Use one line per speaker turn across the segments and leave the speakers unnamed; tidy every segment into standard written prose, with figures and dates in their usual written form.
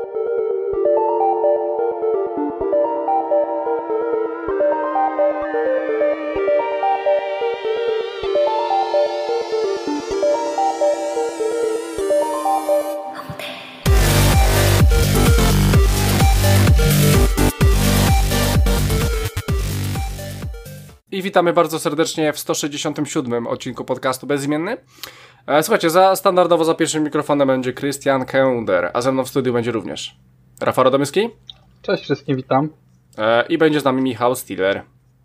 I witamy bardzo serdecznie w 167 odcinku podcastu Bezimienny. Słuchajcie, standardowo za pierwszym mikrofonem będzie Krystian Kender, a ze mną w studiu będzie również Rafał Radomyski.
Cześć wszystkim, witam.
I będzie z nami Michał Stiller.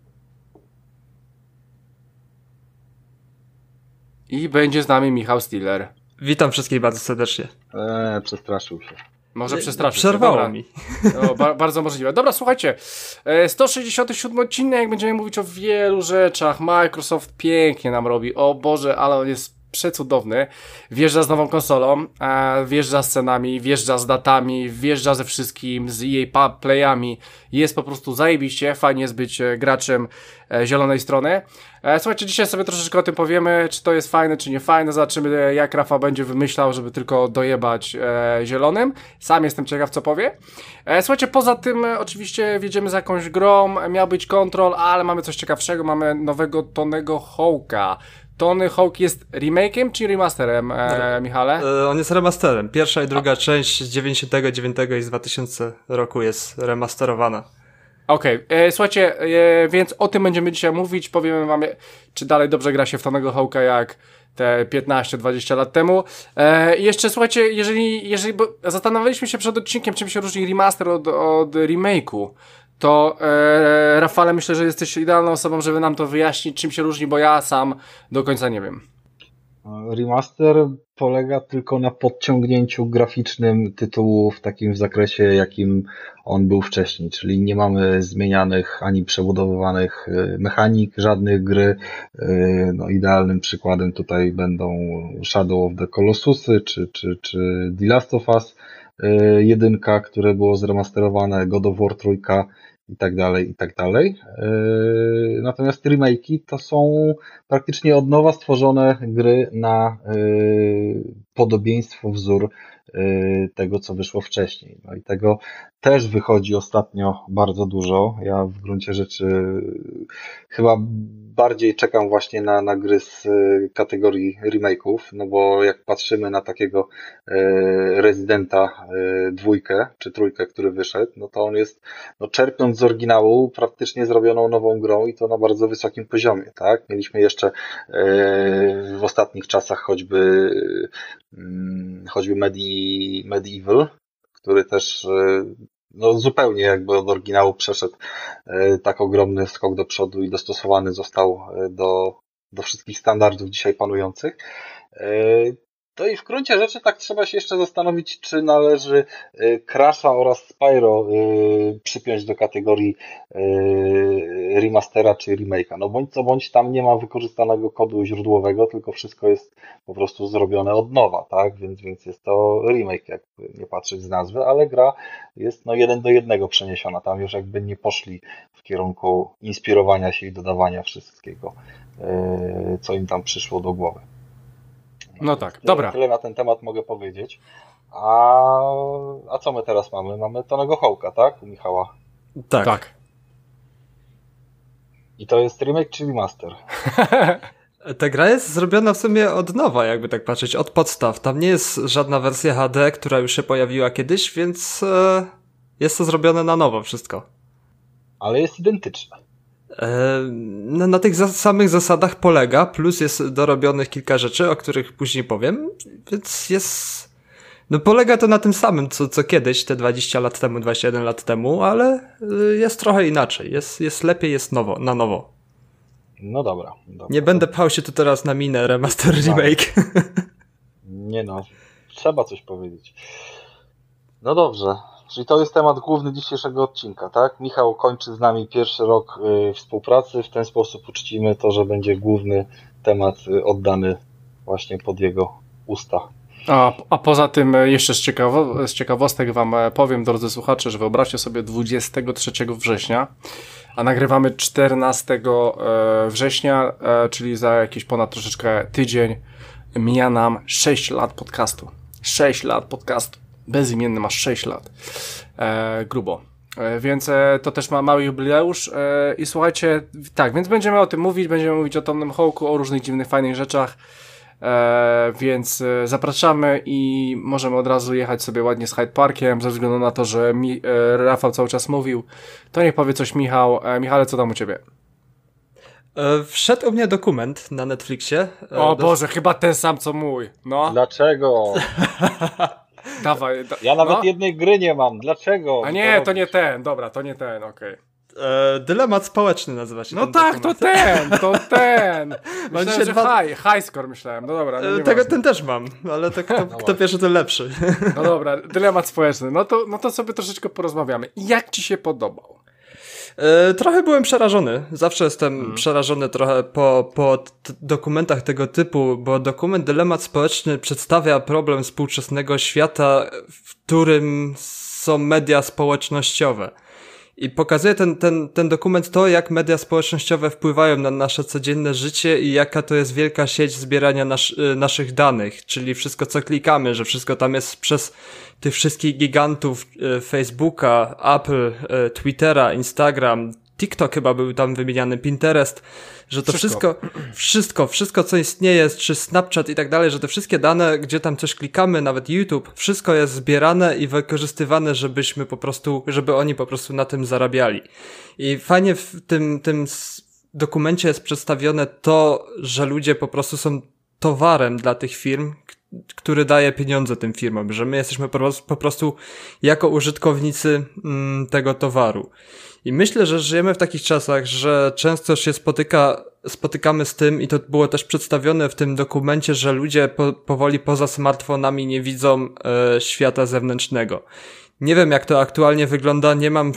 Witam wszystkich bardzo serdecznie.
Przestraszył się.
Może przestraszył się.
Przerwało mi.
No, bardzo możliwe. Dobra, słuchajcie. 167 odcinek, będziemy mówić o wielu rzeczach. Microsoft pięknie nam robi. O Boże, ale on jest przecudowny. Wjeżdża z nową konsolą, wjeżdża z cenami, wjeżdża z datami, wjeżdża ze wszystkim, z EA Playami. Jest po prostu zajebiście. Fajnie jest być graczem zielonej strony. Słuchajcie, dzisiaj sobie troszeczkę o tym powiemy, czy to jest fajne, czy nie fajne. Zobaczymy, jak Rafa będzie wymyślał, żeby tylko dojebać zielonym. Sam jestem ciekaw, co powie. Słuchajcie, poza tym oczywiście wjedziemy z jakąś grą. Miał być Control, ale mamy coś ciekawszego. Mamy nowego Tonego Hawka. Tony Hawk jest remake'iem czy remasterem, Michale?
On jest remasterem. Pierwsza i druga część z 99 i z 2000 roku jest remasterowana.
Okej, słuchajcie, więc o tym będziemy dzisiaj mówić. Powiemy wam, czy dalej dobrze gra się w Tonego Hawka jak te 15-20 lat temu. Jeszcze słuchajcie, jeżeli bo zastanawialiśmy się przed odcinkiem, czym się różni remaster od remake'u, to Rafale, myślę, że jesteś idealną osobą, żeby nam to wyjaśnić, czym się różni, bo ja sam do końca nie wiem.
Remaster polega tylko na podciągnięciu graficznym tytułu w takim zakresie, jakim on był wcześniej, czyli nie mamy zmienianych ani przebudowywanych mechanik, żadnych gry. No, idealnym przykładem tutaj będą Shadow of the Colossusy czy The Last of Us 1, które było zremasterowane, God of War 3 i tak dalej, i tak dalej. Natomiast remake'i to są praktycznie od nowa stworzone gry na podobieństwo, wzór tego, co wyszło wcześniej. No i tego też wychodzi ostatnio bardzo dużo. Ja w gruncie rzeczy chyba bardziej czekam właśnie na gry z kategorii remake'ów, no bo jak patrzymy na takiego Residenta 2 czy 3, który wyszedł, no to on jest, no czerpiąc z oryginału, praktycznie zrobioną nową grą i to na bardzo wysokim poziomie, tak? Mieliśmy jeszcze w ostatnich czasach choćby Medieval, który też no zupełnie jakby od oryginału przeszedł tak ogromny skok do przodu i dostosowany został do wszystkich standardów dzisiaj panujących. To i w gruncie rzeczy tak trzeba się jeszcze zastanowić, czy należy Crash'a oraz Spyro przypiąć do kategorii remastera czy remake'a. No bądź co bądź tam nie ma wykorzystanego kodu źródłowego, tylko wszystko jest po prostu zrobione od nowa, tak? Więc jest to remake, jakby nie patrzeć z nazwy, ale gra jest no 1:1 przeniesiona. Tam już jakby nie poszli w kierunku inspirowania się i dodawania wszystkiego, co im tam przyszło do głowy.
No tak, dobra.
Tyle na ten temat mogę powiedzieć. A co my teraz mamy? Mamy Tonego Hawka, tak? U Michała.
Tak.
I to jest remake czy remaster?
Ta gra jest zrobiona w sumie od nowa, jakby tak patrzeć, od podstaw. Tam nie jest żadna wersja HD, która już się pojawiła kiedyś, więc jest to zrobione na nowo wszystko.
Ale jest identyczne.
Na tych samych zasadach polega, plus jest dorobionych kilka rzeczy, o których później powiem, więc jest... No polega to na tym samym, co kiedyś, te 20 lat temu, 21 lat temu, ale jest trochę inaczej, jest lepiej, jest na nowo.
No dobra.
Nie będę pchał się tu teraz na minę remaster remake.
Nie no, trzeba coś powiedzieć. No dobrze. Czyli to jest temat główny dzisiejszego odcinka, tak? Michał kończy z nami pierwszy rok współpracy. W ten sposób uczcimy to, że będzie główny temat oddany właśnie pod jego usta.
A poza tym jeszcze z ciekawostek wam powiem, drodzy słuchacze, że wyobraźcie sobie 23 września, a nagrywamy 14 września, czyli za jakiś ponad troszeczkę tydzień, mija nam 6 lat podcastu. 6 lat podcastu. bezimienny ma 6 lat. Grubo. Więc to też ma mały jubileusz i słuchajcie, tak, więc będziemy o tym mówić, będziemy mówić o Tomnym Hawku, o różnych dziwnych, fajnych rzeczach, więc zapraszamy i możemy od razu jechać sobie ładnie z Hyde Parkiem, ze względu na to, że Rafał cały czas mówił, to niech powie coś Michał. Michale, co tam u ciebie?
Wszedł u mnie dokument na Netflixie.
O Boże, chyba ten sam co mój. No.
Dlaczego?
Dawaj.
Ja nawet jednej gry nie mam. Dlaczego?
A nie, to nie ten. Dobra, to nie ten, okej.
Dylemat społeczny nazywa się.
No tak, dokument. to ten. Myślałem, że high score myślałem. No dobra. No
ten też mam, ale to kto pierwszy, to lepszy.
No dobra, dylemat społeczny. No to sobie troszeczkę porozmawiamy. Jak ci się podobał?
Trochę byłem przerażony. Zawsze jestem przerażony trochę po dokumentach tego typu, bo dokument Dylemat Społeczny przedstawia problem współczesnego świata, w którym są media społecznościowe. I pokazuje ten dokument to, jak media społecznościowe wpływają na nasze codzienne życie i jaka to jest wielka sieć zbierania naszych danych, czyli wszystko, co klikamy, że wszystko tam jest przez tych wszystkich gigantów Facebooka, Apple, Twittera, Instagram, TikTok chyba był tam wymieniany, Pinterest, że to wszystko, co istnieje, czy Snapchat i tak dalej, że te wszystkie dane, gdzie tam coś klikamy, nawet YouTube, wszystko jest zbierane i wykorzystywane, żeby oni po prostu na tym zarabiali. I fajnie w tym dokumencie jest przedstawione to, że ludzie po prostu są towarem dla tych firm, który daje pieniądze tym firmom, że my jesteśmy po prostu jako użytkownicy tego towaru. I myślę, że żyjemy w takich czasach, że często się spotykamy z tym, i to było też przedstawione w tym dokumencie, że ludzie powoli poza smartfonami nie widzą świata zewnętrznego. Nie wiem, jak to aktualnie wygląda, nie mam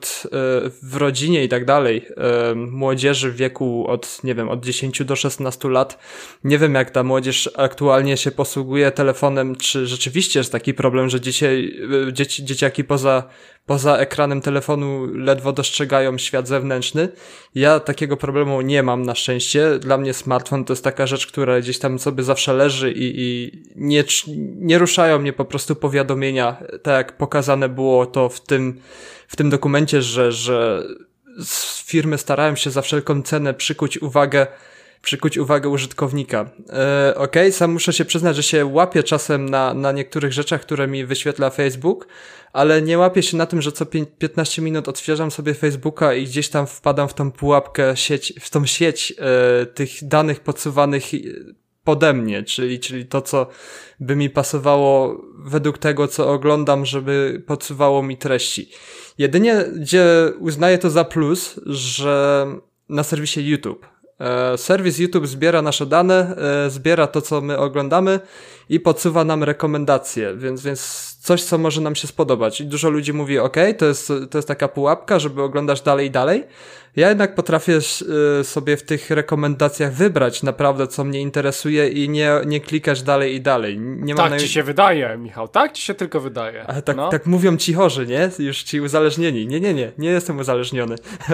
w rodzinie i tak dalej młodzieży w wieku od 10 do 16 lat. Nie wiem, jak ta młodzież aktualnie się posługuje telefonem, czy rzeczywiście jest taki problem, że dzisiaj dzieciaki poza ekranem telefonu ledwo dostrzegają świat zewnętrzny. Ja takiego problemu nie mam na szczęście. Dla mnie smartfon to jest taka rzecz, która gdzieś tam sobie zawsze leży i nie ruszają mnie po prostu powiadomienia, tak jak pokazane było to w tym dokumencie, że firmy starają się za wszelką cenę przykuć uwagę użytkownika. Sam muszę się przyznać, że się łapię czasem na niektórych rzeczach, które mi wyświetla Facebook, ale nie łapię się na tym, że co 15 minut odświeżam sobie Facebooka i gdzieś tam wpadam w tą pułapkę, w tą sieć tych danych podsuwanych pode mnie, czyli to, co by mi pasowało według tego, co oglądam, żeby podsuwało mi treści. Jedynie, gdzie uznaję to za plus, że na serwisie YouTube. Serwis YouTube zbiera nasze dane, zbiera to, co my oglądamy i podsuwa nam rekomendacje, więc coś, co może nam się spodobać. I dużo ludzi mówi, to jest taka pułapka, żeby oglądać dalej. Ja jednak potrafię sobie w tych rekomendacjach wybrać naprawdę, co mnie interesuje i nie klikać dalej i dalej.
Ci się wydaje, Michał, tak ci się tylko wydaje.
Ale tak mówią ci chorzy, nie? Już ci uzależnieni. Nie jestem uzależniony.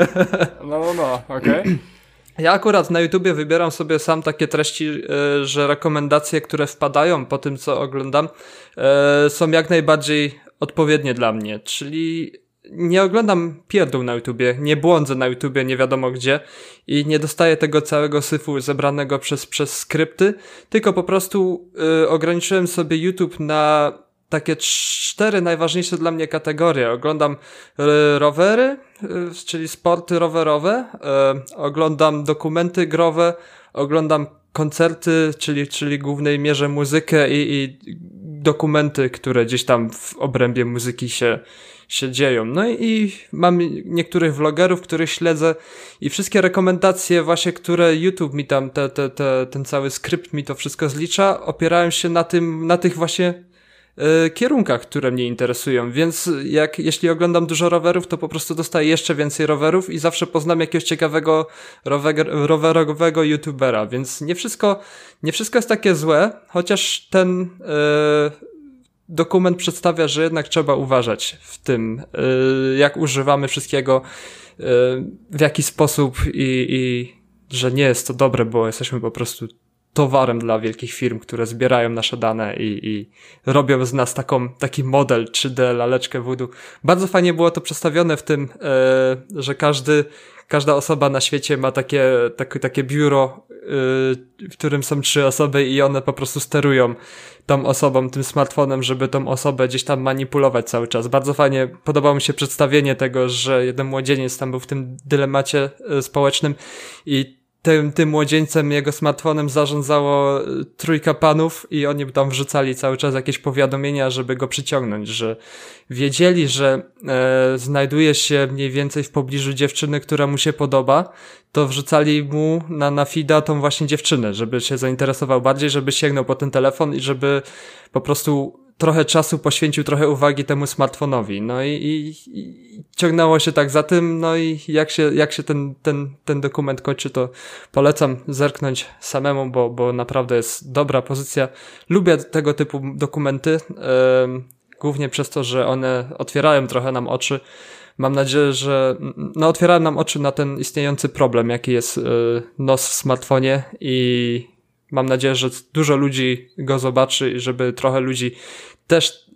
No, okej.
Ja akurat na YouTubie wybieram sobie sam takie treści, że rekomendacje, które wpadają po tym, co oglądam, są jak najbardziej odpowiednie dla mnie, czyli nie oglądam pierdół na YouTubie, nie błądzę na YouTubie nie wiadomo gdzie i nie dostaję tego całego syfu zebranego przez skrypty, tylko po prostu ograniczyłem sobie YouTube na takie 4 najważniejsze dla mnie kategorie. Oglądam rowery, czyli sporty rowerowe, oglądam dokumenty growe, oglądam koncerty, czyli w głównej mierze muzykę i dokumenty, które gdzieś tam w obrębie muzyki się dzieją. No i mam niektórych vlogerów, których śledzę i wszystkie rekomendacje właśnie, które YouTube mi tam, ten cały skrypt mi to wszystko zlicza, opierałem się na tych właśnie kierunkach, które mnie interesują, więc jeśli oglądam dużo rowerów, to po prostu dostaję jeszcze więcej rowerów i zawsze poznam jakiegoś ciekawego rowerowego youtubera, więc nie wszystko jest takie złe, chociaż ten dokument przedstawia, że jednak trzeba uważać w tym, jak używamy wszystkiego, w jaki sposób i że nie jest to dobre, bo jesteśmy po prostu towarem dla wielkich firm, które zbierają nasze dane i robią z nas taki model 3D, laleczkę voodoo. Bardzo fajnie było to przedstawione w tym, że każda osoba na świecie ma takie biuro, w którym są 3 osoby i one po prostu sterują tą osobą, tym smartfonem, żeby tą osobę gdzieś tam manipulować cały czas. Bardzo fajnie podobało mi się przedstawienie tego, że jeden młodzieniec tam był w tym dylemacie społecznym i tym młodzieńcem, jego smartfonem zarządzało 3 panów i oni tam wrzucali cały czas jakieś powiadomienia, żeby go przyciągnąć, że wiedzieli, że znajduje się mniej więcej w pobliżu dziewczyny, która mu się podoba, to wrzucali mu na feeda tą właśnie dziewczynę, żeby się zainteresował bardziej, żeby sięgnął po ten telefon i żeby po prostu trochę czasu poświęcił, trochę uwagi temu smartfonowi. No i ciągnęło się tak za tym, no i jak się ten dokument kończy, to polecam zerknąć samemu, bo naprawdę jest dobra pozycja. Lubię tego typu dokumenty, głównie przez to, że one otwierają trochę nam oczy. Mam nadzieję, że otwierają nam oczy na ten istniejący problem, jaki jest nos w smartfonie i mam nadzieję, że dużo ludzi go zobaczy i żeby trochę ludzi też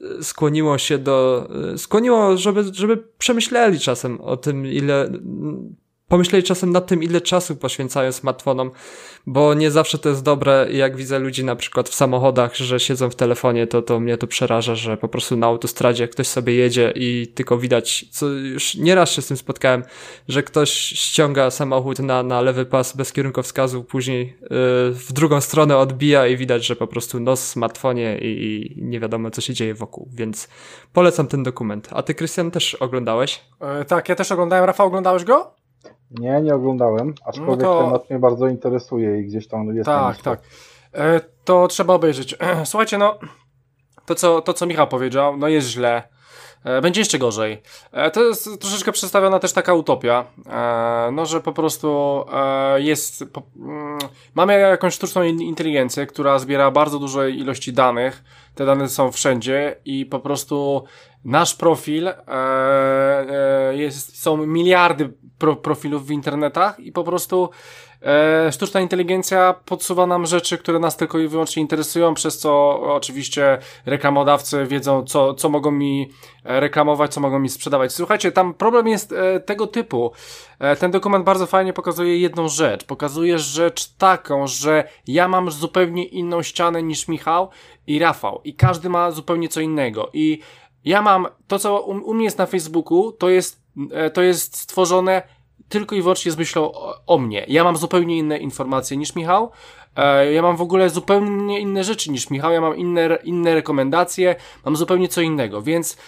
skłoniło, żeby przemyśleli czasem o tym, pomyśleli czasem nad tym, ile czasu poświęcają smartfonom, bo nie zawsze to jest dobre. Jak widzę ludzi na przykład w samochodach, że siedzą w telefonie, to mnie to przeraża, że po prostu na autostradzie ktoś sobie jedzie i tylko widać, co już nieraz się z tym spotkałem, że ktoś ściąga samochód na lewy pas bez kierunkowskazu, później w drugą stronę odbija i widać, że po prostu nos w smartfonie i nie wiadomo, co się dzieje wokół, więc polecam ten dokument. A ty, Krystian, też oglądałeś?
Tak, ja też oglądałem. Rafał, oglądałeś go?
Nie oglądałem, aczkolwiek temat mnie bardzo interesuje i gdzieś tam jest.
Tak. To trzeba obejrzeć. Słuchajcie, to co Michał powiedział, jest źle. Będzie jeszcze gorzej. To jest troszeczkę przedstawiona też taka utopia, że po prostu mamy jakąś sztuczną inteligencję, która zbiera bardzo duże ilości danych. Te dane są wszędzie i po prostu nasz profil, są miliardy profilów w internetach i po prostu sztuczna inteligencja podsuwa nam rzeczy, które nas tylko i wyłącznie interesują, przez co oczywiście reklamodawcy wiedzą, co mogą mi reklamować, co mogą mi sprzedawać. Słuchajcie, tam problem jest tego typu. Ten dokument bardzo fajnie pokazuje jedną rzecz. Pokazuje rzecz taką, że ja mam zupełnie inną ścianę niż Michał i Rafał. I każdy ma zupełnie co innego. I ja mam to, co u mnie jest na Facebooku, to jest stworzone tylko i wyłącznie z myślą o mnie. Ja mam zupełnie inne informacje niż Michał. Ja mam w ogóle zupełnie inne rzeczy niż Michał. Ja mam inne rekomendacje. Mam zupełnie co innego. Więc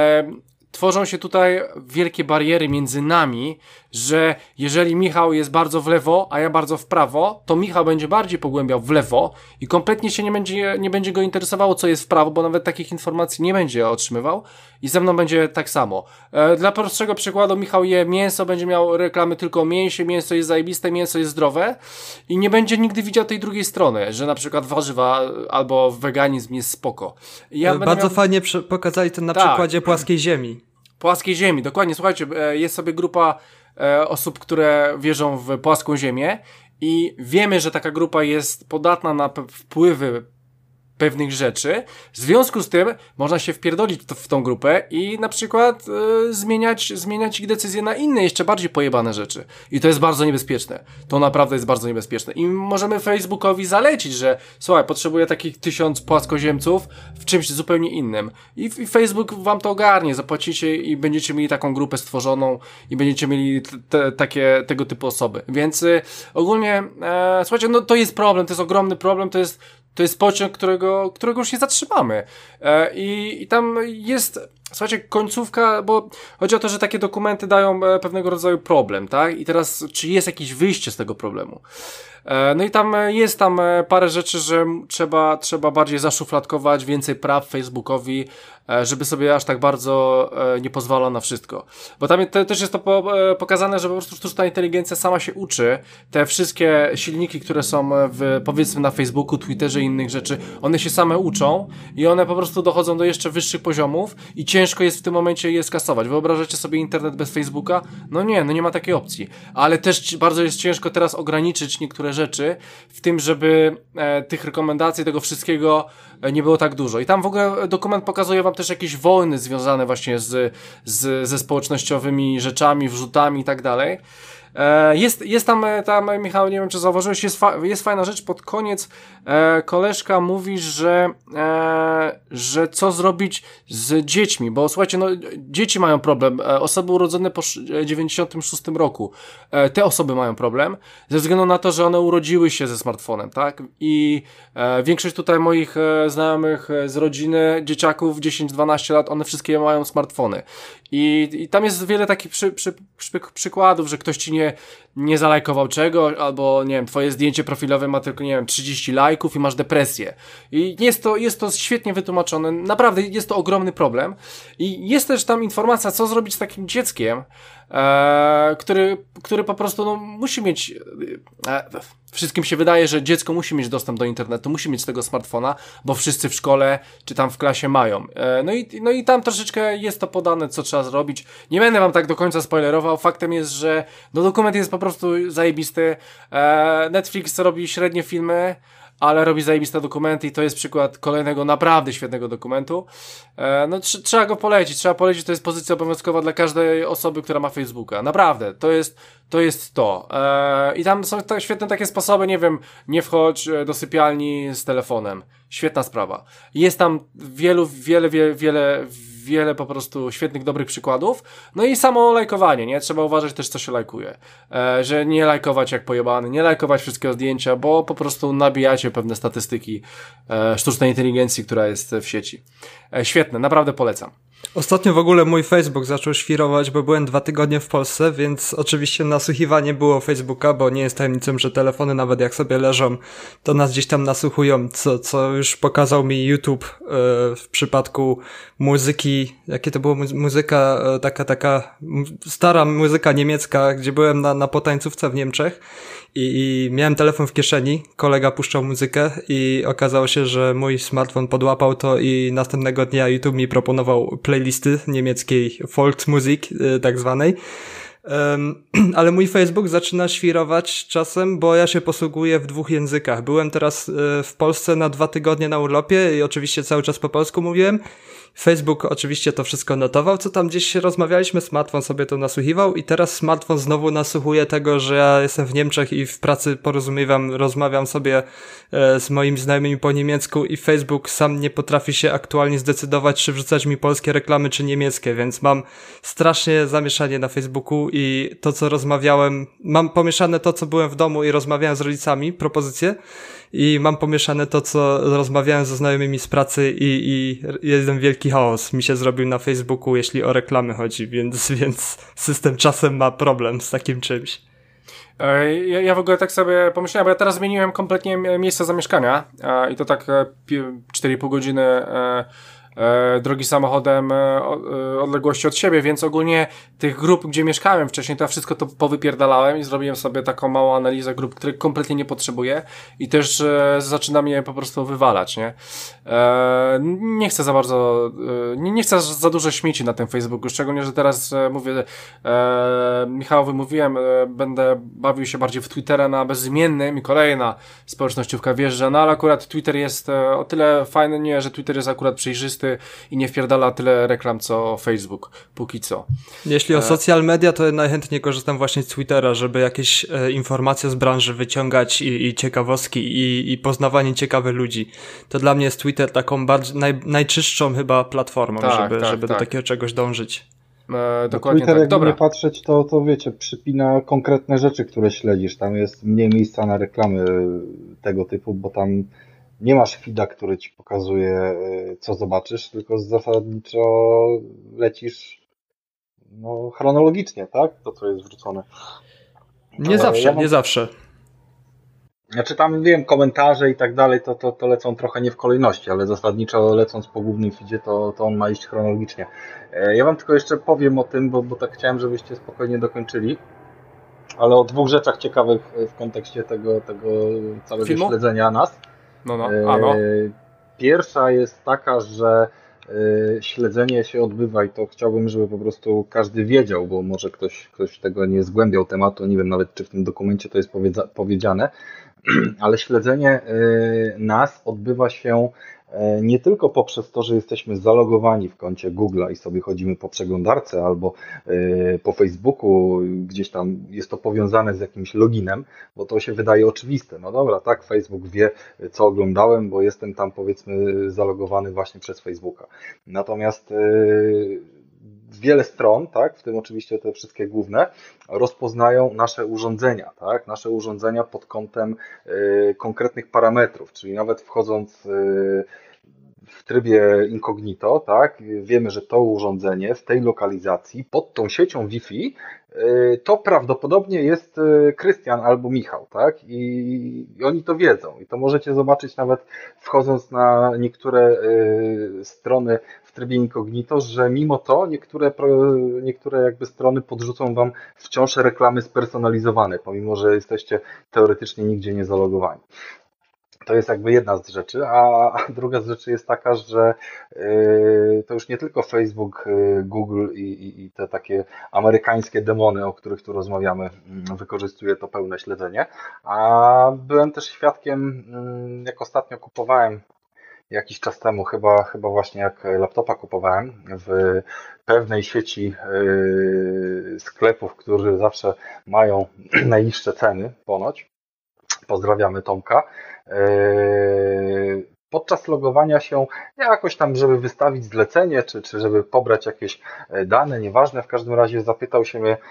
tworzą się tutaj wielkie bariery między nami, że jeżeli Michał jest bardzo w lewo, a ja bardzo w prawo, to Michał będzie bardziej pogłębiał w lewo i kompletnie się nie będzie go interesowało, co jest w prawo, bo nawet takich informacji nie będzie otrzymywał i ze mną będzie tak samo. Dla prostszego przykładu, Michał je mięso, będzie miał reklamy tylko o mięsie, mięso jest zajebiste, mięso jest zdrowe i nie będzie nigdy widział tej drugiej strony, że na przykład warzywa albo weganizm jest spoko.
Bardzo fajnie pokazali to na przykładzie płaskiej ziemi.
Płaskiej ziemi, dokładnie. Słuchajcie, jest sobie grupa osób, które wierzą w płaską ziemię i wiemy, że taka grupa jest podatna na wpływy pewnych rzeczy. W związku z tym można się wpierdolić w tą grupę i na przykład zmieniać ich decyzje na inne, jeszcze bardziej pojebane rzeczy. I to jest bardzo niebezpieczne. To naprawdę jest bardzo niebezpieczne. I możemy Facebookowi zalecić, że słuchaj, potrzebuję takich 1000 płaskoziemców w czymś zupełnie innym. I Facebook wam to ogarnie, zapłacicie i będziecie mieli taką grupę stworzoną i będziecie mieli tego typu osoby. Więc ogólnie, słuchajcie, to jest problem, to jest ogromny problem, to jest pociąg, którego już nie zatrzymamy. I tam jest, słuchajcie, końcówka, bo chodzi o to, że takie dokumenty dają pewnego rodzaju problem, tak? I teraz, czy jest jakieś wyjście z tego problemu? No i tam jest parę rzeczy, że trzeba bardziej zaszufladkować, więcej praw Facebookowi, żeby sobie aż tak bardzo nie pozwalał na wszystko. Bo tam też jest to pokazane, że po prostu sztuczna inteligencja sama się uczy. Te wszystkie silniki, które są powiedzmy na Facebooku, Twitterze i innych rzeczy, one się same uczą i one po prostu dochodzą do jeszcze wyższych poziomów i ciężko jest w tym momencie je skasować. Wyobrażacie sobie internet bez Facebooka? No nie ma takiej opcji. Ale też bardzo jest ciężko teraz ograniczyć niektóre rzeczy w tym, żeby tych rekomendacji, tego wszystkiego nie było tak dużo. I tam w ogóle dokument pokazuje wam też jakieś wojny związane właśnie ze społecznościowymi rzeczami, wrzutami i tak dalej. Jest tam, Michał, nie wiem czy zauważyłeś, jest fajna rzecz, pod koniec koleżka mówi, że co zrobić z dziećmi, bo słuchajcie, no dzieci mają problem, osoby urodzone po 96 roku, te osoby mają problem, ze względu na to, że one urodziły się ze smartfonem, tak? I większość tutaj moich znajomych z rodziny, dzieciaków 10-12 lat, one wszystkie mają smartfony. I tam jest wiele takich przykładów, że ktoś ci nie zalajkował czegoś, albo nie wiem, twoje zdjęcie profilowe ma tylko, nie wiem, 30 lajków i masz depresję. I jest to świetnie wytłumaczone, naprawdę jest to ogromny problem. I jest też tam informacja, co zrobić z takim dzieckiem, który po prostu no, musi mieć... Wszystkim się wydaje, że dziecko musi mieć dostęp do internetu, musi mieć tego smartfona, bo wszyscy w szkole czy tam w klasie mają. No i tam troszeczkę jest to podane, co trzeba zrobić. Nie będę wam tak do końca spoilerował. Faktem jest, że no, dokument jest po prostu zajebisty. Netflix robi średnie filmy, ale robi zajebiste dokumenty i to jest przykład kolejnego naprawdę świetnego dokumentu. No trzeba go polecić, to jest pozycja obowiązkowa dla każdej osoby, która ma Facebooka. Naprawdę, to jest to. I tam są świetne takie sposoby, nie wiem, nie wchodź do sypialni z telefonem. Świetna sprawa. Jest tam wiele po prostu świetnych, dobrych przykładów. No i samo lajkowanie, nie? Trzeba uważać też, co się lajkuje. Że nie lajkować jak pojebany, nie lajkować wszystkiego zdjęcia, bo po prostu nabijacie pewne statystyki sztucznej inteligencji, która jest w sieci. Świetne, naprawdę polecam.
Ostatnio w ogóle mój Facebook zaczął świrować, bo byłem 2 tygodnie w Polsce, więc oczywiście nasłuchiwanie było Facebooka, bo nie jest tajemnicą, że telefony nawet jak sobie leżą, to nas gdzieś tam nasłuchują, co już pokazał mi YouTube w przypadku muzyki, jakie to było muzyka, taka stara muzyka niemiecka, gdzie byłem na potańcówce w Niemczech i miałem telefon w kieszeni, kolega puszczał muzykę i okazało się, że mój smartfon podłapał to i następnego dnia YouTube mi proponował playlisty niemieckiej Volksmusik, tak zwanej. Ale mój Facebook zaczyna świrować czasem, bo ja się posługuję w 2 językach. Byłem teraz w Polsce na 2 tygodnie na urlopie i oczywiście cały czas po polsku mówiłem. Facebook oczywiście to wszystko notował, co tam gdzieś rozmawialiśmy, smartfon sobie to nasłuchiwał i teraz smartfon znowu nasłuchuje tego, że ja jestem w Niemczech i w pracy rozmawiam sobie z moimi znajomymi po niemiecku i Facebook sam nie potrafi się aktualnie zdecydować, czy wrzucać mi polskie reklamy, czy niemieckie, więc mam strasznie zamieszanie na Facebooku i to, co rozmawiałem, mam pomieszane to, co byłem w domu i rozmawiałem z rodzicami, propozycje, i mam pomieszane to, co rozmawiałem ze znajomymi z pracy i jeden wielki chaos mi się zrobił na Facebooku, jeśli o reklamy chodzi, więc system czasem ma problem z takim czymś.
Ja w ogóle tak sobie pomyślałem, bo ja teraz zmieniłem kompletnie miejsce zamieszkania i to tak 4,5 godziny drogi samochodem odległości od siebie, więc ogólnie tych grup, gdzie mieszkałem wcześniej, to ja wszystko to powypierdalałem i zrobiłem sobie taką małą analizę grup, których kompletnie nie potrzebuję i też zaczynam je po prostu wywalać, nie? Nie chcę za bardzo, nie chcę za dużo śmieci na tym Facebooku, szczególnie, że teraz mówię, Michałowi mówiłem, będę bawił się bardziej w Twittera na bezimiennym i kolejna społecznościówka wjeżdża, no ale akurat Twitter jest o tyle fajny, nie, że Twitter jest akurat przejrzysty i nie wpierdala tyle reklam co Facebook, póki co.
Jeśli o social media, to najchętniej korzystam właśnie z Twittera, żeby jakieś informacje z branży wyciągać i ciekawostki i poznawanie ciekawych ludzi. To dla mnie jest Twitter taką najczystszą chyba platformą, żeby do takiego czegoś dążyć.
Dokładnie Twitter, tak. Jakby nie patrzeć, to wiecie, przypina konkretne rzeczy, które śledzisz. Tam jest mniej miejsca na reklamy tego typu, bo tam nie masz feeda, który ci pokazuje, co zobaczysz, tylko zasadniczo lecisz chronologicznie, tak? To, co jest wrzucone.
Nie zawsze.
Znaczy tam, wiem, komentarze i tak dalej, to lecą trochę nie w kolejności, ale zasadniczo lecąc po głównym feedzie, to on ma iść chronologicznie. Ja wam tylko jeszcze powiem o tym, bo tak chciałem, żebyście spokojnie dokończyli, ale o 2 rzeczach ciekawych w kontekście tego całego śledzenia nas.
No.
Pierwsza jest taka, że śledzenie się odbywa i to chciałbym, żeby po prostu każdy wiedział, bo może ktoś tego nie zgłębiał tematu, nie wiem nawet, czy w tym dokumencie to jest powiedziane, ale śledzenie nas odbywa się nie tylko poprzez to, że jesteśmy zalogowani w koncie Google'a i sobie chodzimy po przeglądarce albo po Facebooku, gdzieś tam jest to powiązane z jakimś loginem, bo to się wydaje oczywiste. No dobra, tak, Facebook wie, co oglądałem, bo jestem tam, powiedzmy, zalogowany właśnie przez Facebooka. Natomiast wiele stron, tak, w tym oczywiście te wszystkie główne, rozpoznają nasze urządzenia, tak, nasze urządzenia pod kątem konkretnych parametrów, czyli nawet wchodząc w trybie incognito, tak, wiemy, że to urządzenie w tej lokalizacji pod tą siecią Wi-Fi to prawdopodobnie jest Krystian albo Michał, tak? I oni to wiedzą. I to możecie zobaczyć nawet wchodząc na niektóre strony w trybie incognito, że mimo to niektóre jakby strony podrzucą wam wciąż reklamy spersonalizowane, pomimo że jesteście teoretycznie nigdzie nie zalogowani. To jest jakby jedna z rzeczy, a druga z rzeczy jest taka, że to już nie tylko Facebook, Google i te takie amerykańskie demony, o których tu rozmawiamy, wykorzystuje to pełne śledzenie, a byłem też świadkiem, jak ostatnio kupowałem jakiś czas temu, chyba właśnie jak laptopa kupowałem, w pewnej sieci sklepów, które zawsze mają najniższe ceny ponoć. Pozdrawiamy Tomka. Podczas logowania się jakoś tam, żeby wystawić zlecenie, czy żeby pobrać jakieś dane, nieważne, w każdym razie zapytał się mnie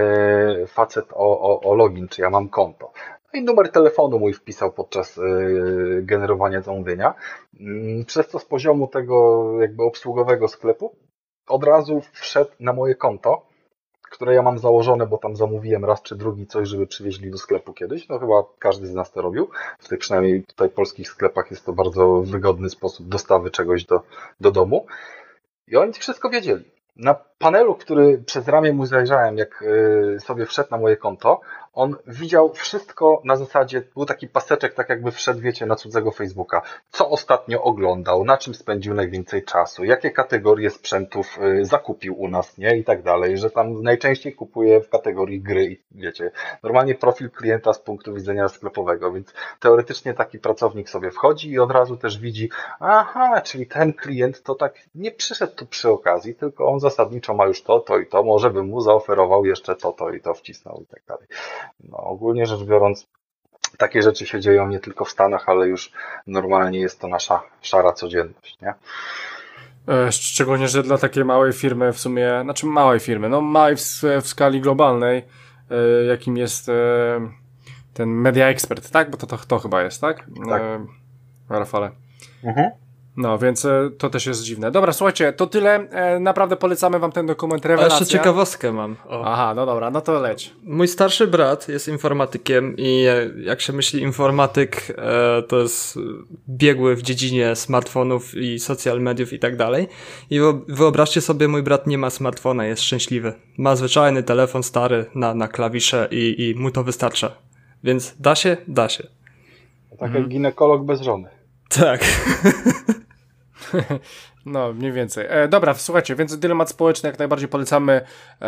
facet o login, czy ja mam konto. No i numer telefonu mój wpisał podczas generowania zamówienia. Przez to z poziomu tego jakby obsługowego sklepu od razu wszedł na moje konto, które ja mam założone, bo tam zamówiłem raz czy drugi coś, żeby przywieźli do sklepu kiedyś. No chyba każdy z nas to robił. W tych przynajmniej tutaj polskich sklepach jest to bardzo wygodny sposób dostawy czegoś do domu. I oni wszystko wiedzieli. Na panelu, który przez ramię mu zajrzałem, jak sobie wszedł na moje konto, on widział wszystko na zasadzie, był taki paseczek, tak jakby wszedł, wiecie, na cudzego Facebooka. Co ostatnio oglądał, na czym spędził najwięcej czasu, jakie kategorie sprzętów zakupił u nas, nie? I tak dalej, że tam najczęściej kupuje w kategorii gry i wiecie, normalnie profil klienta z punktu widzenia sklepowego, więc teoretycznie taki pracownik sobie wchodzi i od razu też widzi, aha, czyli ten klient to tak nie przyszedł tu przy okazji, tylko on zasadniczo ma już to i to, może bym mu zaoferował jeszcze to i to wcisnął i tak dalej. No, ogólnie rzecz biorąc, takie rzeczy się dzieją nie tylko w Stanach, ale już normalnie jest to nasza szara codzienność, nie?
Szczególnie, że dla takiej małej firmy w sumie, znaczy małej firmy, no małej w skali globalnej, jakim jest ten Media Expert, tak? Bo to chyba jest, tak?
Tak.
Rafale.
Mhm.
No, więc to też jest dziwne. Dobra, słuchajcie, to tyle. Naprawdę polecamy wam ten dokument Rewelacja.
A jeszcze ciekawostkę mam.
Aha, no dobra, no to leć.
Mój starszy brat jest informatykiem i jak się myśli informatyk, to jest biegły w dziedzinie smartfonów i social mediów i tak dalej. I wyobraźcie sobie, mój brat nie ma smartfona, jest szczęśliwy. Ma zwyczajny telefon stary na klawisze i mu to wystarcza. Więc da się? Da się.
Tak jak ginekolog bez żony.
Tak.
No, mniej więcej. Dobra, słuchajcie, więc dylemat społeczny jak najbardziej polecamy.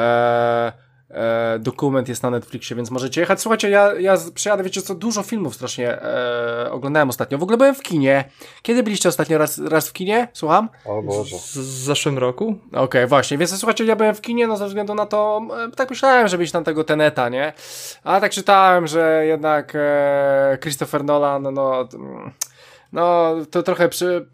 Dokument jest na Netflixie, więc możecie jechać. Słuchajcie, ja przyjadę, wiecie co, dużo filmów strasznie oglądałem ostatnio. W ogóle byłem w kinie. Kiedy byliście ostatnio raz w kinie? Słucham?
O Boże.
W zeszłym roku?
Okej, właśnie, więc słuchajcie, ja byłem w kinie, no ze względu na to, tak myślałem, żeby iść tam tego Teneta, nie? Ale tak czytałem, że jednak Christopher Nolan, no to trochę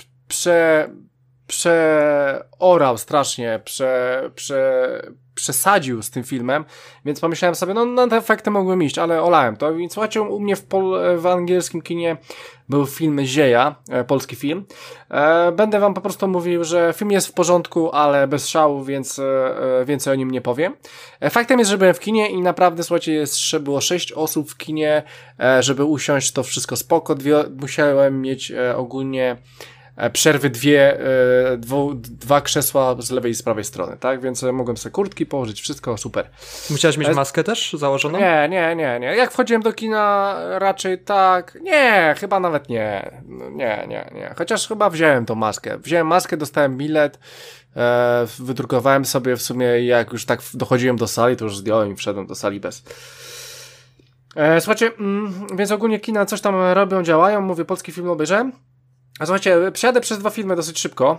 przeorał strasznie, przesadził z tym filmem, więc pomyślałem sobie, no na te efekty mogłem iść, ale olałem to. Więc słuchajcie, u mnie w angielskim kinie był film Zieja, polski film. Będę wam po prostu mówił, że film jest w porządku, ale bez szału, więc więcej o nim nie powiem. Faktem jest, że byłem w kinie i naprawdę, słuchajcie, było 6 osób w kinie, żeby usiąść, to wszystko spoko. Musiałem mieć ogólnie przerwy dwa krzesła z lewej i z prawej strony, tak? Więc mogłem sobie kurtki położyć, wszystko super.
Musiałeś mieć maskę też założoną?
Nie. Jak wchodziłem do kina, raczej tak. Nie, chyba nawet nie. Nie. Chociaż chyba wziąłem tą maskę. Wziąłem maskę, dostałem bilet, wydrukowałem sobie w sumie i jak już tak dochodziłem do sali, to już zdjąłem i wszedłem do sali bez. Słuchajcie, więc ogólnie kina coś tam robią, działają, mówię, polski film obejrzałem. A słuchajcie, przejadę przez 2 filmy dosyć szybko.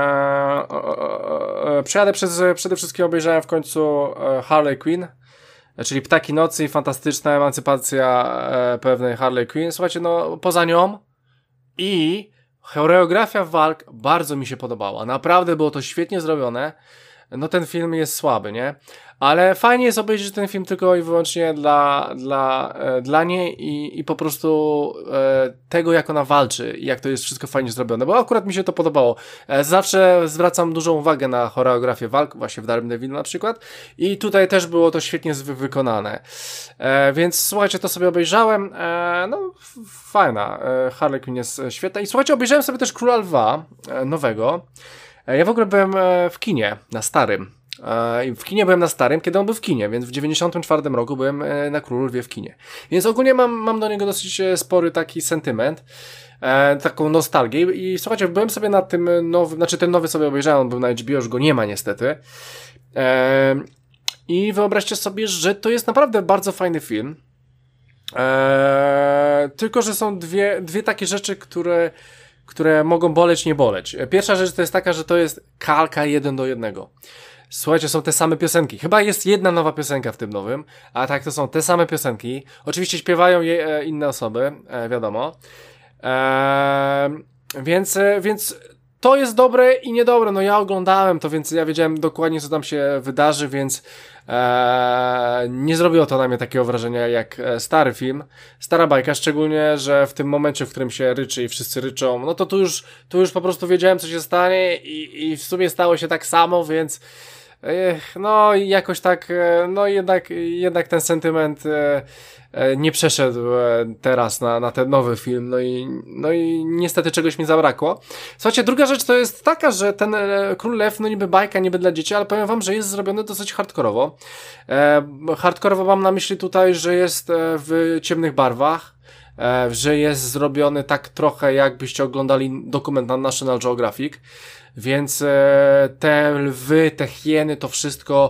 Przede wszystkim obejrzałem w końcu Harley Quinn, czyli Ptaki Nocy i fantastyczna emancypacja pewnej Harley Quinn. Słuchajcie, no poza nią i choreografia walk bardzo mi się podobała. Naprawdę było to świetnie zrobione. No ten film jest słaby, nie? Ale fajnie jest obejrzeć ten film tylko i wyłącznie dla niej i po prostu tego, jak ona walczy i jak to jest wszystko fajnie zrobione, bo akurat mi się to podobało. Zawsze zwracam dużą uwagę na choreografię walk, właśnie w Daredevil na przykład i tutaj też było to świetnie wykonane. Więc słuchajcie, to sobie obejrzałem, no fajna, Harley Quinn jest świetna i słuchajcie, obejrzałem sobie też Króla Lwa nowego. Ja w ogóle byłem w kinie, na starym. W kinie byłem na starym, kiedy on był w kinie, więc w 94 roku byłem na Królu Lwie w kinie. Więc ogólnie mam do niego dosyć spory taki sentyment, taką nostalgię i słuchajcie, byłem sobie na tym nowym, znaczy ten nowy sobie obejrzałem, on był na HBO, już go nie ma niestety. I wyobraźcie sobie, że to jest naprawdę bardzo fajny film. Tylko, że są dwie takie rzeczy, które mogą boleć, nie boleć. Pierwsza rzecz to jest taka, że to jest kalka 1:1. Słuchajcie, są te same piosenki. Chyba jest jedna nowa piosenka w tym nowym, a tak to są te same piosenki. Oczywiście śpiewają je inne osoby, wiadomo. Więc to jest dobre i niedobre. No ja oglądałem to, więc ja wiedziałem dokładnie, co tam się wydarzy, więc nie zrobiło to na mnie takiego wrażenia jak stary film, stara bajka, szczególnie, że w tym momencie, w którym się ryczy i wszyscy ryczą, no to tu już po prostu wiedziałem, co się stanie i w sumie stało się tak samo, więc no i jakoś tak, no jednak ten sentyment nie przeszedł teraz na ten nowy film, no i niestety czegoś mi zabrakło. Słuchajcie, druga rzecz to jest taka, że ten Król Lew, no niby bajka, niby dla dzieci, ale powiem wam, że jest zrobiony dosyć hardkorowo. Hardkorowo mam na myśli tutaj, że jest w ciemnych barwach, że jest zrobiony tak trochę jakbyście oglądali dokument na National Geographic, więc te lwy, te hieny, to wszystko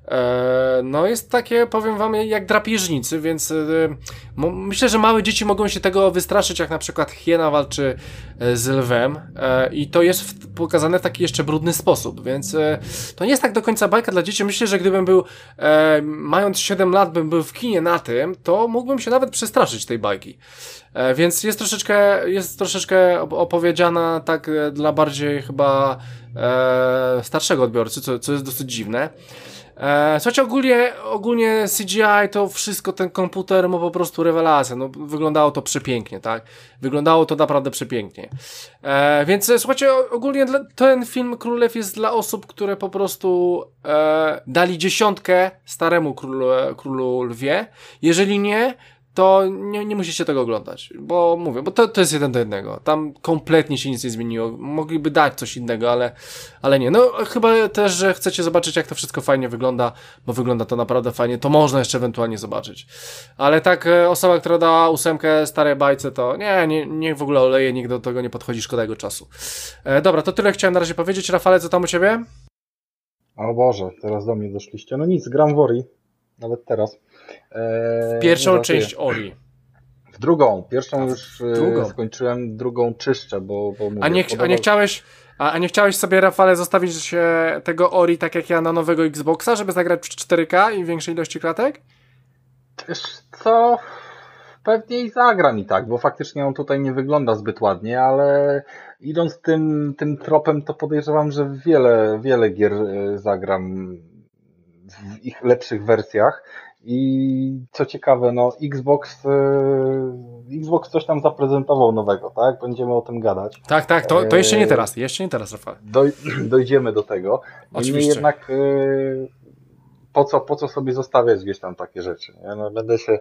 no jest takie, powiem wam, jak drapieżnicy, więc myślę, że małe dzieci mogą się tego wystraszyć, jak na przykład hiena walczy z lwem i to jest pokazane w taki jeszcze brudny sposób, więc to nie jest tak do końca bajka dla dzieci. Myślę, że gdybym był mając 7 lat, bym był w kinie na tym, to mógłbym się nawet przestraszyć tej bajki. Więc jest troszeczkę opowiedziana tak dla bardziej chyba starszego odbiorcy, co jest dosyć dziwne. Słuchajcie, ogólnie CGI to wszystko, ten komputer ma po prostu rewelacja, no wyglądało to przepięknie, tak? Wyglądało to naprawdę przepięknie. Więc słuchajcie, ogólnie ten film Król Lew jest dla osób, które po prostu dali 10 staremu Królu Lwie. Jeżeli nie, to nie musicie tego oglądać, bo mówię, bo to jest 1:1. Tam kompletnie się nic nie zmieniło. Mogliby dać coś innego, ale nie. No chyba też, że chcecie zobaczyć, jak to wszystko fajnie wygląda, bo wygląda to naprawdę fajnie, to można jeszcze ewentualnie zobaczyć. Ale tak osoba, która dała 8 starej bajce, to niech w ogóle oleje, nikt do tego nie podchodzi, szkoda jego czasu. Dobra, to tyle chciałem na razie powiedzieć. Rafale, co tam u ciebie?
O Boże, teraz do mnie doszliście. No nic, gram w Ori, nawet teraz.
Pierwszą część Ori.
W drugą. Pierwszą już skończyłem, drugą czyszczę, bo mówię,
a nie chciałeś sobie, Rafale, zostawić tego Ori tak jak ja na nowego Xboxa, żeby zagrać w 4K i większej ilości klatek?
Wiesz co? Pewnie i zagram i tak, bo faktycznie on tutaj nie wygląda zbyt ładnie, ale idąc tym tropem, to podejrzewam, że wiele gier zagram w ich lepszych wersjach. I co ciekawe, no Xbox coś tam zaprezentował nowego, tak? Będziemy o tym gadać.
Tak, to jeszcze nie teraz, Rafał.
Dojdziemy do tego. Niemniej jednak po co sobie zostawiać gdzieś tam takie rzeczy? Nie? No, będę się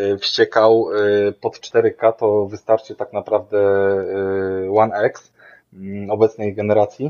wściekał pod 4K, to wystarczy tak naprawdę One X. obecnej generacji.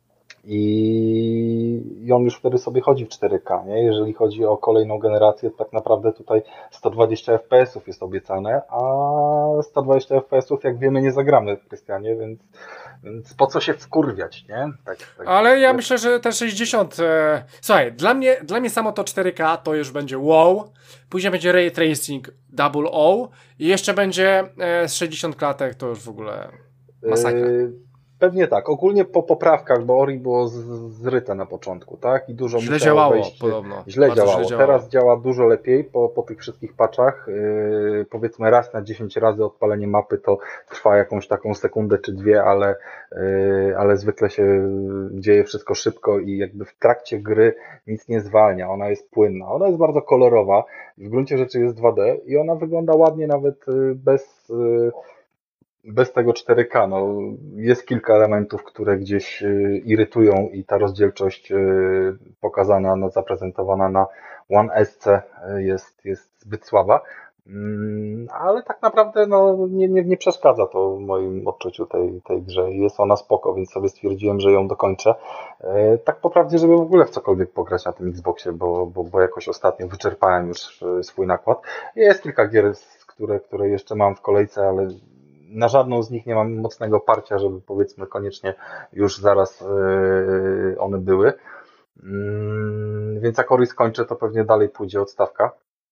I on już wtedy sobie chodzi w 4K, nie? Jeżeli chodzi o kolejną generację, to tak naprawdę tutaj 120 FPS-ów jest obiecane, a 120 FPS-ów, jak wiemy, nie zagramy w Krystianie, więc po co się wkurwiać, nie? Tak,
ale ja myślę, że te 60... Słuchaj, dla mnie samo to 4K to już będzie wow, później będzie Ray Tracing Double O i jeszcze będzie z 60 klatek, to już w ogóle masakra.
Pewnie tak. Ogólnie po poprawkach, bo Ori było zryte na początku, tak? I dużo
źle
musiało
działało
wejść.
podobno.
Źle
Bardzo
działało.
źle działało.
Teraz działa dużo lepiej po tych wszystkich patchach. Powiedzmy raz na 10 razy odpalenie mapy to trwa jakąś taką sekundę czy dwie, ale zwykle się dzieje wszystko szybko i jakby w trakcie gry nic nie zwalnia. Ona jest płynna. Ona jest bardzo kolorowa. W gruncie rzeczy jest 2D i ona wygląda ładnie nawet bez tego 4K. No, jest kilka elementów, które gdzieś irytują i ta rozdzielczość pokazana, zaprezentowana na One S jest zbyt słaba. Ale tak naprawdę no, nie przeszkadza to w moim odczuciu tej grze. Jest ona spoko, więc sobie stwierdziłem, że ją dokończę. Tak po prawdzie, żeby w ogóle w cokolwiek pograć na tym Xboxie, bo jakoś ostatnio wyczerpałem już swój nakład. Jest kilka gier, które jeszcze mam w kolejce, ale na żadną z nich nie mam mocnego parcia, żeby powiedzmy koniecznie już zaraz one były. Więc jak Ori skończę, to pewnie dalej pójdzie odstawka.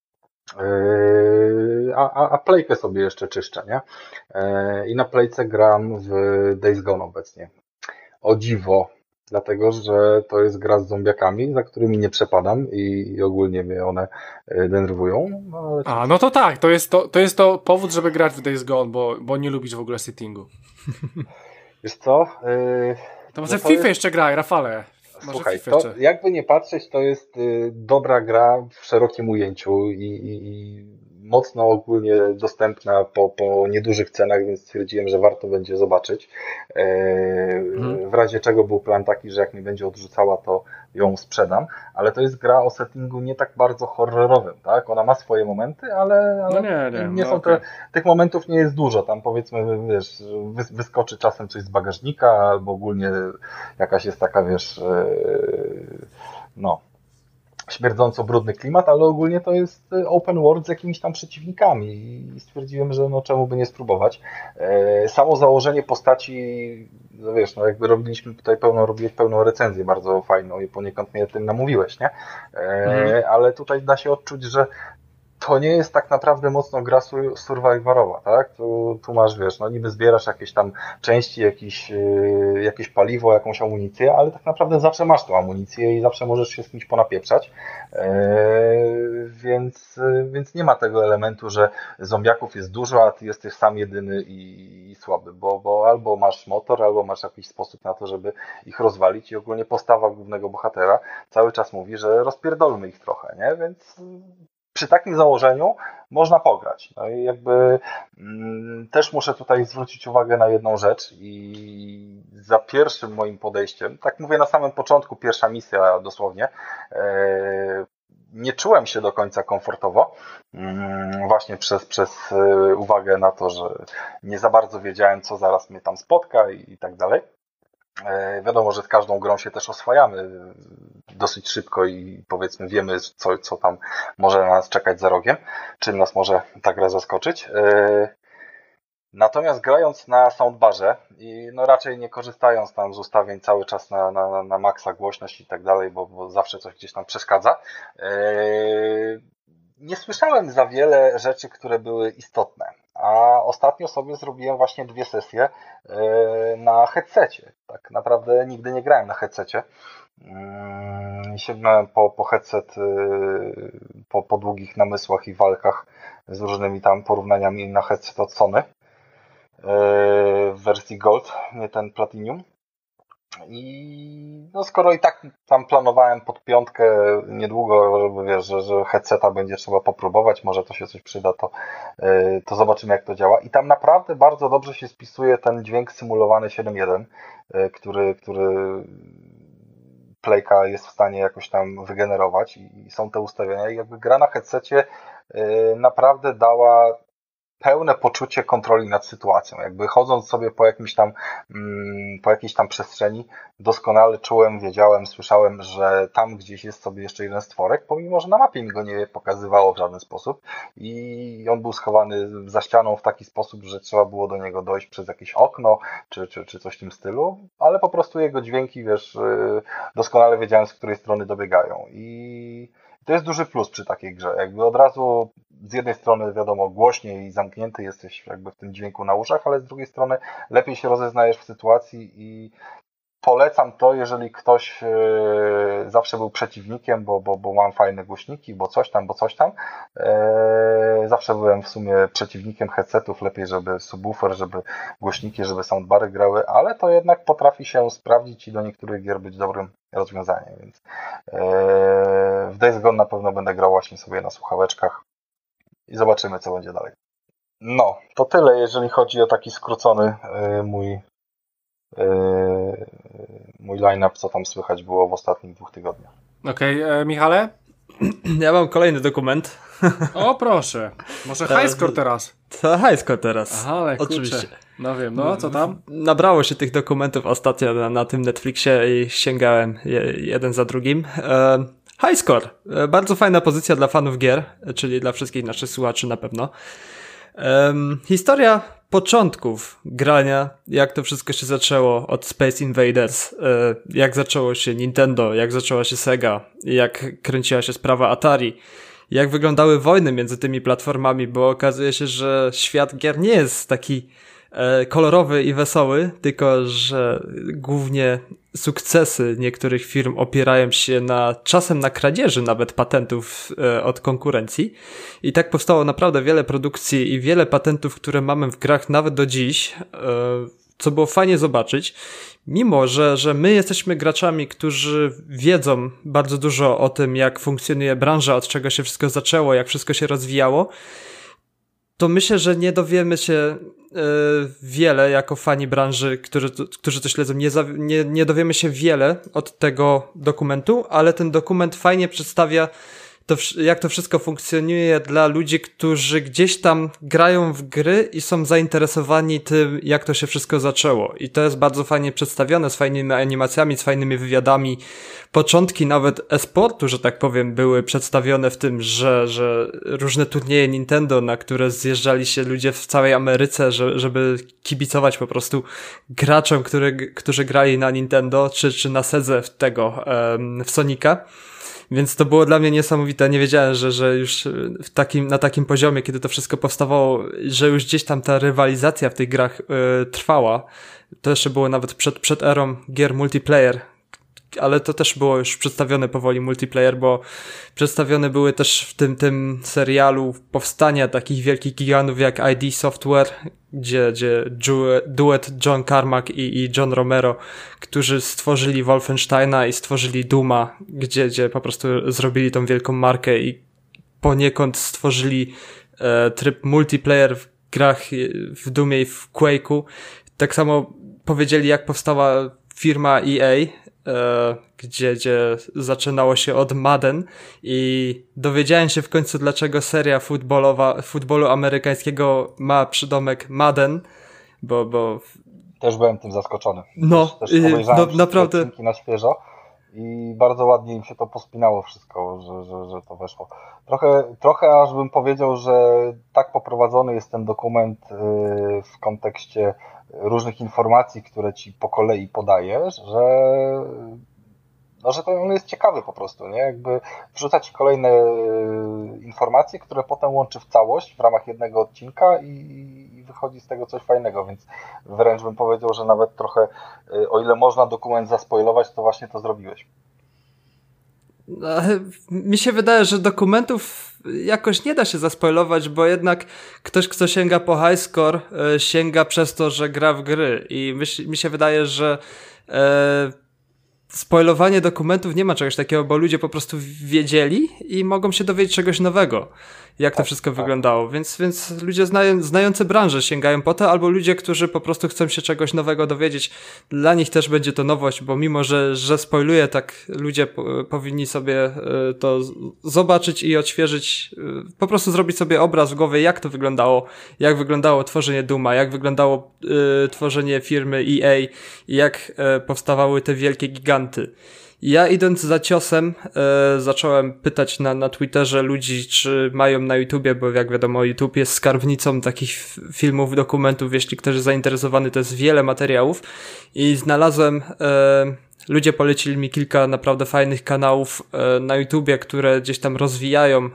A playkę sobie jeszcze czyszczę, nie? I na playce gram w Days Gone obecnie. O dziwo, dlatego że to jest gra z zombiakami, za którymi nie przepadam i ogólnie mnie one denerwują. No, ale
No to tak, to jest to powód, żeby grać w Days Gone, bo nie lubisz w ogóle settingu.
wiesz co?
To może w FIFA jeszcze graj, Rafale.
Słuchaj, to jakby nie patrzeć, to jest dobra gra w szerokim ujęciu i mocno ogólnie dostępna po niedużych cenach, więc stwierdziłem, że warto będzie zobaczyć. W razie czego był plan taki, że jak mnie będzie odrzucała, to ją sprzedam, ale to jest gra o settingu nie tak bardzo horrorowym, tak? Ona ma swoje momenty, ale nie są tych momentów nie jest dużo. Tam powiedzmy, wiesz, wyskoczy czasem coś z bagażnika, albo ogólnie jakaś jest taka, wiesz, no, śmierdząco brudny klimat, ale ogólnie to jest open world z jakimiś tam przeciwnikami i stwierdziłem, że no czemu by nie spróbować. Samo założenie postaci, no wiesz, no jakby robiliśmy tutaj robiłeś pełną recenzję bardzo fajną i poniekąd mnie tym namówiłeś, nie? Ale tutaj da się odczuć, że to nie jest tak naprawdę mocno gra survivorowa, tak? Tu masz, wiesz, no niby zbierasz jakieś tam części, jakieś paliwo, jakąś amunicję, ale tak naprawdę zawsze masz tą amunicję i zawsze możesz się z kimś ponapieprzać. Więc nie ma tego elementu, że zombiaków jest dużo, a ty jesteś sam jedyny i słaby, bo albo masz motor, albo masz jakiś sposób na to, żeby ich rozwalić i ogólnie postawa głównego bohatera cały czas mówi, że rozpierdolmy ich trochę, nie? Więc przy takim założeniu można pograć. No i jakby też muszę tutaj zwrócić uwagę na jedną rzecz i za pierwszym moim podejściem, tak mówię na samym początku, pierwsza misja dosłownie, nie czułem się do końca komfortowo, właśnie przez uwagę na to, że nie za bardzo wiedziałem, co zaraz mnie tam spotka i tak dalej. Wiadomo, że z każdą grą się też oswajamy dosyć szybko i powiedzmy wiemy, co tam może na nas czekać za rogiem, czym nas może ta gra zaskoczyć. Natomiast grając na soundbarze i no raczej nie korzystając tam z ustawień cały czas na maksa głośność i tak dalej, bo zawsze coś gdzieś tam przeszkadza, nie słyszałem za wiele rzeczy, które były istotne. A ostatnio sobie zrobiłem właśnie 2 sesje na headsetie. Tak naprawdę nigdy nie grałem na headsetie. Sięgnąłem po headset po długich namysłach i walkach z różnymi tam porównaniami na headset od Sony w wersji Gold, nie ten Platinum. I no skoro i tak tam planowałem pod 5 niedługo, żeby wiesz, że headseta będzie trzeba popróbować, może to się coś przyda, to zobaczymy jak to działa. I tam naprawdę bardzo dobrze się spisuje ten dźwięk symulowany 7.1, który Playka jest w stanie jakoś tam wygenerować i są te ustawienia. I jakby gra na headsetie naprawdę dała pełne poczucie kontroli nad sytuacją. Jakby chodząc sobie po jakiejś tam przestrzeni, doskonale czułem, wiedziałem, słyszałem, że tam gdzieś jest sobie jeszcze jeden stworek, pomimo że na mapie mi go nie pokazywało w żaden sposób i on był schowany za ścianą w taki sposób, że trzeba było do niego dojść przez jakieś okno, czy coś w tym stylu, ale po prostu jego dźwięki, wiesz, doskonale wiedziałem, z której strony dobiegają i to jest duży plus przy takiej grze. Jakby od razu z jednej strony wiadomo głośniej i zamknięty jesteś jakby w tym dźwięku na uszach, ale z drugiej strony lepiej się rozeznajesz w sytuacji i polecam to, jeżeli ktoś zawsze był przeciwnikiem, bo mam fajne głośniki, bo coś tam. Zawsze byłem w sumie przeciwnikiem headsetów, lepiej żeby subwoofer, żeby głośniki, żeby soundbary grały, ale to jednak potrafi się sprawdzić i do niektórych gier być dobrym rozwiązaniem, więc w Days Gone na pewno będę grał właśnie sobie na słuchaweczkach i zobaczymy, co będzie dalej. No, to tyle, jeżeli chodzi o taki skrócony mój line-up, co tam słychać było w ostatnich 2 tygodniach.
Okej, Michale?
Ja mam kolejny dokument.
O, proszę. Może Highscore teraz.
To Highscore teraz.
Aha, ale
oczywiście.
Kurczę. No wiem, no co tam?
Nabrało się tych dokumentów ostatnio na tym Netflixie i sięgałem jeden za drugim. Highscore. Bardzo fajna pozycja dla fanów gier, czyli dla wszystkich naszych słuchaczy na pewno. Historia początków grania, jak to wszystko się zaczęło od Space Invaders, jak zaczęło się Nintendo, jak zaczęła się Sega, jak kręciła się sprawa Atari, jak wyglądały wojny między tymi platformami, bo okazuje się, że świat gier nie jest taki kolorowy i wesoły, tylko że głównie sukcesy niektórych firm opierają się czasem na kradzieży nawet patentów od konkurencji i tak powstało naprawdę wiele produkcji i wiele patentów, które mamy w grach nawet do dziś, co było fajnie zobaczyć, mimo że my jesteśmy graczami, którzy wiedzą bardzo dużo o tym, jak funkcjonuje branża, od czego się wszystko zaczęło, jak wszystko się rozwijało, to myślę, że nie dowiemy się wiele jako fani branży, którzy to śledzą. Nie dowiemy się wiele od tego dokumentu, ale ten dokument fajnie przedstawia to, jak to wszystko funkcjonuje dla ludzi, którzy gdzieś tam grają w gry i są zainteresowani tym, jak to się wszystko zaczęło. I to jest bardzo fajnie przedstawione, z fajnymi animacjami, z fajnymi wywiadami. Początki nawet e-sportu, że tak powiem, były przedstawione w tym, że różne turnieje Nintendo, na które zjeżdżali się ludzie w całej Ameryce, żeby kibicować po prostu graczom, którzy grali na Nintendo, czy na Sedze w Sonika. Więc to było dla mnie niesamowite. Nie wiedziałem, że już na takim poziomie, kiedy to wszystko powstawało, że już gdzieś tam ta rywalizacja w tych grach trwała. To jeszcze było nawet przed erą gier multiplayer, ale to też było już przedstawione powoli multiplayer, bo przedstawione były też w tym serialu powstania takich wielkich gigantów jak ID Software, gdzie duet John Carmack i John Romero, którzy stworzyli Wolfensteina i stworzyli Dooma, gdzie po prostu zrobili tą wielką markę i poniekąd stworzyli tryb multiplayer w grach w Doomie i w Quake'u. Tak samo powiedzieli, jak powstała firma EA, gdzie zaczynało się od Madden i dowiedziałem się w końcu, dlaczego seria futbolu amerykańskiego ma przydomek Madden, bo
też byłem tym zaskoczony. Też
naprawdę
na świeżo i bardzo ładnie im się to pospinało wszystko, że to weszło. Trochę aż bym powiedział, że tak poprowadzony jest ten dokument w kontekście różnych informacji, które ci po kolei podajesz, że to on jest ciekawy po prostu, nie? Jakby wrzuca ci kolejne informacje, które potem łączy w całość w ramach jednego odcinka i wychodzi z tego coś fajnego, więc wręcz bym powiedział, że nawet trochę, o ile można dokument zaspoilować, to właśnie to zrobiłeś.
Mi się wydaje, że dokumentów jakoś nie da się zaspoilować, bo jednak ktoś, kto sięga po Highscore, sięga przez to, że gra w gry i mi się wydaje, że spoilowanie dokumentów nie ma czegoś takiego, bo ludzie po prostu wiedzieli i mogą się dowiedzieć czegoś nowego. jak to wszystko wyglądało. Więc ludzie znający branżę sięgają po to, albo ludzie, którzy po prostu chcą się czegoś nowego dowiedzieć. Dla nich też będzie to nowość, bo mimo, że spoiluję, tak ludzie powinni sobie to zobaczyć i odświeżyć, po prostu zrobić sobie obraz w głowie, jak to wyglądało, jak wyglądało tworzenie Dooma, jak wyglądało tworzenie firmy EA i jak powstawały te wielkie giganty. Ja idąc za ciosem zacząłem pytać na Twitterze ludzi, czy mają na YouTubie, bo jak wiadomo YouTube jest skarbnicą takich filmów, dokumentów, jeśli ktoś jest zainteresowany, to jest wiele materiałów i znalazłem, ludzie polecili mi kilka naprawdę fajnych kanałów na YouTubie, które gdzieś tam rozwijają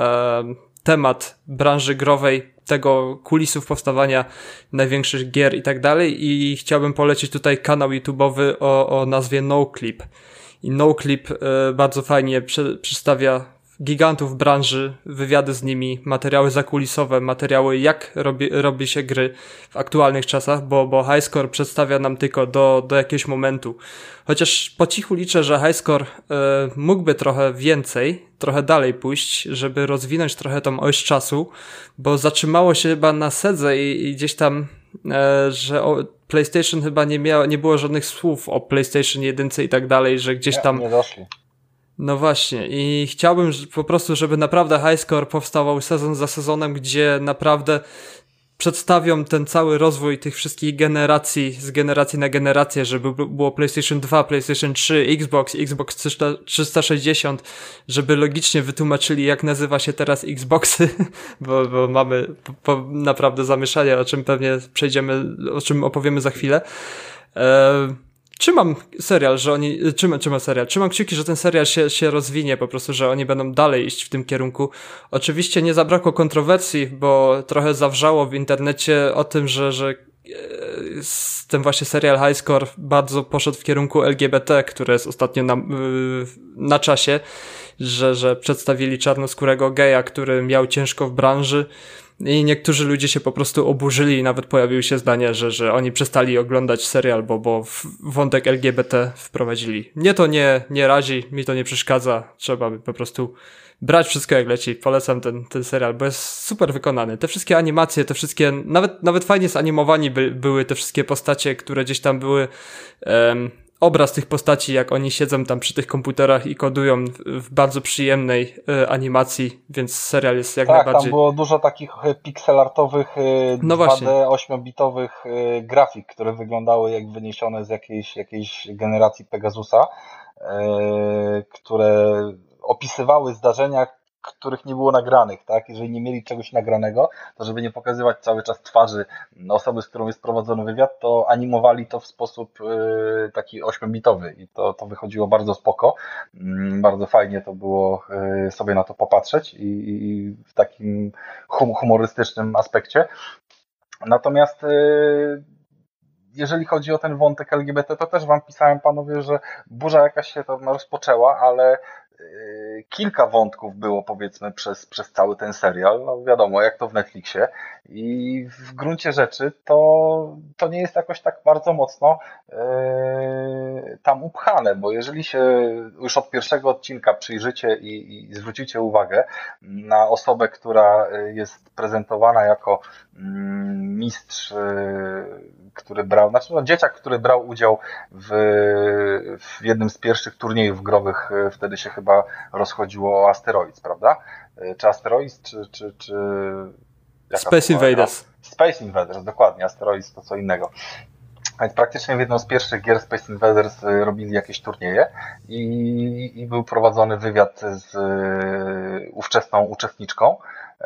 temat branży growej, tego kulisów powstawania największych gier i tak dalej i chciałbym polecić tutaj kanał YouTube'owy o nazwie NoClip. I NoClip bardzo fajnie przedstawia gigantów branży, wywiady z nimi, materiały zakulisowe, materiały jak robi się gry w aktualnych czasach, bo Highscore przedstawia nam tylko do jakiegoś momentu. Chociaż po cichu liczę, że Highscore mógłby trochę więcej, trochę dalej pójść, żeby rozwinąć trochę tą oś czasu, bo zatrzymało się chyba na sedze i gdzieś tam, że PlayStation chyba nie było żadnych słów o PlayStation 1 i tak dalej, że gdzieś tam...
Nie doszli.
No właśnie i chciałbym po prostu, żeby naprawdę Highscore powstawał sezon za sezonem, gdzie naprawdę przedstawią ten cały rozwój tych wszystkich generacji, z generacji na generację, żeby było PlayStation 2, PlayStation 3, Xbox 360, żeby logicznie wytłumaczyli, jak nazywa się teraz Xboxy, bo mamy naprawdę zamieszanie, o czym pewnie przejdziemy, o czym opowiemy za chwilę. Trzymam kciuki, że ten serial się rozwinie, po prostu, że oni będą dalej iść w tym kierunku. Oczywiście nie zabrakło kontrowersji, bo trochę zawrzało w internecie o tym, że ten właśnie serial Highscore bardzo poszedł w kierunku LGBT, które jest ostatnio na czasie, że przedstawili czarnoskórego geja, który miał ciężko w branży. I niektórzy ludzie się po prostu oburzyli i nawet pojawiły się zdania, że oni przestali oglądać serial, bo wątek LGBT wprowadzili. Mnie to nie razi, mi to nie przeszkadza. Trzeba po prostu brać wszystko jak leci. Polecam ten serial, bo jest super wykonany. Te wszystkie animacje, te wszystkie, nawet fajnie zanimowani były te wszystkie postacie, które gdzieś tam były, obraz tych postaci, jak oni siedzą tam przy tych komputerach i kodują w bardzo przyjemnej animacji, więc serial jest jak najbardziej... Tak,
tam było dużo takich pixelartowych, 2D, 8-bitowych grafik, które wyglądały jak wyniesione z jakiejś generacji Pegasusa, które opisywały zdarzenia, których nie było nagranych, tak? Jeżeli nie mieli czegoś nagranego, to żeby nie pokazywać cały czas twarzy osoby, z którą jest prowadzony wywiad, to animowali to w sposób taki 8-bitowy i to wychodziło bardzo spoko. Bardzo fajnie to było sobie na to popatrzeć i w takim humorystycznym aspekcie. Natomiast jeżeli chodzi o ten wątek LGBT, to też wam pisałem, panowie, że burza jakaś się tam rozpoczęła, ale kilka wątków było, powiedzmy, przez cały ten serial. No wiadomo, jak to w Netflixie. I w gruncie rzeczy to nie jest jakoś tak bardzo mocno tam upchane, bo jeżeli się już od pierwszego odcinka przyjrzycie i zwrócicie uwagę na osobę, która jest prezentowana jako mistrz, który brał, dzieciak, który brał udział w jednym z pierwszych turniejów growych, wtedy się chyba rozchodziło o Asteroids, prawda? Czy Asteroids, czy
Space Invaders.
Space Invaders, dokładnie. Asteroids to co innego. Więc praktycznie w jedną z pierwszych gier Space Invaders robili jakieś turnieje i był prowadzony wywiad z ówczesną uczestniczką,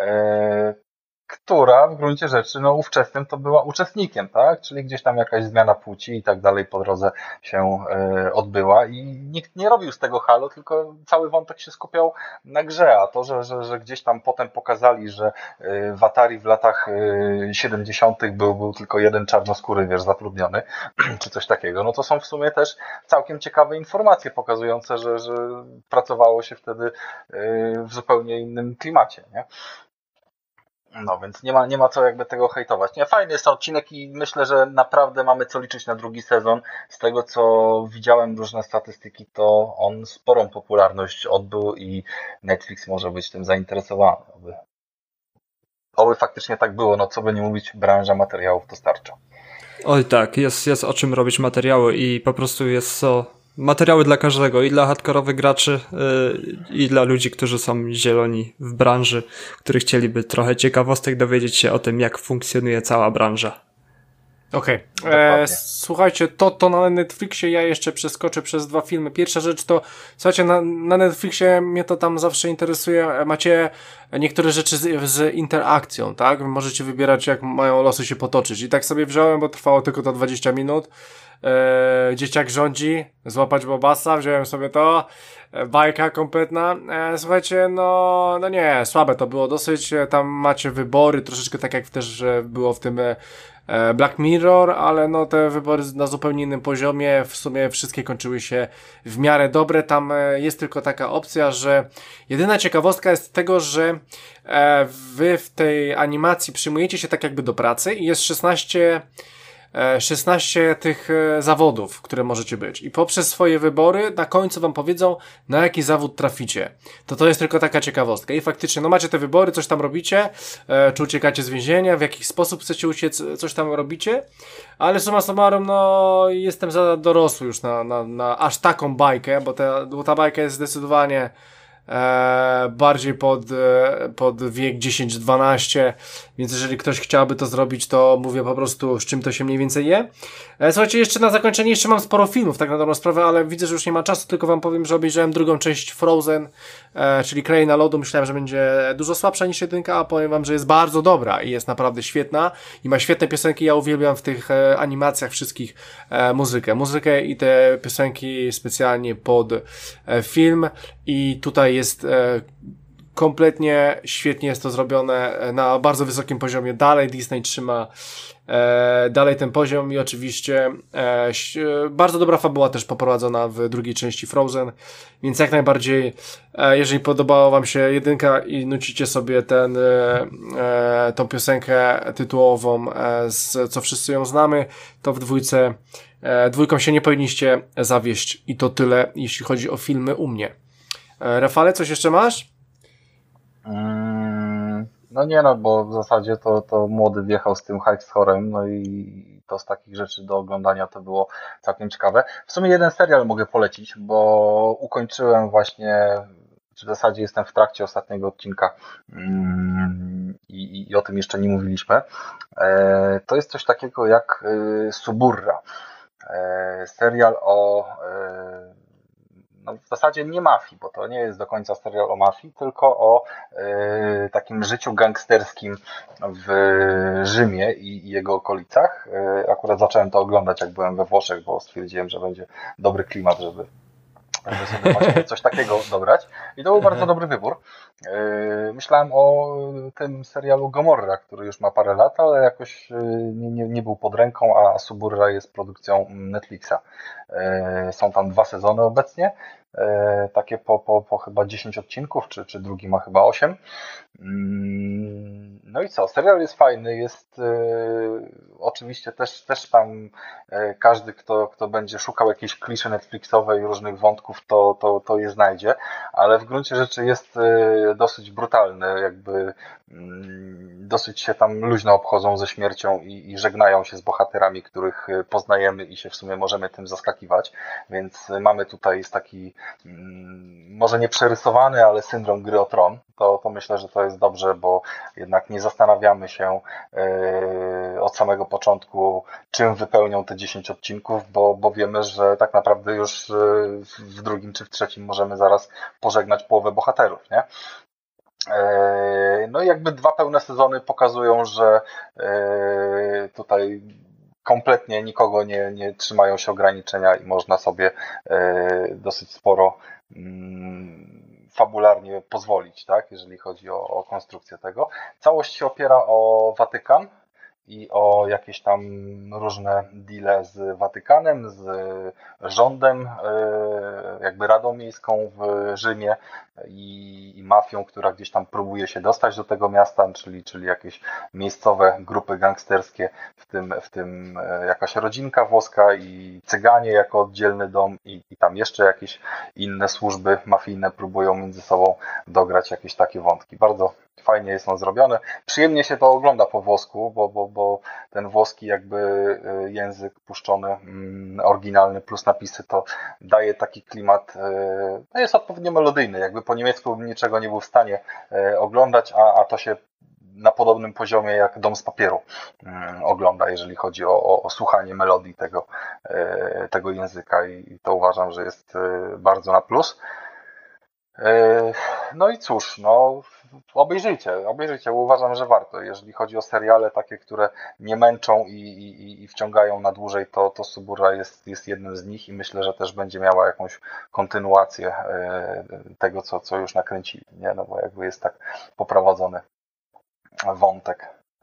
która w gruncie rzeczy, ówczesnym to była uczestnikiem, tak? Czyli gdzieś tam jakaś zmiana płci i tak dalej po drodze się odbyła i nikt nie robił z tego halo, tylko cały wątek się skupiał na grze, a to, że gdzieś tam potem pokazali, że w Atari w latach 70. był tylko jeden czarnoskóry, zatrudniony, czy coś takiego, no to są w sumie też całkiem ciekawe informacje pokazujące, że pracowało się wtedy w zupełnie innym klimacie, nie? No więc nie ma co jakby tego hejtować. Nie, fajny jest ten odcinek i myślę, że naprawdę mamy co liczyć na drugi sezon. Z tego co widziałem różne statystyki, to on sporą popularność odbył i Netflix może być tym zainteresowany, oby faktycznie tak było, no co by nie mówić, branża materiałów dostarcza.
Oj tak, jest o czym robić materiały i po prostu jest to materiały dla każdego, i dla hardkorowych graczy, i dla ludzi, którzy są zieloni w branży, którzy chcieliby trochę ciekawostek dowiedzieć się o tym, jak funkcjonuje cała branża.
Okej. Słuchajcie, to na Netflixie ja jeszcze przeskoczę przez 2 filmy. Pierwsza rzecz to, słuchajcie, na Netflixie mnie to tam zawsze interesuje. Macie niektóre rzeczy z interakcją, tak? Możecie wybierać, jak mają losy się potoczyć. I tak sobie wziąłem, bo trwało tylko to 20 minut. Dzieciak rządzi, złapać Bobasa, wziąłem sobie to. Bajka kompletna. Słuchajcie, no nie, słabe to było dosyć. Tam macie wybory, troszeczkę tak jak też było w tym Black Mirror, ale no te wybory na zupełnie innym poziomie, w sumie wszystkie kończyły się w miarę dobre. Tam jest tylko taka opcja, że jedyna ciekawostka jest tego, że wy w tej animacji przyjmujecie się tak jakby do pracy i jest 16 tych zawodów, które możecie być. I poprzez swoje wybory na końcu wam powiedzą, na jaki zawód traficie. To jest tylko taka ciekawostka. I faktycznie, no macie te wybory, coś tam robicie, czy uciekacie z więzienia, w jaki sposób chcecie uciec, coś tam robicie, ale summa summarum, no jestem za dorosły już na aż taką bajkę, bo ta bajka jest zdecydowanie bardziej pod wiek 10-12, więc jeżeli ktoś chciałby to zrobić, to mówię po prostu, z czym to się mniej więcej je. Słuchajcie, jeszcze na zakończenie, jeszcze mam sporo filmów, tak na dobrą sprawę, ale widzę, że już nie ma czasu, tylko wam powiem, że obejrzałem drugą część Frozen, czyli Kraina Lodu. Myślałem, że będzie dużo słabsza niż jedynka, a powiem wam, że jest bardzo dobra i jest naprawdę świetna i ma świetne piosenki. Ja uwielbiam w tych animacjach wszystkich muzykę i te piosenki specjalnie pod film. I tutaj jest kompletnie świetnie jest to zrobione na bardzo wysokim poziomie. Dalej Disney trzyma dalej ten poziom i oczywiście bardzo dobra fabuła też poprowadzona w drugiej części Frozen, więc jak najbardziej jeżeli podobała wam się jedynka i nucicie sobie tą piosenkę tytułową, co wszyscy ją znamy, to w dwójką się nie powinniście zawieść i to tyle, jeśli chodzi o filmy u mnie. Rafale, coś jeszcze masz?
No nie, no bo w zasadzie to młody wjechał z tym Highscorem, no i to z takich rzeczy do oglądania to było całkiem ciekawe. W sumie jeden serial mogę polecić, bo ukończyłem właśnie, czy w zasadzie jestem w trakcie ostatniego odcinka i o tym jeszcze nie mówiliśmy. To jest coś takiego jak Suburra. Serial o no w zasadzie nie mafii, bo to nie jest do końca serial o mafii, tylko o takim życiu gangsterskim w Rzymie i jego okolicach. Akurat zacząłem to oglądać, jak byłem we Włoszech, bo stwierdziłem, że będzie dobry klimat, żeby sobie właśnie coś takiego dobrać. I to był bardzo dobry wybór. Myślałem o tym serialu Gomorra, który już ma parę lat, ale jakoś nie był pod ręką, a Suburra jest produkcją Netflixa. Są tam 2 sezony obecnie, takie po chyba 10 odcinków, czy drugi ma chyba 8. No i co, serial jest fajny, jest oczywiście też tam każdy, kto będzie szukał jakiejś kliszy Netflixowej, różnych wątków, to je znajdzie, ale w gruncie rzeczy jest dosyć brutalny, jakby dosyć się tam luźno obchodzą ze śmiercią i żegnają się z bohaterami, których poznajemy i się w sumie możemy tym zaskakiwać, więc mamy tutaj taki może nie przerysowany, ale syndrom gry o tron. To myślę, że to jest dobrze, bo jednak nie zastanawiamy się od samego początku, czym wypełnią te 10 odcinków, bo wiemy, że tak naprawdę już w drugim czy w trzecim możemy zaraz pożegnać połowę bohaterów, nie? No i jakby 2 pełne sezony pokazują, że tutaj kompletnie nikogo nie trzymają się ograniczenia i można sobie dosyć sporo fabularnie pozwolić, tak, jeżeli chodzi o konstrukcję tego. Całość się opiera o Watykan i o jakieś tam różne deale z Watykanem, z rządem, jakby Radą Miejską w Rzymie i mafią, która gdzieś tam próbuje się dostać do tego miasta, czyli jakieś miejscowe grupy gangsterskie, w tym jakaś rodzinka włoska i Cyganie jako oddzielny dom i tam jeszcze jakieś inne służby mafijne próbują między sobą dograć jakieś takie wątki. Bardzo fajnie jest on zrobiony. Przyjemnie się to ogląda po włosku, bo ten włoski jakby język puszczony, oryginalny plus napisy, to daje taki klimat, no jest odpowiednio melodyjny, jakby po niemiecku bym niczego nie był w stanie oglądać, a to się na podobnym poziomie jak Dom z papieru ogląda, jeżeli chodzi o słuchanie melodii tego języka i to uważam, że jest bardzo na plus. No i cóż, no obejrzyjcie, bo uważam, że warto. Jeżeli chodzi o seriale takie, które nie męczą i wciągają na dłużej, to Suburra jest jednym z nich i myślę, że też będzie miała jakąś kontynuację tego, co już nakręcili, nie? No bo jakby jest tak poprowadzony wątek.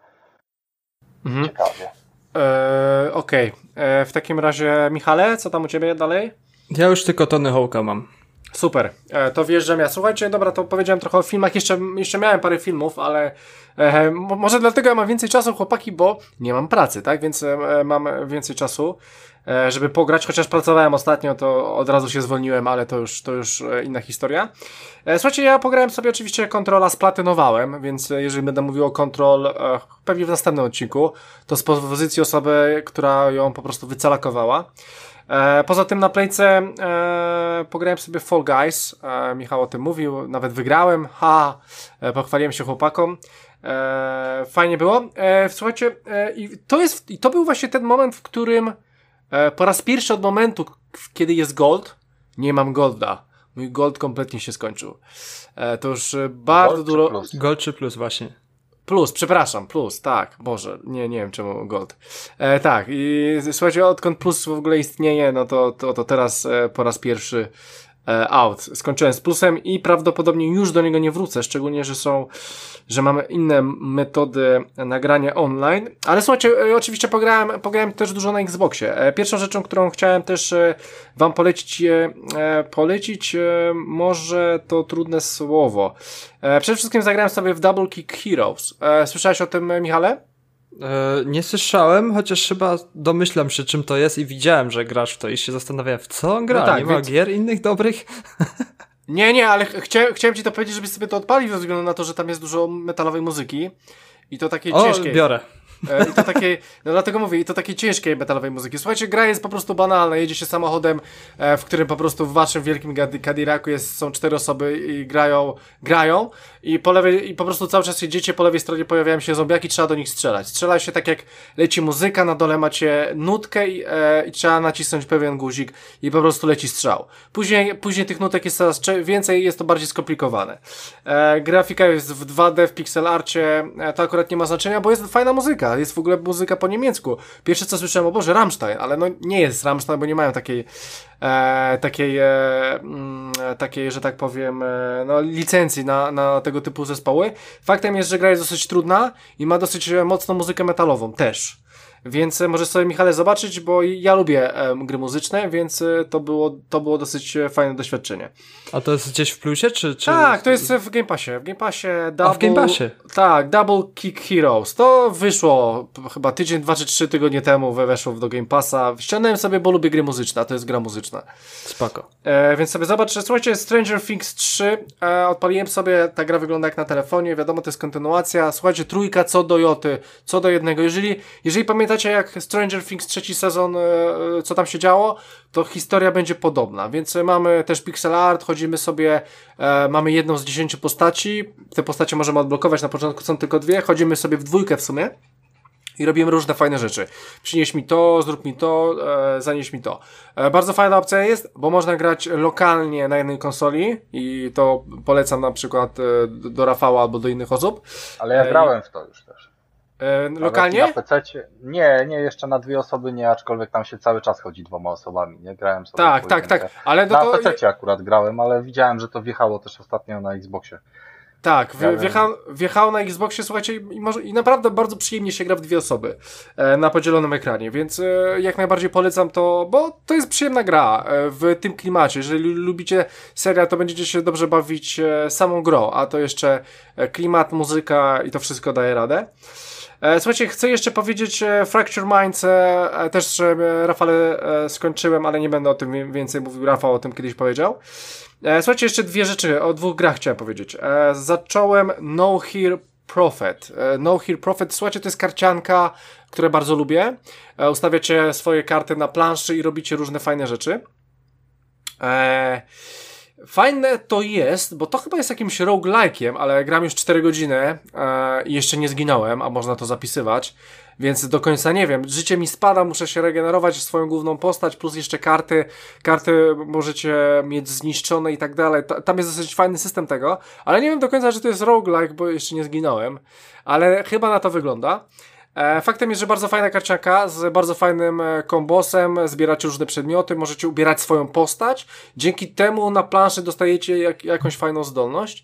Ciekawie.
Okej. W takim razie, Michale, co tam u ciebie dalej?
Ja już tylko Tony Hawk'a mam.
Super, to wjeżdżam ja. Słuchajcie, dobra, to powiedziałem trochę o filmach, jeszcze miałem parę filmów, ale może dlatego ja mam więcej czasu, chłopaki, bo nie mam pracy, tak, więc mam więcej czasu, żeby pograć, chociaż pracowałem ostatnio, to od razu się zwolniłem, ale to już inna historia. Słuchajcie, ja pograłem sobie oczywiście Controla, splatynowałem, więc jeżeli będę mówił o Control pewnie w następnym odcinku, to z pozycji osoby, która ją po prostu wycalakowała. Poza tym na Playce pograłem sobie Fall Guys, Michał o tym mówił, nawet wygrałem, pochwaliłem się chłopakom, fajnie było. Słuchajcie, i to był właśnie ten moment, w którym po raz pierwszy od momentu, kiedy jest Gold, nie mam Golda. Mój Gold kompletnie się skończył. To już bardzo dużo...
Gold czy plus właśnie?
Plus, przepraszam, plus, tak, Boże, nie wiem czemu Gold. Tak, i słuchajcie, odkąd plus w ogóle istnieje, no to teraz po raz pierwszy out. Skończyłem z plusem i prawdopodobnie już do niego nie wrócę, szczególnie, że mamy inne metody nagrania online. Ale słuchajcie, oczywiście pograłem też dużo na Xboxie. Pierwszą rzeczą, którą chciałem też wam polecić, może to trudne słowo. Przede wszystkim zagrałem sobie w Double Kick Heroes. Słyszałeś o tym, Michale?
Nie słyszałem, chociaż chyba domyślam się, czym to jest i widziałem, że grasz w to i się zastanawiałem, w co on gra? No tak, nie ma gier innych dobrych?
Nie, ale chciałem ci to powiedzieć, żebyś sobie to odpalił ze względu na to, że tam jest dużo metalowej muzyki i to takiej ciężkiej.
Biorę.
I to takiej, no dlatego mówię, i to takiej ciężkiej metalowej muzyki. Słuchajcie, gra jest po prostu banalna, jedzie się samochodem, w którym po prostu w waszym wielkim Cadillacu są 4 osoby i grają i po prostu cały czas jedziecie, po lewej stronie pojawiają się zombiaki, trzeba do nich strzelać. Strzela się tak jak leci muzyka, na dole macie nutkę i trzeba nacisnąć pewien guzik i po prostu leci strzał. Później tych nutek jest coraz więcej, jest to bardziej skomplikowane. Grafika jest w 2D, w pixel arcie, to akurat nie ma znaczenia, bo jest fajna muzyka. Jest w ogóle muzyka po niemiecku. Pierwsze co słyszałem, o Boże, Rammstein, ale no nie jest Rammstein, bo nie mają takiej, że tak powiem, no licencji na tego typu zespoły. Faktem jest, że gra jest dosyć trudna i ma dosyć mocną muzykę metalową też. Więc możesz sobie, Michale, zobaczyć, bo ja lubię gry muzyczne, więc to było dosyć fajne doświadczenie.
A to jest gdzieś w plusie, czy...
Tak, to jest w Game Passie. W Game Passie
w Game Passie?
Tak, Double Kick Heroes. To wyszło chyba tydzień, 2 czy 3 tygodnie temu, weszło do Game Passa. Ściągnąłem sobie, bo lubię gry muzyczne, a to jest gra muzyczna.
Spoko.
Więc sobie zobacz, słuchajcie, Stranger Things 3, odpaliłem sobie, ta gra wygląda jak na telefonie, wiadomo, to jest kontynuacja. Słuchajcie, 3 co do joty, co do jednego. Jeżeli pamiętacie, jak Stranger Things 3 sezon, co tam się działo, to historia będzie podobna, więc mamy też pixel art, chodzimy sobie, mamy jedną z 10 postaci, te postacie możemy odblokować, na początku są tylko 2, chodzimy sobie w 2 w sumie i robimy różne fajne rzeczy. Przynieś mi to, zrób mi to, zanieś mi to. Bardzo fajna opcja jest, bo można grać lokalnie na jednej konsoli i to polecam na przykład do Rafała albo do innych osób.
Ale ja grałem w to już też.
Lokalnie?
Na PC-cie. Nie, jeszcze na 2 osoby nie, aczkolwiek tam się cały czas chodzi 2 osobami, nie? Grałem sobie
Tak, ale
na PC-cie akurat grałem, ale widziałem, że to wjechało też ostatnio na Xboxie.
Tak, wjechało na Xboxie, słuchajcie, i naprawdę bardzo przyjemnie się gra w 2 osoby na podzielonym ekranie, więc jak najbardziej polecam to, bo to jest przyjemna gra w tym klimacie. Jeżeli lubicie serial, to będziecie się dobrze bawić samą grą, a to jeszcze klimat, muzyka i to wszystko daje radę. Słuchajcie, chcę jeszcze powiedzieć Fracture Minds, też Rafale skończyłem, ale nie będę o tym więcej mówił, Rafał o tym kiedyś powiedział. Słuchajcie, jeszcze dwie rzeczy, o dwóch grach chciałem powiedzieć. Zacząłem No Here Prophet. No Here Prophet, słuchajcie, to jest karcianka, które bardzo lubię. Ustawiacie swoje karty na planszy i robicie różne fajne rzeczy. Fajne to jest, bo to chyba jest jakimś roguelike'iem, ale gram już 4 godziny i jeszcze nie zginąłem, a można to zapisywać, więc do końca nie wiem. Życie mi spada, muszę się regenerować swoją główną postać, plus jeszcze karty możecie mieć zniszczone i tak dalej. Tam jest dosyć fajny system tego, ale nie wiem do końca, że to jest roguelike, bo jeszcze nie zginąłem, ale chyba na to wygląda. Faktem jest, że bardzo fajna karcianka z bardzo fajnym kombosem, zbieracie różne przedmioty, możecie ubierać swoją postać, dzięki temu na planszy dostajecie jakąś fajną zdolność.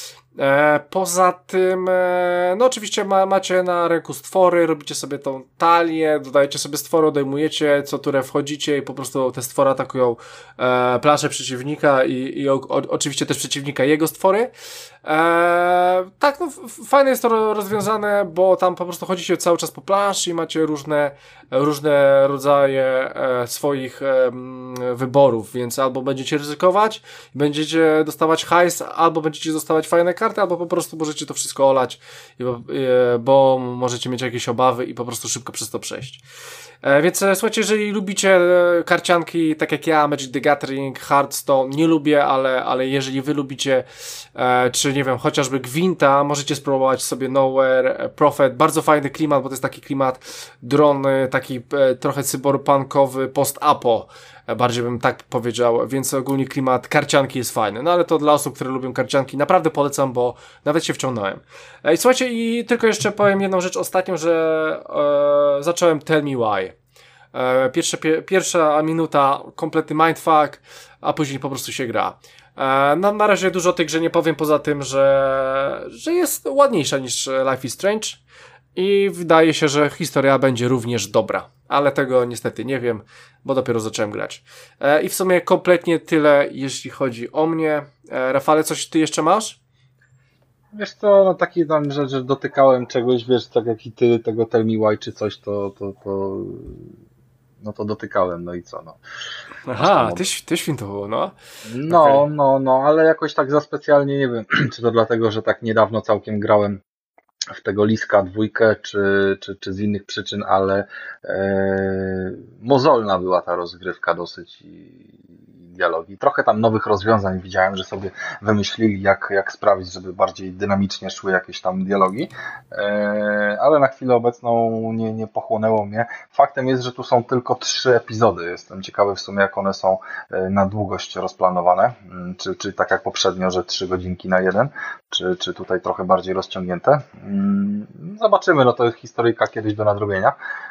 Poza tym, no oczywiście macie na ręku stwory, robicie sobie tą talię, dodajecie sobie stwory, odejmujecie, co turę wchodzicie i po prostu te stwory atakują planszę przeciwnika i oczywiście też przeciwnika jego stwory. Tak, no fajne jest to rozwiązane, bo tam po prostu chodzicie cały czas po planszy i macie różne rodzaje swoich wyborów, więc albo będziecie ryzykować, będziecie dostawać hajs, albo będziecie dostawać fajne karty, albo po prostu możecie to wszystko olać, bo możecie mieć jakieś obawy i po prostu szybko przez to przejść. Więc słuchajcie, jeżeli lubicie karcianki, tak jak ja, Magic the Gathering, Hearthstone, nie lubię, ale jeżeli wy lubicie, czy nie wiem, chociażby Gwinta, możecie spróbować sobie Nowhere Prophet, bardzo fajny klimat, bo to jest taki klimat drony, taki trochę cyberpunkowy, post-apo, bardziej bym tak powiedział, więc ogólnie klimat karcianki jest fajny, no ale to dla osób, które lubią karcianki, naprawdę polecam, bo nawet się wciągnąłem. I słuchajcie, i tylko jeszcze powiem jedną rzecz ostatnią, że zacząłem Tell Me Why. Pierwsza minuta kompletny mindfuck, a później po prostu się gra. Na razie dużo o tej grze nie powiem, poza tym, że jest ładniejsza niż Life is Strange i wydaje się, że historia będzie również dobra, ale tego niestety nie wiem, bo dopiero zacząłem grać. I w sumie kompletnie tyle, jeśli chodzi o mnie. Rafale, coś ty jeszcze masz?
Wiesz co, no taki tam rzecz, że dotykałem czegoś, wiesz, tak jak i ty, tego Tell Me Why czy coś, no to dotykałem, no i co, no.
Aha, ty świntowo, no.
No,
Okay.
no, ale jakoś tak za specjalnie, nie wiem, czy to dlatego, że tak niedawno całkiem grałem w tego Liska 2, czy z innych przyczyn, ale mozolna była ta rozgrywka dosyć i dialogi. Trochę tam nowych rozwiązań widziałem, że sobie wymyślili, jak sprawić, żeby bardziej dynamicznie szły jakieś tam dialogi, ale na chwilę obecną nie pochłonęło mnie. Faktem jest, że tu są tylko 3 epizody. Jestem ciekawy w sumie, jak one są na długość rozplanowane, czy tak jak poprzednio, że 3 godzinki na jeden, czy tutaj trochę bardziej rozciągnięte. Zobaczymy, no to jest historyjka kiedyś do nadrobienia.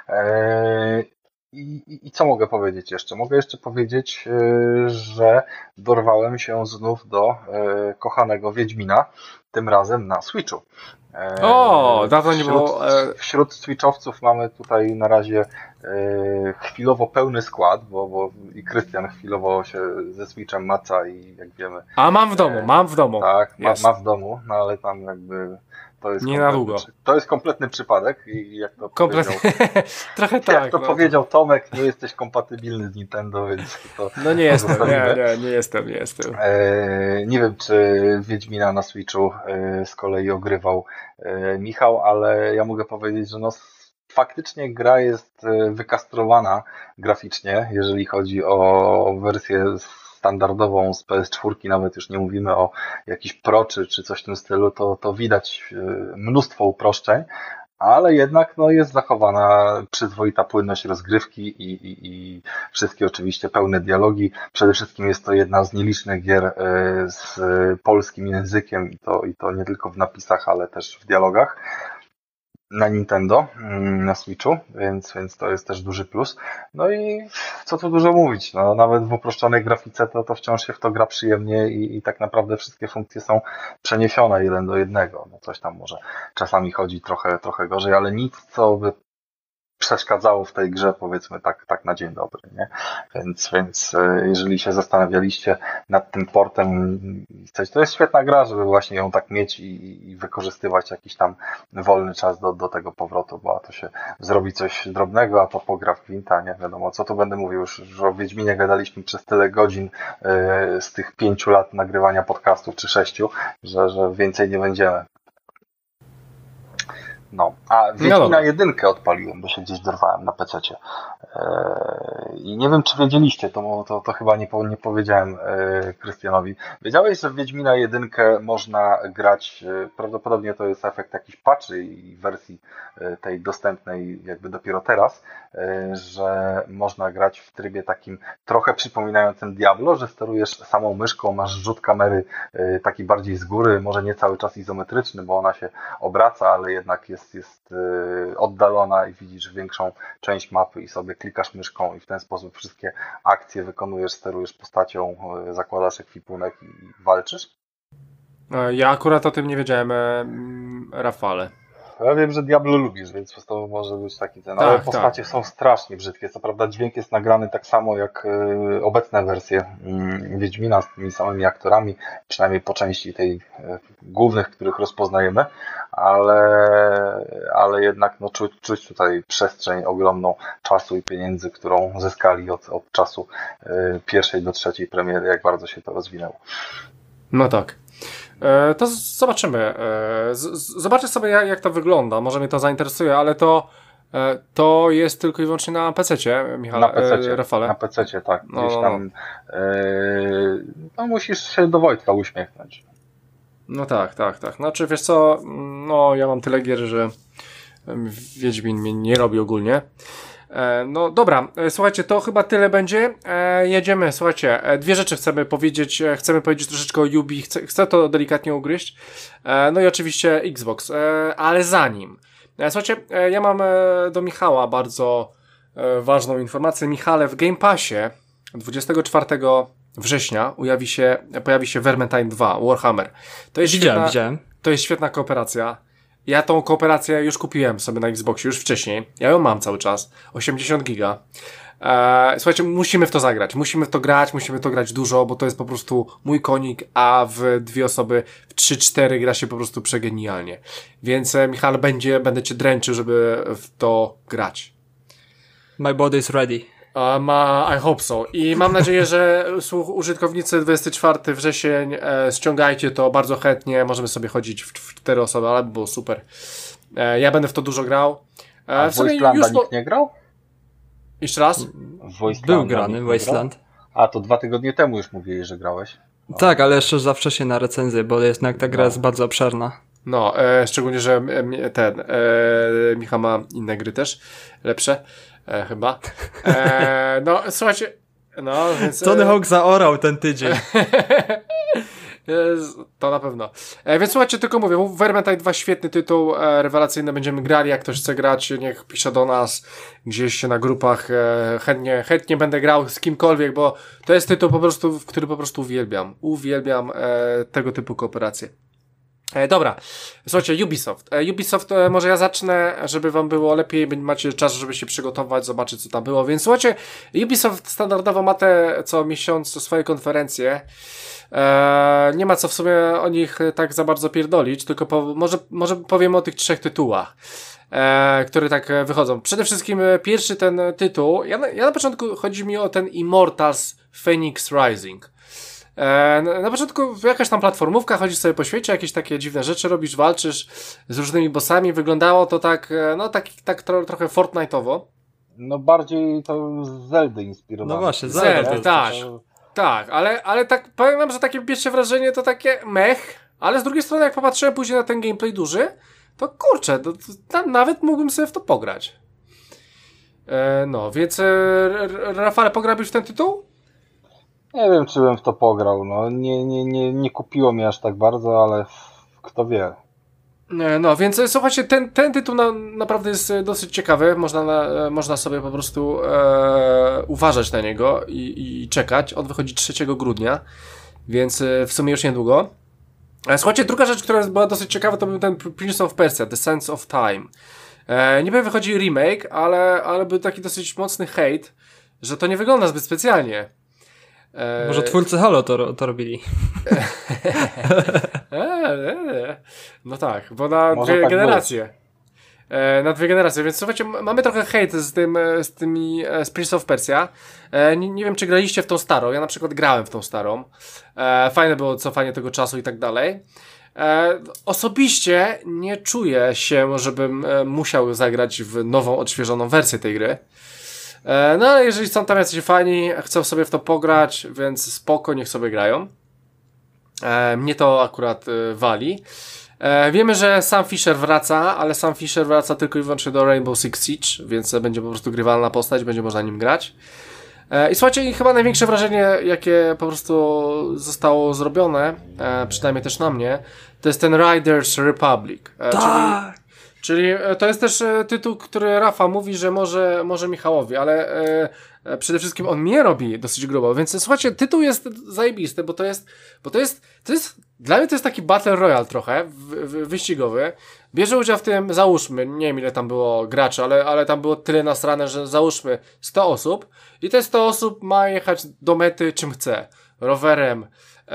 I co mogę powiedzieć jeszcze? Mogę jeszcze powiedzieć, że dorwałem się znów do kochanego Wiedźmina, tym razem na Switchu.
O, dawno nie było.
Wśród Switchowców mamy tutaj na razie chwilowo pełny skład, bo i Krystian chwilowo się ze Switchem maca i jak wiemy...
A mam w domu.
Tak, ma w domu, no ale tam jakby... To jest
nie na długo.
To jest kompletny przypadek i jak to powiedział,
trochę tak.
Jak to powiedział Tomek, nie jesteś kompatybilny z Nintendo, więc to...
No nie jestem, nie jestem.
Nie wiem, czy Wiedźmina na Switchu z kolei ogrywał Michał, ale ja mogę powiedzieć, że no faktycznie gra jest wykastrowana graficznie, jeżeli chodzi o wersję standardową z PS4, nawet już nie mówimy o jakiś Pro czy coś w tym stylu, to widać mnóstwo uproszczeń, ale jednak no, jest zachowana przyzwoita płynność rozgrywki i wszystkie oczywiście pełne dialogi. Przede wszystkim jest to jedna z nielicznych gier z polskim językiem i to nie tylko w napisach, ale też w dialogach na Nintendo, na Switchu, więc to jest też duży plus. No i co tu dużo mówić, no nawet w uproszczonej grafice to wciąż się w to gra przyjemnie i tak naprawdę wszystkie funkcje są przeniesione 1:1. No coś tam może czasami chodzi trochę gorzej, ale nic, co by przeszkadzało w tej grze, powiedzmy tak na dzień dobry, nie? Więc jeżeli się zastanawialiście nad tym portem, to jest świetna gra, żeby właśnie ją tak mieć i wykorzystywać jakiś tam wolny czas do tego powrotu, bo a to się zrobi coś drobnego, a to pogra w Gwinta, nie wiadomo co tu będę mówił, już o Wiedźminie gadaliśmy przez tyle godzin z tych 5 lat nagrywania podcastów czy 6, że więcej nie będziemy. No, a Wiedźmina 1 odpaliłem, bo się gdzieś dorwałem na PC-cie. I nie wiem, czy wiedzieliście, to chyba nie powiedziałem Krystianowi. Wiedziałeś, że w Wiedźmina 1 można grać, prawdopodobnie to jest efekt jakichś patchy i wersji tej dostępnej jakby dopiero teraz, że można grać w trybie takim trochę przypominającym Diablo, że sterujesz samą myszką, masz rzut kamery taki bardziej z góry, może nie cały czas izometryczny, bo ona się obraca, ale jednak jest oddalona i widzisz większą część mapy i sobie klikasz myszką i w ten sposób wszystkie akcje wykonujesz, sterujesz postacią, zakładasz ekwipunek i walczysz?
Ja akurat o tym nie wiedziałem, Rafale.
Ja wiem, że Diablo lubisz, więc to może być taki ten, ale postacie są strasznie brzydkie. Co prawda dźwięk jest nagrany tak samo jak obecne wersje Wiedźmina z tymi samymi aktorami, przynajmniej po części tej głównych, których rozpoznajemy, ale jednak no, czuć tutaj przestrzeń ogromną czasu i pieniędzy, którą zyskali od czasu pierwszej do trzeciej premiery, jak bardzo się to rozwinęło.
No tak. To zobaczymy. Zobaczę sobie, jak to wygląda. Może mnie to zainteresuje, ale to jest tylko i wyłącznie na PC-cie, Michał,
na PC-cie,
Rafale.
Na PC-cie, tak. Gdzieś tam musisz się do Wojtka uśmiechnąć.
No tak. Znaczy, wiesz co, no ja mam tyle gier, że Wiedźmin mnie nie robi ogólnie. No dobra, słuchajcie, to chyba tyle będzie. Jedziemy, słuchajcie, dwie rzeczy chcemy powiedzieć troszeczkę o Ubi, chcę to delikatnie ugryźć. No i oczywiście Xbox, ale zanim. Słuchajcie, ja mam do Michała bardzo ważną informację. Michale, w Game Passie 24 września pojawi się Vermintide 2, Warhammer. To jest
Widziałem.
To jest świetna kooperacja. Ja tą kooperację już kupiłem sobie na Xboxie, już wcześniej. Ja ją mam cały czas. 80 giga. Słuchajcie, musimy w to zagrać. Musimy w to grać dużo, bo to jest po prostu mój konik, a w dwie osoby, w 3-4 gra się po prostu przegenialnie. Więc Michał, będę cię dręczył, żeby w to grać.
My body is ready.
I hope so. I mam nadzieję, że użytkownicy 24 wrzesień ściągajcie to bardzo chętnie. Możemy sobie chodzić w 4 osoby, ale by było super. Ja będę w to dużo grał.
A w Wastelanda nikt nie grał?
Jeszcze raz?
Był grany Wasteland.
A, to 2 tygodnie temu już mówili, że grałeś.
No. Tak, ale jeszcze za wcześnie na recenzję, bo jednak ta gra jest bardzo obszerna.
No, szczególnie, że Michał ma inne gry też, lepsze. Chyba. No, słuchajcie. No, więc.
Tony Hawk zaorał ten tydzień.
To na pewno. Więc słuchajcie, tylko mówię, Vermintide 2 świetny tytuł, rewelacyjny, będziemy grali, jak ktoś chce grać, niech pisze do nas gdzieś na grupach, chętnie będę grał z kimkolwiek, bo to jest tytuł po prostu, który po prostu uwielbiam tego typu kooperacje. Dobra, słuchajcie, Ubisoft, może ja zacznę, żeby wam było lepiej, macie czas, żeby się przygotować, zobaczyć co tam było, więc słuchajcie, Ubisoft standardowo ma co miesiąc swoje konferencje, nie ma co w sumie o nich tak za bardzo pierdolić, tylko może powiem o tych 3 tytułach, które tak wychodzą. Przede wszystkim pierwszy ten tytuł, ja na początku chodzi mi o ten Immortals Phoenix Rising. Na początku jakaś tam platformówka, chodzisz sobie po świecie, jakieś takie dziwne rzeczy robisz, walczysz z różnymi bossami, wyglądało to tak trochę Fortnite'owo.
No bardziej to z Zeldy inspirowane.
No właśnie,
Zelda, tak, ale tak powiem wam, że takie pierwsze wrażenie to takie mech, ale z drugiej strony jak popatrzyłem później na ten gameplay duży, to kurczę, tam nawet mógłbym sobie w to pograć. No, więc Rafale, pograłbyś w ten tytuł?
Nie wiem, czy bym w to pograł. No, nie kupiło mnie aż tak bardzo, ale kto wie.
No, więc słuchajcie, ten tytuł naprawdę jest dosyć ciekawy. Można sobie po prostu uważać na niego i czekać. On wychodzi 3 grudnia, więc w sumie już niedługo. Słuchajcie, druga rzecz, która była dosyć ciekawa, to był ten Prince of Persia, The Sands of Time. Niby wychodzi remake, ale był taki dosyć mocny hejt, że to nie wygląda zbyt specjalnie.
Może twórcy Halo to robili.
No tak, bo na
Może
dwie
tak
generacje. Na dwie generacje, więc słuchajcie, mamy trochę hejt z Prince of Persia. Nie wiem, czy graliście w tą starą, ja na przykład grałem w tą starą. Fajne było cofanie tego czasu i tak dalej. Osobiście nie czuję się, żebym musiał zagrać w nową, odświeżoną wersję tej gry. No ale jeżeli są tam jacyś fani, chcą sobie w to pograć, więc spoko, niech sobie grają. Mnie to akurat wali. Wiemy, że Sam Fisher wraca, ale Sam Fisher wraca tylko i wyłącznie do Rainbow Six Siege, więc będzie po prostu grywalna postać, będzie można nim grać. I słuchajcie, chyba największe wrażenie, jakie po prostu zostało zrobione, przynajmniej też na mnie, to jest ten Riders Republic.
Tak!
Czyli to jest też tytuł, który Rafa mówi, że może Michałowi, ale przede wszystkim on mnie robi dosyć grubo, więc słuchajcie, tytuł jest zajebisty, bo to jest dla mnie to jest taki Battle Royale trochę, wyścigowy. Bierze udział w tym, załóżmy, nie wiem ile tam było graczy, ale tam było tyle nasrane, że załóżmy 100 osób i te 100 osób ma jechać do mety czym chce. Rowerem,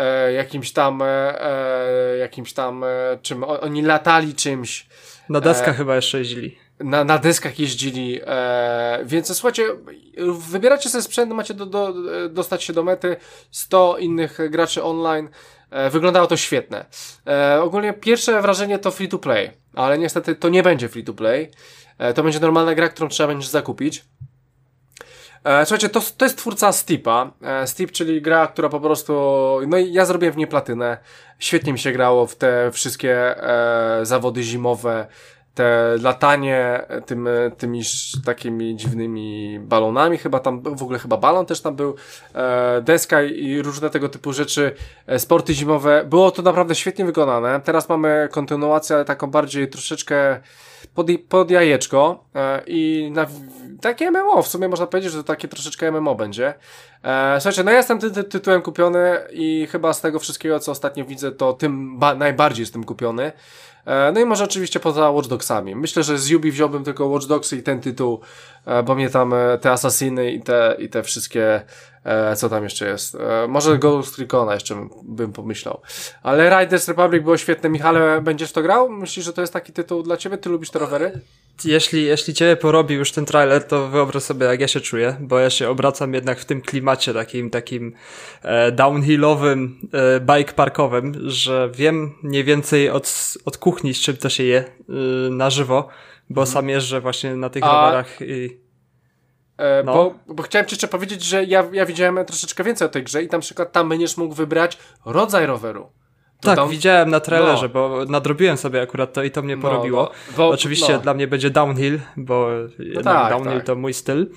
jakimś tam, czym oni latali czymś.
Na deskach chyba jeszcze jeździli.
Na deskach jeździli, więc słuchajcie, wybieracie sobie sprzęt, macie dostać się do mety, 100 innych graczy online, wyglądało to świetne. Ogólnie pierwsze wrażenie to free to play, ale niestety to nie będzie free to play, to będzie normalna gra, którą trzeba będzie zakupić. Słuchajcie, to jest twórca Steepa. Steep, czyli gra, która po prostu, no i ja zrobiłem w niej platynę, świetnie mi się grało w te wszystkie zawody zimowe, te latanie tymi takimi dziwnymi balonami, chyba tam, w ogóle chyba balon też tam był, deska i różne tego typu rzeczy, sporty zimowe. Było to naprawdę świetnie wykonane. Teraz mamy kontynuację, ale taką bardziej troszeczkę pod jajeczko i takie MMO, w sumie można powiedzieć, że to takie troszeczkę MMO będzie. Słuchajcie, no ja jestem tym tytułem kupiony i chyba z tego wszystkiego, co ostatnio widzę, to tym najbardziej jestem kupiony. No i może oczywiście poza Watch Dogsami. Myślę, że z Ubi wziąłbym tylko Watch Dogsy i ten tytuł, bo mnie tam te Assassiny i te wszystkie, co tam jeszcze jest. Może Ghost Recona jeszcze bym pomyślał. Ale Riders Republic było świetne. Michale, będziesz to grał? Myślisz, że to jest taki tytuł dla ciebie? Ty lubisz te rowery?
Jeśli ciebie porobi już ten trailer, to wyobraź sobie, jak ja się czuję, bo ja się obracam jednak w tym klimacie takim downhillowym, bike parkowym, że wiem mniej więcej od kuchni, z czym to się je na żywo, bo sam jeżdżę właśnie na tych rowerach i...
No. Bo chciałem ci jeszcze powiedzieć, że ja widziałem troszeczkę więcej o tej grze i na przykład tam będziesz mógł wybrać rodzaj roweru.
Tak, widziałem na trailerze, bo nadrobiłem sobie akurat to i to mnie porobiło. Oczywiście dla mnie będzie downhill, bo downhill to mój styl.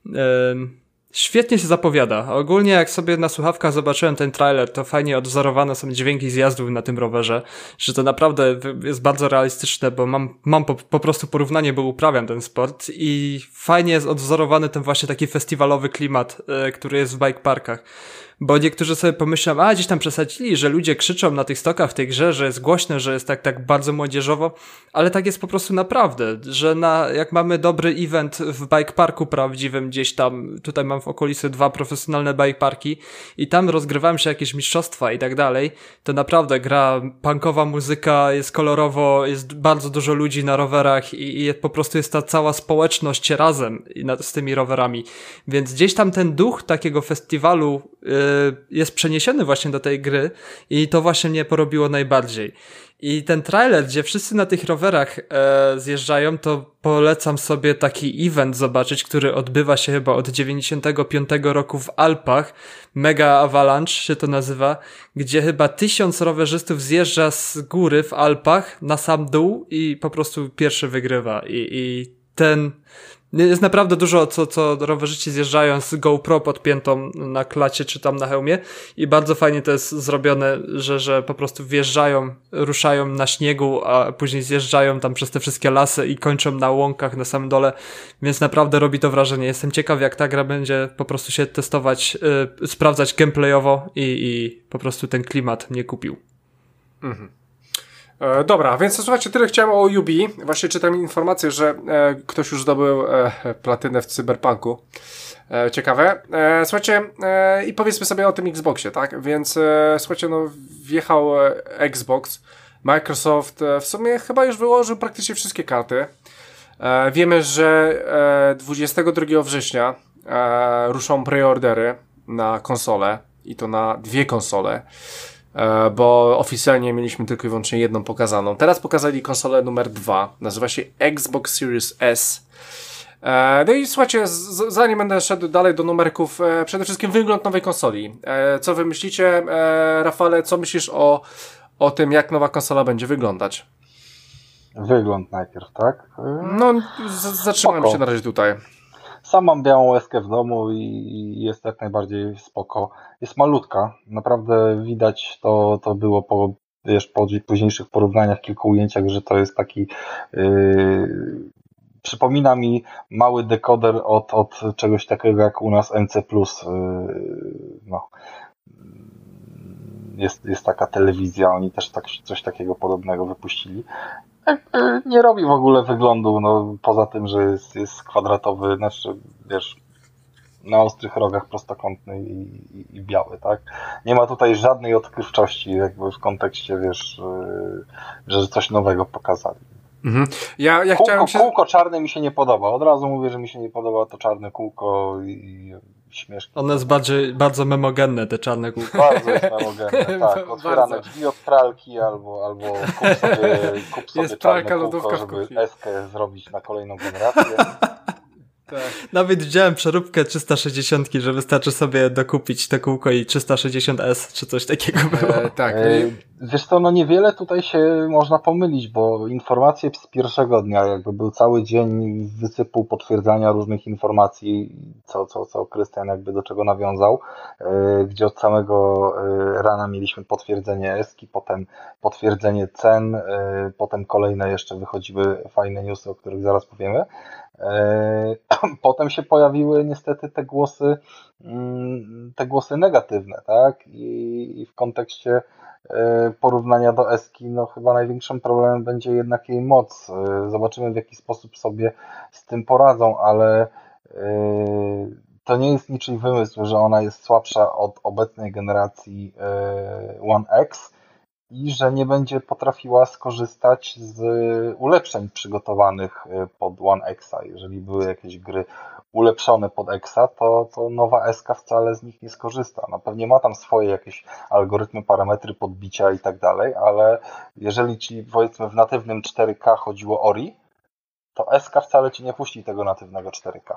Świetnie się zapowiada. Ogólnie jak sobie na słuchawkach zobaczyłem ten trailer, to fajnie odwzorowane są dźwięki zjazdów na tym rowerze, że to naprawdę jest bardzo realistyczne, bo mam po prostu porównanie, bo uprawiam ten sport i fajnie jest odwzorowany ten właśnie taki festiwalowy klimat, który jest w bike parkach. Bo niektórzy sobie pomyślą, gdzieś tam przesadzili, że ludzie krzyczą na tych stokach w tej grze, że jest głośno, że jest tak bardzo młodzieżowo, ale tak jest po prostu naprawdę, że jak mamy dobry event w bike parku prawdziwym gdzieś tam, tutaj mam w okolicy 2 profesjonalne bike parki i tam rozgrywają się jakieś mistrzostwa i tak dalej, to naprawdę gra punkowa muzyka, jest kolorowo, jest bardzo dużo ludzi na rowerach i po prostu jest ta cała społeczność razem z tymi rowerami, więc gdzieś tam ten duch takiego festiwalu jest przeniesiony właśnie do tej gry i to właśnie mnie porobiło najbardziej. I ten trailer, gdzie wszyscy na tych rowerach zjeżdżają, to polecam sobie taki event zobaczyć, który odbywa się chyba od 95 roku w Alpach. Mega Avalanche się to nazywa, gdzie chyba 1000 rowerzystów zjeżdża z góry w Alpach na sam dół i po prostu pierwszy wygrywa. I ten... Jest naprawdę dużo, co rowerzyści zjeżdżają z GoPro podpiętą na klacie czy tam na hełmie i bardzo fajnie to jest zrobione, że po prostu wjeżdżają, ruszają na śniegu, a później zjeżdżają tam przez te wszystkie lasy i kończą na łąkach na samym dole, więc naprawdę robi to wrażenie. Jestem ciekaw, jak ta gra będzie po prostu się testować, sprawdzać gameplayowo i po prostu ten klimat mnie kupił.
Mhm. Dobra, więc słuchajcie, tyle chciałem o Ubi. Właśnie czytam informację, że ktoś już zdobył platynę w Cyberpunku. Ciekawe. Słuchajcie, i powiedzmy sobie o tym Xboxie, tak? Więc słuchajcie, no wjechał Xbox. Microsoft w sumie chyba już wyłożył praktycznie wszystkie karty. Wiemy, że 22 września ruszą preordery na konsole i to na 2 konsole, bo oficjalnie mieliśmy tylko i wyłącznie jedną pokazaną. Teraz pokazali konsolę numer 2, nazywa się Xbox Series S. No i słuchajcie, zanim będę szedł dalej do numerków, przede wszystkim wygląd nowej konsoli. Co wy myślicie, Rafale, co myślisz o tym, jak nowa konsola będzie wyglądać?
Wygląd najpierw, tak?
No, zatrzymajmy się na razie tutaj.
Sam mam białą łezkę w domu i jest jak najbardziej spoko. Jest malutka, naprawdę widać to było po późniejszych porównaniach, kilku ujęciach, że to jest taki przypomina mi mały dekoder od czegoś takiego jak u nas NC+. No. Jest taka telewizja, oni też coś takiego podobnego wypuścili. Nie robi w ogóle wyglądu, no poza tym, że jest kwadratowy, znaczy wiesz, na ostrych rogach prostokątny i biały, tak? Nie ma tutaj żadnej odkrywczości jakby w kontekście, wiesz, że coś nowego pokazali.
Mhm. Ja chciałem się...
Kółko czarne mi się nie podoba. Od razu mówię, że mi się nie podoba to czarne kółko i śmieszki.
One jest bardzo memogenne, te czarne kółko.
Bardzo jest memogenne, tak. Otwierane drzwi od pralki albo kup sobie czarne kółko, żeby eskę zrobić na kolejną generację.
Tak.
Nawet widziałem przeróbkę 360, że wystarczy sobie dokupić te kółko i 360S, czy coś takiego było.
Tak.
Wiesz co, no niewiele tutaj się można pomylić, bo informacje z pierwszego dnia, jakby był cały dzień wysypu potwierdzania różnych informacji, co Krystian jakby do czego nawiązał, gdzie od samego rana mieliśmy potwierdzenie ESKI, potem potwierdzenie cen, potem kolejne jeszcze wychodziły fajne newsy, o których zaraz powiemy. Potem się pojawiły niestety te głosy negatywne, tak? I w kontekście porównania do ESKI, no chyba największym problemem będzie jednak jej moc. Zobaczymy, w jaki sposób sobie z tym poradzą, ale to nie jest niczyj wymysł, że ona jest słabsza od obecnej generacji One X i że nie będzie potrafiła skorzystać z ulepszeń przygotowanych pod One X'a. Jeżeli były jakieś gry ulepszone pod X'a, to nowa S-ka wcale z nich nie skorzysta. No pewnie ma tam swoje jakieś algorytmy, parametry podbicia i tak dalej, ale jeżeli ci powiedzmy w natywnym 4K chodziło o RI, to S-ka wcale ci nie puści tego natywnego 4K.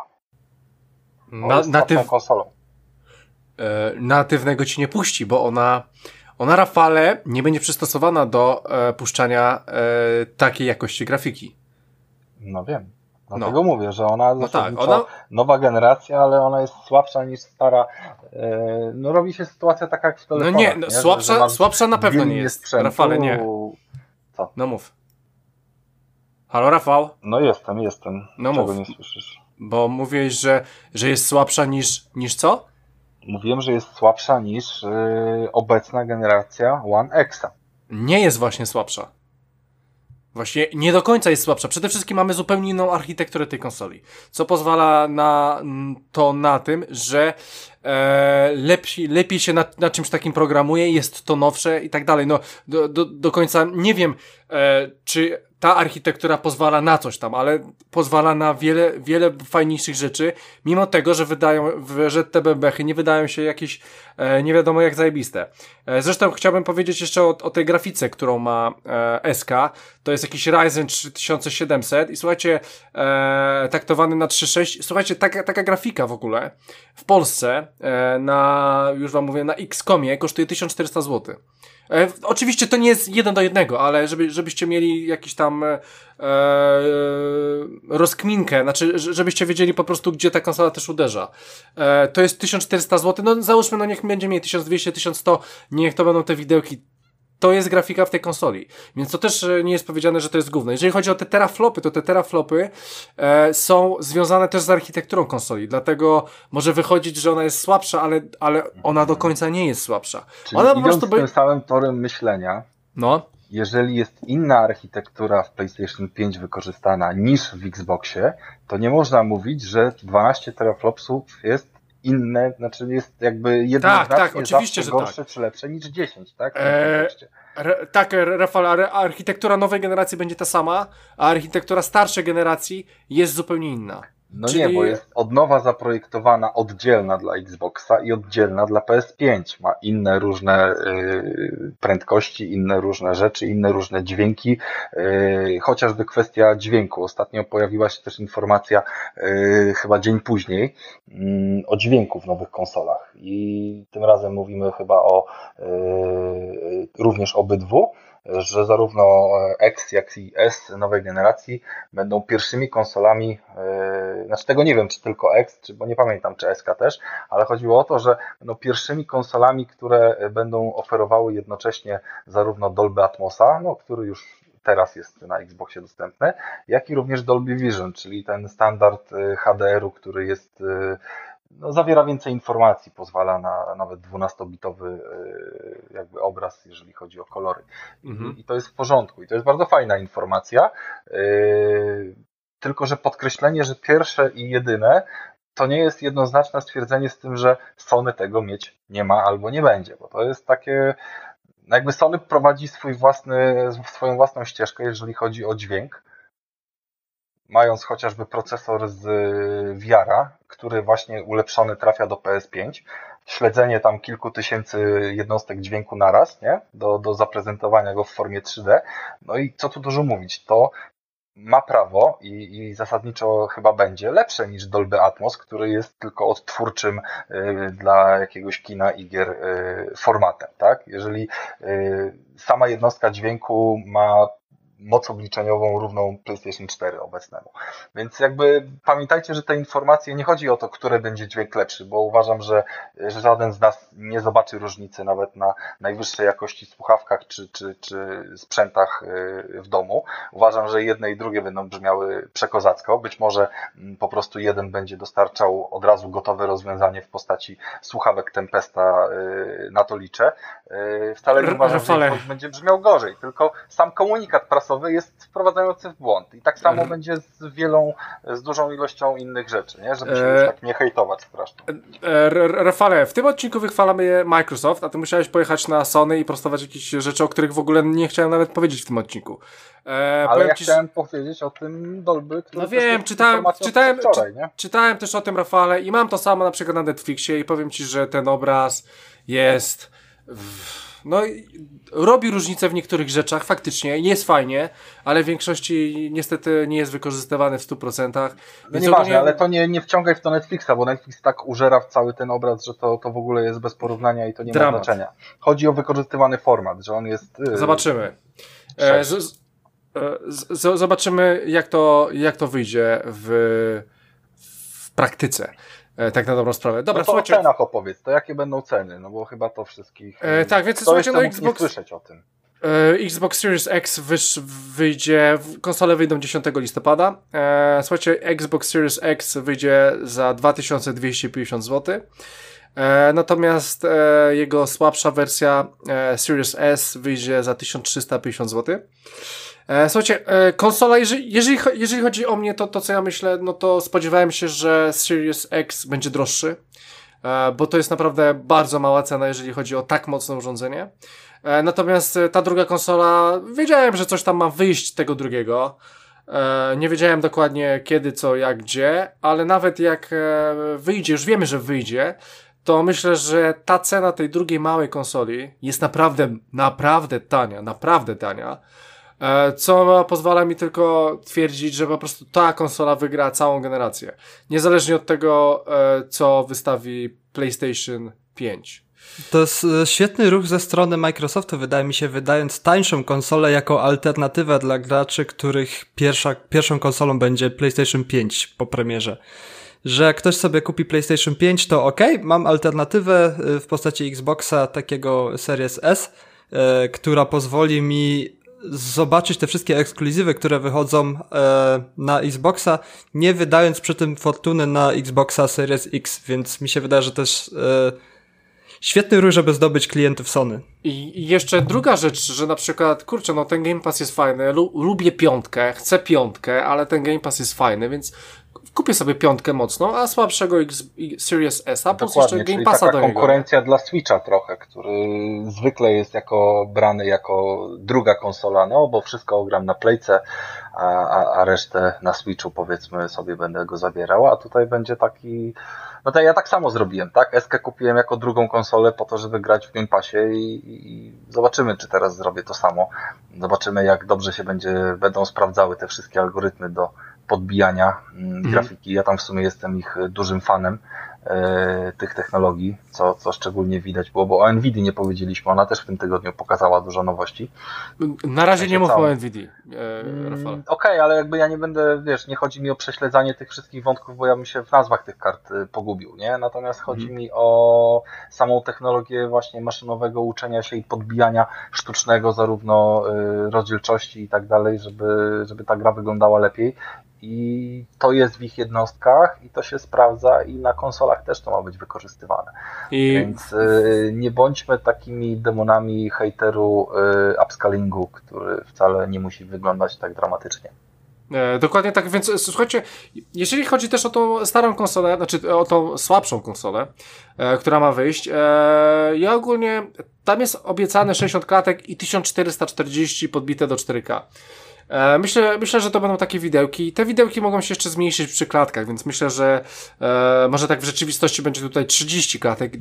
Konsolą.
Natywnego ci nie puści, bo ona Rafale nie będzie przystosowana do puszczania takiej jakości grafiki.
No wiem. Dlatego mówię, że ona zasadniczo
tak,
nowa generacja, ale ona jest słabsza niż stara. No robi się sytuacja taka jak w telefonach.
No nie, słabsza na pewno nie jest.
Sprzętu.
Rafale, nie.
Co?
No mów. Halo, Rafał?
No jestem.
No
czego
mów.
nie słyszysz?
Bo mówiłeś, że jest słabsza niż co?
Mówiłem, że jest słabsza niż obecna generacja One X'a.
Nie jest właśnie słabsza. Właśnie nie do końca jest słabsza. Przede wszystkim mamy zupełnie inną architekturę tej konsoli. Co pozwala na tym, że lepiej się na czymś takim programuje, jest to nowsze i tak dalej. No, do końca nie wiem, czy ta architektura pozwala na coś tam, ale pozwala na wiele fajniejszych rzeczy, mimo tego, że te bebechy nie wydają się jakieś nie wiadomo jak zajebiste. Zresztą chciałbym powiedzieć jeszcze o tej grafice, którą ma SK. To jest jakiś Ryzen 3700 i słuchajcie, taktowany na 3.6. Słuchajcie, taka grafika w ogóle w Polsce już wam mówię, na X-Comie kosztuje 1400 zł. Oczywiście to nie jest 1:1, ale żebyście mieli jakiś tam rozkminkę, znaczy żebyście wiedzieli po prostu, gdzie ta konsola też uderza. To jest 1400 zł, no załóżmy, no niech będzie mieli 1200, 1100, niech to będą te widełki. To jest grafika w tej konsoli, więc to też nie jest powiedziane, że to jest gówno. Jeżeli chodzi o te teraflopy, to te teraflopy są związane też z architekturą konsoli, dlatego może wychodzić, że ona jest słabsza, ale ona do końca nie jest słabsza.
Czyli
ona
idąc tym samym torem myślenia,
no.
jeżeli jest inna architektura w PlayStation 5 wykorzystana niż w Xboxie, to nie można mówić, że 12 teraflopsów jest inne, znaczy jest jakby jednoznacznie
oczywiście,
zawsze
że
gorsze czy lepsze niż 10, tak?
Tak, Rafał, architektura nowej generacji będzie ta sama, a architektura starszej generacji jest zupełnie inna.
No czyli... nie, bo jest od nowa zaprojektowana, oddzielna dla Xboxa i oddzielna dla PS5. Ma inne różne prędkości, inne różne rzeczy, inne różne dźwięki, chociażby kwestia dźwięku. Ostatnio pojawiła się też informacja, chyba dzień później, o dźwięku w nowych konsolach. I tym razem mówimy chyba o również obydwu, że zarówno X, jak i S nowej generacji będą pierwszymi konsolami, znaczy tego nie wiem, czy tylko X, bo nie pamiętam, czy SK też, ale chodziło o to, że będą pierwszymi konsolami, które będą oferowały jednocześnie zarówno Dolby Atmosa, no, który już teraz jest na Xboxie dostępny, jak i również Dolby Vision, czyli ten standard HDR-u, który jest zawiera więcej informacji, pozwala na nawet 12-bitowy jakby obraz, jeżeli chodzi o kolory. I to jest w porządku. I to jest bardzo fajna informacja. Tylko że podkreślenie, że pierwsze i jedyne, to nie jest jednoznaczne stwierdzenie z tym, że Sony tego mieć nie ma albo nie będzie, bo to jest takie... Jakby Sony prowadzi swoją własną ścieżkę, jeżeli chodzi o dźwięk, mając chociażby procesor z VR-a, który właśnie ulepszony trafia do PS5, śledzenie tam kilku tysięcy jednostek dźwięku naraz, nie? Do zaprezentowania go w formie 3D. No i co tu dużo mówić, to ma prawo i zasadniczo chyba będzie lepsze niż Dolby Atmos, który jest tylko odtwórczym dla jakiegoś kina i gier formatem, tak? Jeżeli sama jednostka dźwięku ma moc obliczeniową równą PlayStation 4 obecnemu. Więc jakby pamiętajcie, że te informacje, nie chodzi o to, który będzie dźwięk lepszy, bo uważam, że żaden z nas nie zobaczy różnicy nawet na najwyższej jakości słuchawkach czy sprzętach w domu. Uważam, że jedne i drugie będą brzmiały przekozacko. Być może po prostu jeden będzie dostarczał od razu gotowe rozwiązanie w postaci słuchawek Tempesta, na to liczę. Wcale nie uważam, że ktoś będzie brzmiał gorzej, tylko sam komunikat prasowy jest wprowadzający w błąd. I tak samo będzie z dużą ilością innych rzeczy, nie? Żeby się już tak nie hejtować strasznie.
Rafale, w tym odcinku wychwalamy Microsoft, a ty musiałeś pojechać na Sony i prostować jakieś rzeczy, o których w ogóle nie chciałem nawet powiedzieć w tym odcinku.
Ale ja chciałem powiedzieć o tym Dolby, który
no wiem, czytałem też o tym, Rafale, i mam to samo na przykład na Netflixie i powiem ci, że ten obraz jest... No, robi różnicę w niektórych rzeczach, faktycznie, jest fajnie, ale w większości niestety nie jest wykorzystywany w 100%.
No nieważne, ale to nie wciągaj w to Netflixa, bo Netflix tak użera w cały ten obraz, że to w ogóle jest bez porównania i to nie ma znaczenia. Chodzi o wykorzystywany format, że on jest...
Zobaczymy. Zobaczymy, jak to wyjdzie w praktyce. Tak na dobrą sprawę. Dobra,
no to słuchajcie, o cenach opowiedz, to jakie będą ceny, no bo chyba to wszystkich...
tak, więc słuchajcie, no
Xbox... nie słyszeć o tym.
Xbox Series X wyjdzie, konsole wyjdą 10 listopada. Słuchajcie, Xbox Series X wyjdzie za 2250 zł. Natomiast jego słabsza wersja Series S wyjdzie za 1350 zł. Słuchajcie, konsola, jeżeli chodzi o mnie, to co ja myślę, no to spodziewałem się, że Series X będzie droższy, bo to jest naprawdę bardzo mała cena, jeżeli chodzi o tak mocne urządzenie. Natomiast ta druga konsola, wiedziałem, że coś tam ma wyjść tego drugiego. Nie wiedziałem dokładnie kiedy, co, jak, gdzie, ale nawet jak wyjdzie, już wiemy, że wyjdzie, to myślę, że ta cena tej drugiej małej konsoli jest naprawdę tania. Co pozwala mi tylko twierdzić, że po prostu ta konsola wygra całą generację. Niezależnie od tego, co wystawi PlayStation 5.
To jest świetny ruch ze strony Microsoftu, wydaje mi się, wydając tańszą konsolę jako alternatywę dla graczy, których pierwszą konsolą będzie PlayStation 5 po premierze. Że jak ktoś sobie kupi PlayStation 5, to okej, mam alternatywę w postaci Xboxa takiego Series S, która pozwoli mi zobaczyć te wszystkie ekskluzywy, które wychodzą na Xboxa, nie wydając przy tym fortuny na Xboxa Series X, więc mi się wydaje, że też świetny ruch, żeby zdobyć klientów Sony.
I jeszcze druga rzecz, że na przykład, kurczę, no ten Game Pass jest fajny, lubię piątkę, chcę piątkę, ale ten Game Pass jest fajny, więc kupię sobie piątkę mocną, a słabszego Series S, a plus jeszcze Game Passa do niego.
Konkurencja dla Switcha trochę, który zwykle jest brany jako druga konsola, no bo wszystko gram na Playce, a resztę na Switchu powiedzmy sobie będę go zabierał, a tutaj będzie taki... No to ja tak samo zrobiłem, tak? Eskę kupiłem jako drugą konsolę po to, żeby grać w Game Passie i zobaczymy, czy teraz zrobię to samo. Zobaczymy, jak dobrze się będą sprawdzały te wszystkie algorytmy do podbijania grafiki. Ja tam w sumie jestem ich dużym fanem, tych technologii, co szczególnie widać było, bo o Nvidii nie powiedzieliśmy, ona też w tym tygodniu pokazała dużo nowości.
Na razie nie mówmy o Nvidii, Rafał.
Okej, ale jakby ja nie będę, nie chodzi mi o prześledzanie tych wszystkich wątków, bo ja bym się w nazwach tych kart pogubił, nie? Natomiast chodzi mi o samą technologię właśnie maszynowego uczenia się i podbijania sztucznego, zarówno rozdzielczości i tak dalej, żeby ta gra wyglądała lepiej. I to jest w ich jednostkach i to się sprawdza i na konsolach też to ma być wykorzystywane. Więc nie bądźmy takimi demonami hejteru upscalingu, który wcale nie musi wyglądać tak dramatycznie.
Dokładnie tak, więc słuchajcie, jeżeli chodzi też o tą starą konsolę, znaczy o tą słabszą konsolę, która ma wyjść, ja ogólnie, tam jest obiecane 60 klatek i 1440 podbite do 4K. Myślę, że to będą takie widełki. Te widełki mogą się jeszcze zmniejszyć przy klatkach, więc myślę, że może tak w rzeczywistości będzie tutaj 30 klatek i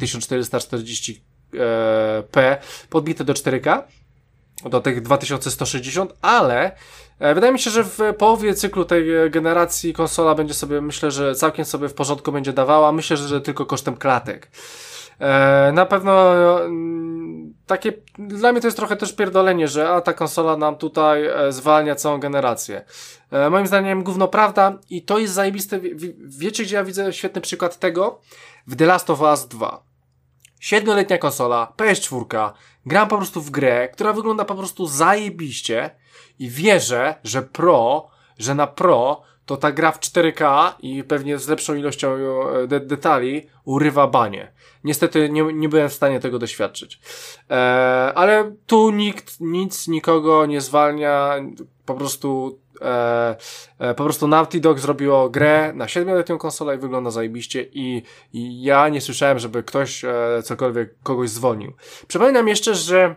1440p podbite do 4K, do tych 2160, ale wydaje mi się, że w połowie cyklu tej generacji konsola będzie sobie, myślę, że całkiem sobie w porządku będzie dawała. Myślę, że tylko kosztem klatek. Na pewno takie, dla mnie to jest trochę też pierdolenie, że ta konsola nam tutaj zwalnia całą generację. Moim zdaniem gówno prawda i to jest zajebiste. Wiecie, gdzie ja widzę świetny przykład tego? W The Last of Us 2. 7-letnia konsola, PS4, gram po prostu w grę, która wygląda po prostu zajebiście i wierzę, że na Pro to ta gra w 4K i pewnie z lepszą ilością detali urywa banie. Niestety nie byłem w stanie tego doświadczyć. Ale tu nikt nikogo nie zwalnia. Po prostu Naughty Dog zrobiło grę na 7-letnią konsolę i wygląda zajebiście i ja nie słyszałem, żeby ktoś kogoś zwolnił. Przypominam jeszcze, że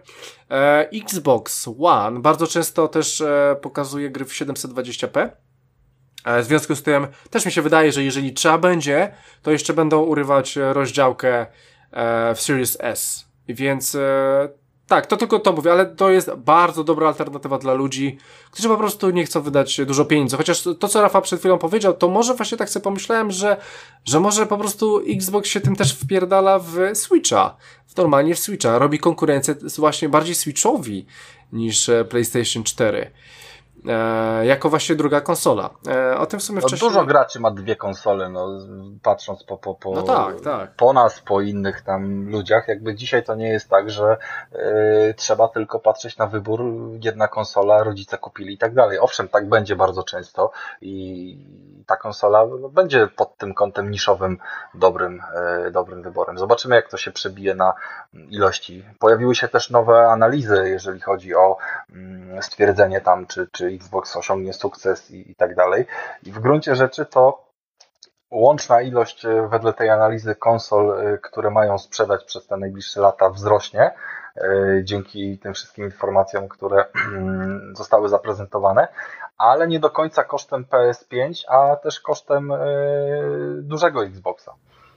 Xbox One bardzo często też pokazuje gry w 720p. W związku z tym też mi się wydaje, że jeżeli trzeba będzie, to jeszcze będą urywać rozdziałkę w Series S. Więc tak, to tylko to mówię, ale to jest bardzo dobra alternatywa dla ludzi, którzy po prostu nie chcą wydać dużo pieniędzy. Chociaż to, co Rafał przed chwilą powiedział, to może właśnie tak sobie pomyślałem, że może po prostu Xbox się tym też wpierdala w Switcha. Normalnie w Switcha. Robi konkurencję właśnie bardziej Switchowi niż PlayStation 4. Jako właśnie druga konsola. O tym w sumie wcześniej...
Dużo graczy ma dwie konsole, patrząc
no tak.
po nas, po innych tam ludziach. Jakby dzisiaj to nie jest tak, że trzeba tylko patrzeć na wybór, jedna konsola, rodzice kupili i tak dalej. Owszem, tak będzie bardzo często i ta konsola będzie pod tym kątem niszowym dobrym wyborem. Zobaczymy, jak to się przebije na ilości. Pojawiły się też nowe analizy, jeżeli chodzi o stwierdzenie tam, czy Xbox osiągnie sukces i tak dalej. I w gruncie rzeczy to łączna ilość wedle tej analizy konsol, które mają sprzedać przez te najbliższe lata wzrośnie dzięki tym wszystkim informacjom, które zostały zaprezentowane, ale nie do końca kosztem PS5, a też kosztem dużego Xboxa.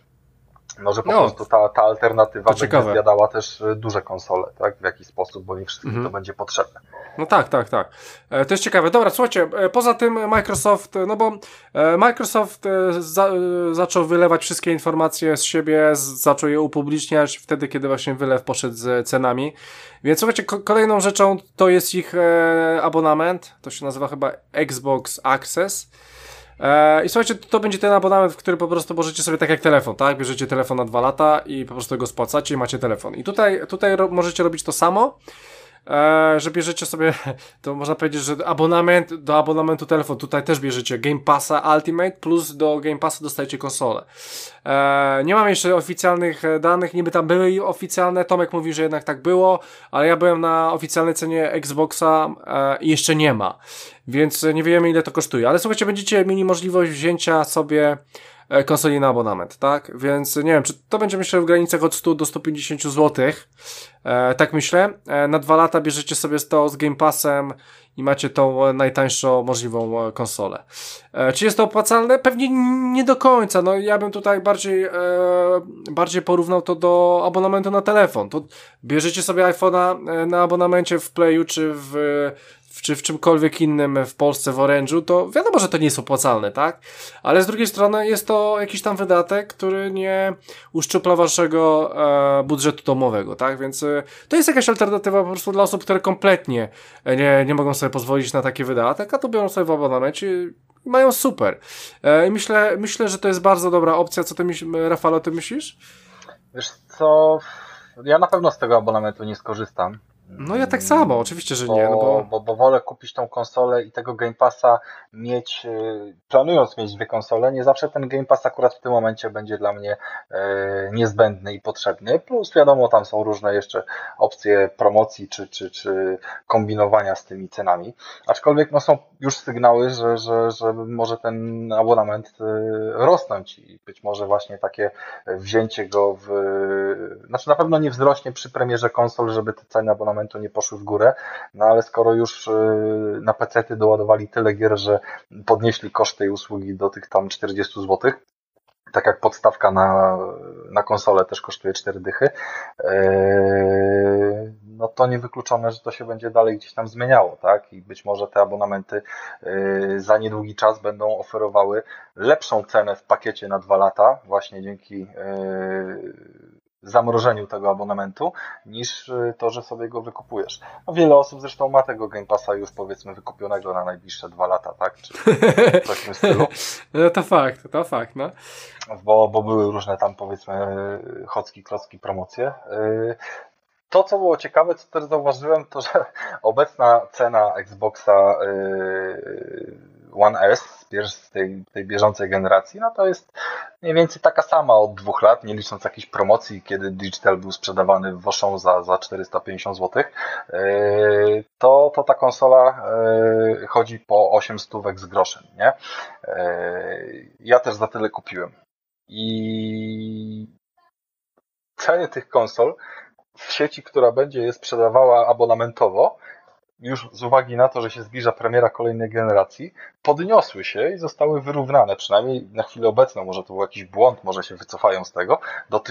Że po prostu ta alternatywa będzie zjadała też duże konsole, tak? W jakiś sposób, bo nie wszystkim to będzie potrzebne.
No tak. To jest ciekawe. Dobra, słuchajcie, poza tym Microsoft, bo Microsoft zaczął wylewać wszystkie informacje z siebie, zaczął je upubliczniać wtedy, kiedy właśnie wylew poszedł z cenami. Więc słuchajcie, kolejną rzeczą to jest ich abonament, to się nazywa chyba Xbox Access. I słuchajcie, to będzie ten abonament, w który po prostu możecie sobie tak jak telefon, tak? Bierzecie telefon na 2 lata i po prostu go spłacacie i macie telefon. I tutaj możecie robić to samo. że bierzecie sobie, to można powiedzieć, że do abonamentu telefon, tutaj też bierzecie Game Passa Ultimate, plus do Game Passa dostajecie konsolę. Nie mam jeszcze oficjalnych danych, niby tam były oficjalne, Tomek mówi, że jednak tak było, ale ja byłem na oficjalnej cenie Xboxa i jeszcze nie ma, więc nie wiemy ile to kosztuje, ale słuchajcie, będziecie mieli możliwość wzięcia sobie konsoli na abonament, tak? Więc nie wiem, czy to będzie myślę w granicach od 100 do 150 zł. Tak myślę. Na 2 lata bierzecie sobie to z Game Passem i macie tą najtańszą możliwą konsolę. Czy jest to opłacalne? Pewnie nie do końca. No ja bym tutaj bardziej porównał to do abonamentu na telefon. To bierzecie sobie iPhone'a na abonamencie w Playu czy w czymkolwiek innym w Polsce, w Orange'u, to wiadomo, że to nie jest opłacalne, tak? Ale z drugiej strony jest to jakiś tam wydatek, który nie uszczupla waszego budżetu domowego, tak? Więc to jest jakaś alternatywa po prostu dla osób, które kompletnie nie mogą sobie pozwolić na taki wydatek, a to biorą sobie w abonamencie i mają super. I myślę, że to jest bardzo dobra opcja. Co ty Rafał, o tym myślisz?
Wiesz co, ja na pewno z tego abonamentu nie skorzystam.
No ja tak samo, oczywiście, że nie. No
bo wolę kupić tą konsolę i tego Game Passa mieć, planując mieć 2 konsole, nie zawsze ten Game Pass akurat w tym momencie będzie dla mnie niezbędny i potrzebny. Plus wiadomo, tam są różne jeszcze opcje promocji czy kombinowania z tymi cenami. Aczkolwiek no, są już sygnały, że może ten abonament rosnąć i być może właśnie takie wzięcie go znaczy na pewno nie wzrośnie przy premierze konsol, żeby te ceny abonamentu nie poszły w górę, no ale skoro już na PC-ty doładowali tyle gier, że podnieśli koszt tej usługi do tych tam 40 zł, tak jak podstawka na konsolę też kosztuje 4 dychy, no to niewykluczone, że to się będzie dalej gdzieś tam zmieniało, tak? I być może te abonamenty za niedługi czas będą oferowały lepszą cenę w pakiecie na 2 lata, właśnie dzięki zamrożeniu tego abonamentu, niż to, że sobie go wykupujesz. No, wiele osób zresztą ma tego Game Passa już powiedzmy wykupionego na najbliższe 2 lata, tak? Czy coś w tym stylu.
No to fakt, no.
Bo były różne tam powiedzmy chocki, klocki, promocje. To, co było ciekawe, co też zauważyłem, to, że obecna cena Xboxa One S z tej bieżącej generacji, no to jest mniej więcej taka sama od 2 lat, nie licząc jakichś promocji, kiedy Digital był sprzedawany w Auchan za 450 zł, to ta konsola chodzi po 800 z groszem, nie? Ja też za tyle kupiłem. I ceny tych konsol w sieci, która będzie je sprzedawała abonamentowo, już z uwagi na to, że się zbliża premiera kolejnej generacji, podniosły się i zostały wyrównane, przynajmniej na chwilę obecną, może to był jakiś błąd, może się wycofają z tego, do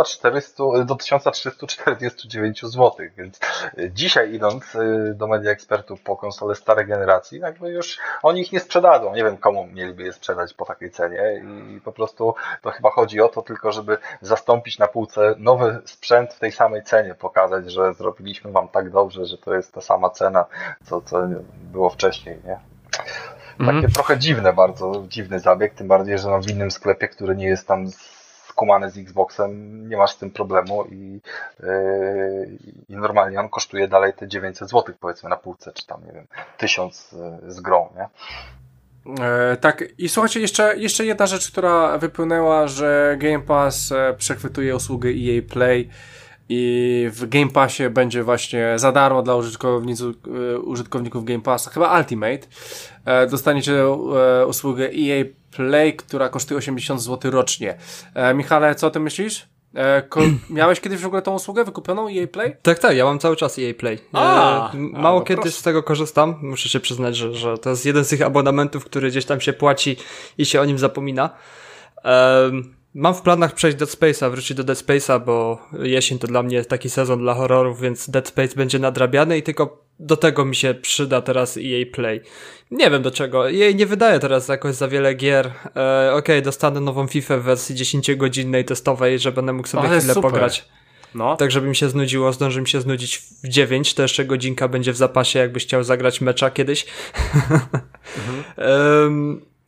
1349 zł, więc dzisiaj idąc do Media Expertu po konsole starej generacji, jakby już oni ich nie sprzedadzą, nie wiem komu mieliby je sprzedać po takiej cenie i po prostu to chyba chodzi o to tylko, żeby zastąpić na półce nowy sprzęt w tej samej cenie, pokazać, że zrobiliśmy wam tak dobrze, że to jest ta sama cena, co było wcześniej, nie? Takie trochę dziwne, bardzo dziwny zabieg, tym bardziej, że w innym sklepie, który nie jest tam skumany z Xboxem, nie masz z tym problemu i normalnie on kosztuje dalej te 900 zł powiedzmy na półce, czy tam nie wiem, 1000 z grą, nie?
Tak, i słuchajcie, jeszcze jedna rzecz, która wypłynęła, że Game Pass przechwytuje usługę EA Play i w Game Passie będzie właśnie za darmo dla użytkowników Game Passa, chyba Ultimate, dostaniecie usługę EA Play, która kosztuje 80 zł rocznie. Michale, co o tym myślisz? Miałeś kiedyś w ogóle tą usługę wykupioną EA Play?
Tak, ja mam cały czas EA Play. Mało kiedy z tego korzystam, muszę się przyznać, że to jest jeden z tych abonamentów, który gdzieś tam się płaci i się o nim zapomina. Mam w planach przejść Dead Space'a, wrócić do Dead Space'a, bo jesień to dla mnie taki sezon dla horrorów, więc Dead Space będzie nadrabiany i tylko do tego mi się przyda teraz EA Play. Nie wiem do czego. EA nie wydaje teraz jakoś za wiele gier. Okej, dostanę nową FIFA w wersji 10-godzinnej testowej, że będę mógł sobie chwilę pograć. No. Tak, żeby mi się znudziło, zdąży mi się znudzić w 9, to jeszcze godzinka będzie w zapasie, jakbyś chciał zagrać mecza kiedyś.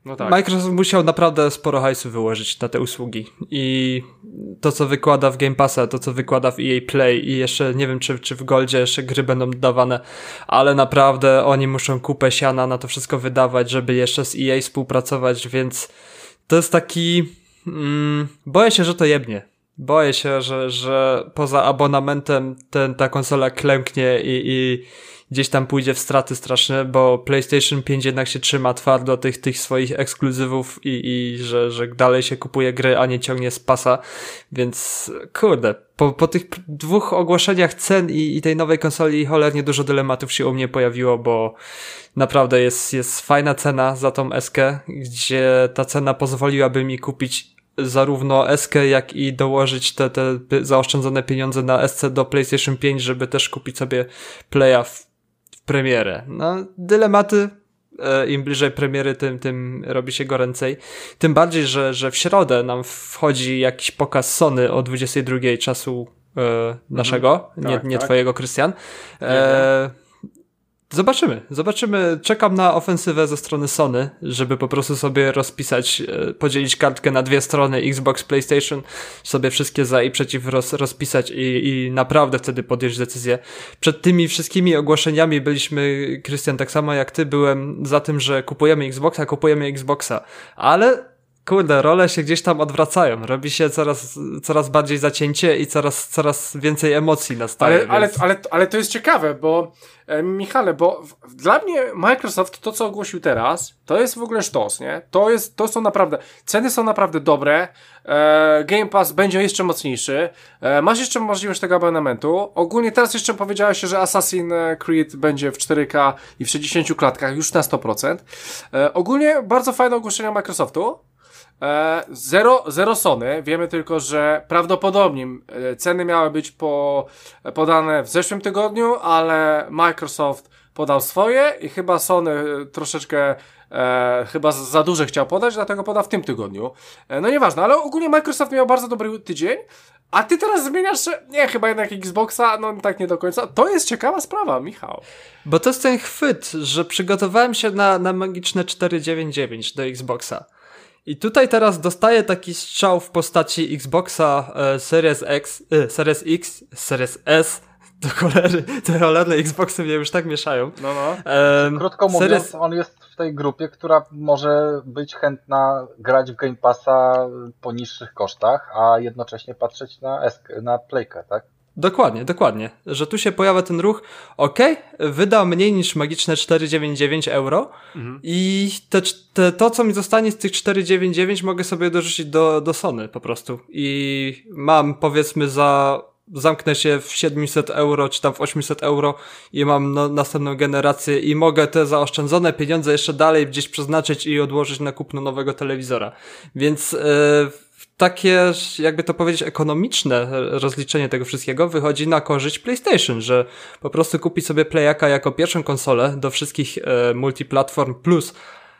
No tak.
Microsoft musiał naprawdę sporo hajsu wyłożyć na te usługi i to, co wykłada w Game Passa, to, co wykłada w EA Play i jeszcze nie wiem, czy w Goldzie jeszcze gry będą dodawane, ale naprawdę oni muszą kupę siana na to wszystko wydawać, żeby jeszcze z EA współpracować, więc to jest taki... boję się, że to jebnie. Boję się, że poza abonamentem ta konsola klęknie i gdzieś tam pójdzie w straty straszne, bo PlayStation 5 jednak się trzyma twardo tych swoich ekskluzywów i że dalej się kupuje gry, a nie ciągnie z pasa, więc kurde, po tych 2 ogłoszeniach cen i tej nowej konsoli cholernie dużo dylematów się u mnie pojawiło, bo naprawdę jest fajna cena za tą S-kę, gdzie ta cena pozwoliłaby mi kupić zarówno S-kę, jak i dołożyć te zaoszczędzone pieniądze na S-ce do PlayStation 5, żeby też kupić sobie Playa w premierę. No, dylematy, im bliżej premiery, tym robi się goręcej. Tym bardziej, że w środę nam wchodzi jakiś pokaz Sony o 22 czasu naszego, nie twojego, Krystian. Zobaczymy. Czekam na ofensywę ze strony Sony, żeby po prostu sobie rozpisać, podzielić kartkę na 2 strony, Xbox, PlayStation, sobie wszystkie za i przeciw rozpisać i naprawdę wtedy podjąć decyzję. Przed tymi wszystkimi ogłoszeniami byliśmy, Krystian, tak samo jak ty, byłem za tym, że kupujemy Xboxa, ale kurde, role się gdzieś tam odwracają. Robi się coraz bardziej zacięcie i coraz więcej emocji nastaje.
Ale to jest ciekawe, bo Michale, bo dla mnie Microsoft, to co ogłosił teraz, to jest w ogóle sztos, nie? To są naprawdę, ceny są naprawdę dobre, Game Pass będzie jeszcze mocniejszy, masz jeszcze możliwość tego abonamentu. Ogólnie teraz jeszcze powiedziałeś, że Assassin's Creed będzie w 4K i w 60 klatkach już na 100%. Ogólnie bardzo fajne ogłoszenia Microsoftu. Zero Sony. Wiemy tylko, że prawdopodobnie ceny miały być podane w zeszłym tygodniu, ale Microsoft podał swoje i chyba Sony troszeczkę chyba za duże chciał podać, dlatego podał w tym tygodniu. No nieważne, ale ogólnie Microsoft miał bardzo dobry tydzień, a ty teraz zmieniasz, że nie, chyba jednak Xboxa, no tak nie do końca. To jest ciekawa sprawa, Michał.
Bo to jest ten chwyt, że przygotowałem się na magiczne 499 do Xboxa. I tutaj teraz dostaję taki strzał w postaci Xboxa Series X, Series S, do cholery, te cholerne Xboxy mnie już tak mieszają.
Krótko mówiąc, on jest w tej grupie, która może być chętna grać w Game Passa po niższych kosztach, a jednocześnie patrzeć na Playkę, tak?
Dokładnie, że tu się pojawia ten ruch, wyda mniej niż magiczne 4,99 euro i to, co mi zostanie z tych 4,99 mogę sobie dorzucić do Sony po prostu i mam, powiedzmy, zamknę się w 700 euro, czy tam w 800 euro i mam następną generację i mogę te zaoszczędzone pieniądze jeszcze dalej gdzieś przeznaczyć i odłożyć na kupno nowego telewizora, więc takie, jakby to powiedzieć, ekonomiczne rozliczenie tego wszystkiego wychodzi na korzyść PlayStation, że po prostu kupi sobie Playaka jako pierwszą konsolę do wszystkich multiplatform plus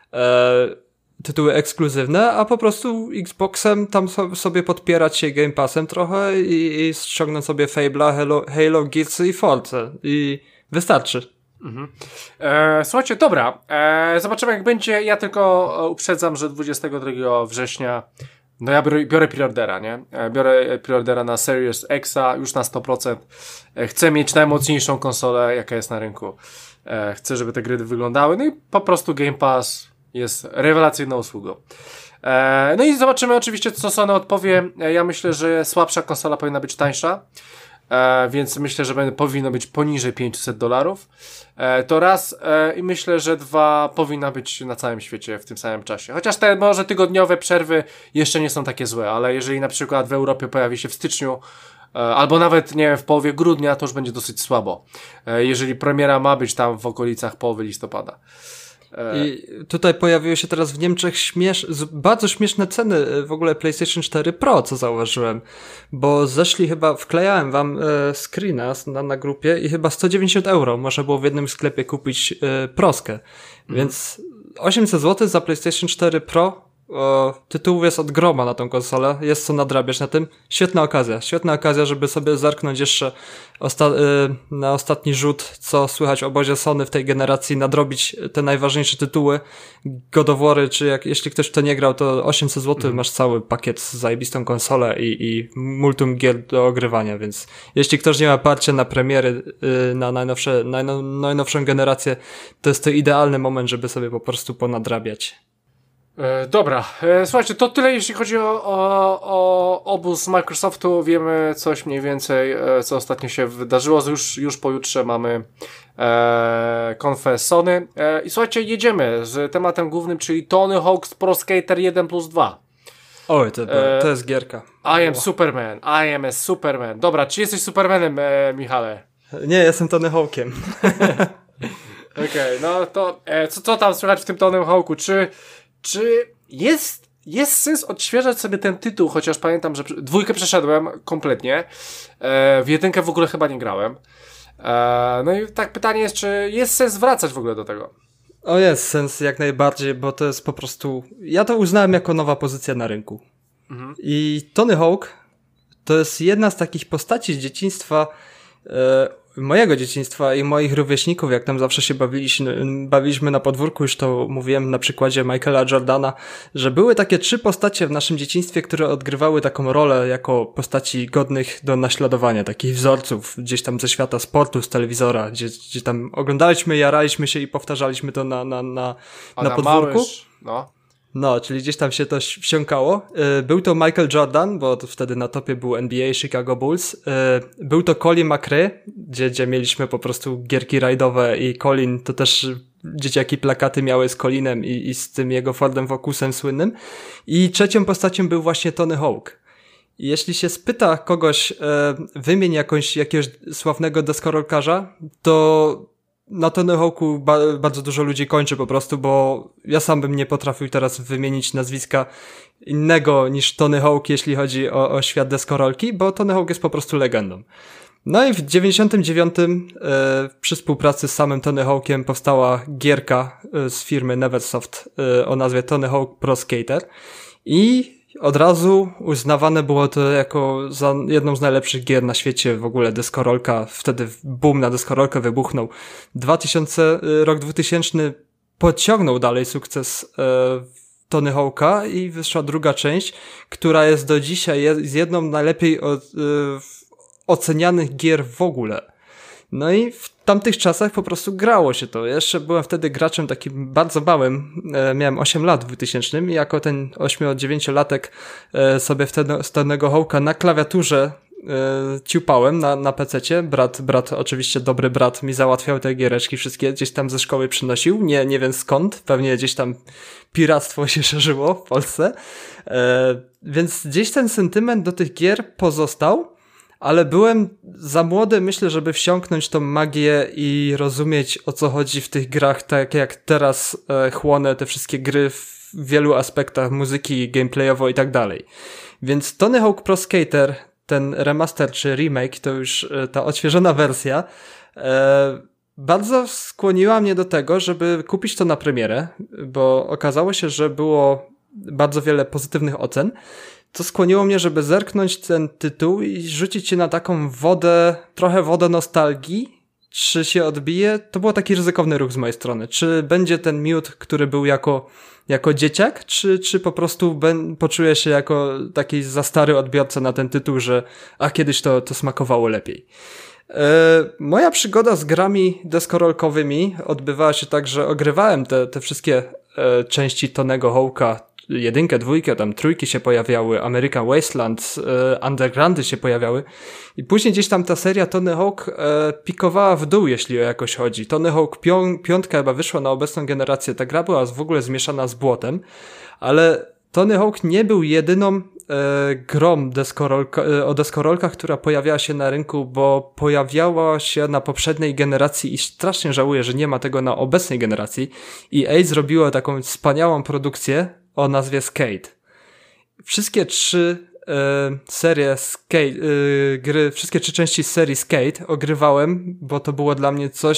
tytuły ekskluzywne, a po prostu Xboxem tam sobie podpierać się Game Passem trochę i ściągnąć sobie Fable'a, Halo, Gearsy i Forza i wystarczy.
Słuchajcie, dobra, zobaczymy jak będzie. Ja tylko uprzedzam, że 22 września no ja biorę preordera, nie? Biorę preordera na Series X'a już na 100%. Chcę mieć najmocniejszą konsolę, jaka jest na rynku. Chcę, żeby te gry wyglądały. No i po prostu Game Pass jest rewelacyjną usługą. No i zobaczymy oczywiście, co Sony odpowie. Ja myślę, że słabsza konsola powinna być tańsza. Więc myślę, że powinno być poniżej $500. To raz i myślę, że 2 powinna być na całym świecie w tym samym czasie. Chociaż te może tygodniowe przerwy jeszcze nie są takie złe, ale jeżeli na przykład w Europie pojawi się w styczniu albo nawet, nie wiem, w połowie grudnia, to już będzie dosyć słabo. Jeżeli premiera ma być tam w okolicach połowy listopada.
I tutaj pojawiły się teraz w Niemczech bardzo śmieszne ceny w ogóle PlayStation 4 Pro, co zauważyłem, bo wklejałem wam screena na grupie i chyba 190 euro można było w jednym sklepie kupić proskę, więc 800 zł za PlayStation 4 Pro tytułów jest od groma na tą konsolę, jest co nadrabiać na tym. Świetna okazja, żeby sobie zerknąć jeszcze na ostatni rzut, co słychać o obozie Sony w tej generacji, nadrobić te najważniejsze tytuły, God of War, czy jeśli ktoś w to nie grał, to 800 zł masz cały pakiet z zajebistą konsolę i multum gier do ogrywania, więc jeśli ktoś nie ma parcia na premiery, na najnowszą generację, to jest to idealny moment, żeby sobie po prostu ponadrabiać.
Dobra, słuchajcie, to tyle jeśli chodzi o obóz Microsoftu. Wiemy coś mniej więcej, co ostatnio się wydarzyło. Już pojutrze mamy konfę Sony. I słuchajcie, jedziemy z tematem głównym, czyli Tony Hawk's Pro Skater 1+2.
Oj, to jest gierka.
I am Superman, I am a Superman. Dobra, czy jesteś Supermanem, Michale?
Nie, jestem Tony Hawkiem.
Okej, no to co tam słychać w tym Tony Hawku? Czy jest sens odświeżać sobie ten tytuł, chociaż pamiętam, że 2 przeszedłem kompletnie, w 1 w ogóle chyba nie grałem. No i tak pytanie jest, czy jest sens wracać w ogóle do tego?
Jest sens jak najbardziej, bo to jest po prostu... Ja to uznałem jako nowa pozycja na rynku. I Tony Hawk to jest jedna z takich postaci z dzieciństwa, mojego dzieciństwa i moich rówieśników, jak tam zawsze się bawiliśmy na podwórku, już to mówiłem na przykładzie Michaela Jordana, że były takie 3 postacie w naszym dzieciństwie, które odgrywały taką rolę jako postaci godnych do naśladowania, takich wzorców gdzieś tam ze świata sportu, z telewizora, gdzie tam oglądaliśmy, jaraliśmy się i powtarzaliśmy to na podwórku. No, czyli gdzieś tam się to wsiąkało. Był to Michael Jordan, bo wtedy na topie był NBA, Chicago Bulls. Był to Colin McRae, gdzie mieliśmy po prostu gierki rajdowe i Colin to też dzieciaki plakaty miały z Colinem i z tym jego Fordem Focusem słynnym. I trzecią postacią był właśnie Tony Hawk. I jeśli się spyta kogoś, wymień jakiegoś sławnego deskorolkarza, to na Tony Hawku bardzo dużo ludzi kończy po prostu, bo ja sam bym nie potrafił teraz wymienić nazwiska innego niż Tony Hawk, jeśli chodzi o świat deskorolki, bo Tony Hawk jest po prostu legendą. No i w 99 przy współpracy z samym Tony Hawkiem powstała gierka z firmy Neversoft o nazwie Tony Hawk Pro Skater i od razu uznawane było to jako za jedną z najlepszych gier na świecie, w ogóle deskorolka, wtedy boom na deskorolkę wybuchnął. Rok 2000 pociągnął dalej sukces Tony Hawka i wyszła druga część, która jest do dzisiaj jest jedną najlepiej ocenianych gier w ogóle. No i w tamtych czasach po prostu grało się to. Jeszcze byłem wtedy graczem takim bardzo małym. Miałem 8 lat w 2000 i jako ten 8-9-latek sobie z Tonego Hawka na klawiaturze ciupałem na pececie. Brat, oczywiście dobry brat mi załatwiał te giereczki wszystkie, gdzieś tam ze szkoły przynosił. Nie wiem skąd, pewnie gdzieś tam piractwo się szerzyło w Polsce. Więc gdzieś ten sentyment do tych gier pozostał. Ale byłem za młody, myślę, żeby wsiąknąć tą magię i rozumieć, o co chodzi w tych grach, tak jak teraz chłonę te wszystkie gry w wielu aspektach muzyki, gameplayowo i tak dalej. Więc Tony Hawk Pro Skater, ten remaster czy remake, to już ta odświeżona wersja, bardzo skłoniła mnie do tego, żeby kupić to na premierę, bo okazało się, że było bardzo wiele pozytywnych ocen, co skłoniło mnie, żeby zerknąć ten tytuł i rzucić się na taką trochę wodę nostalgii. Czy się odbije? To był taki ryzykowny ruch z mojej strony. Czy będzie ten miód, który był jako dzieciak, czy po prostu poczuję się jako taki za stary odbiorca na ten tytuł, że kiedyś to smakowało lepiej. Moja przygoda z grami deskorolkowymi odbywała się tak, że ogrywałem te wszystkie części Tonego Hawka, 1, 2, tam 3 się pojawiały, American Wasteland, Undergroundy się pojawiały i później gdzieś tam ta seria Tony Hawk pikowała w dół, jeśli o jakoś chodzi. Tony Hawk 5 chyba wyszła na obecną generację, ta gra była w ogóle zmieszana z błotem, ale Tony Hawk nie był jedyną grą o deskorolkach, która pojawiała się na rynku, bo pojawiała się na poprzedniej generacji i strasznie żałuję, że nie ma tego na obecnej generacji. EA zrobiło taką wspaniałą produkcję o nazwie Skate. Wszystkie 3 serie Skate, gry, wszystkie 3 części z serii Skate ogrywałem, bo to było dla mnie coś,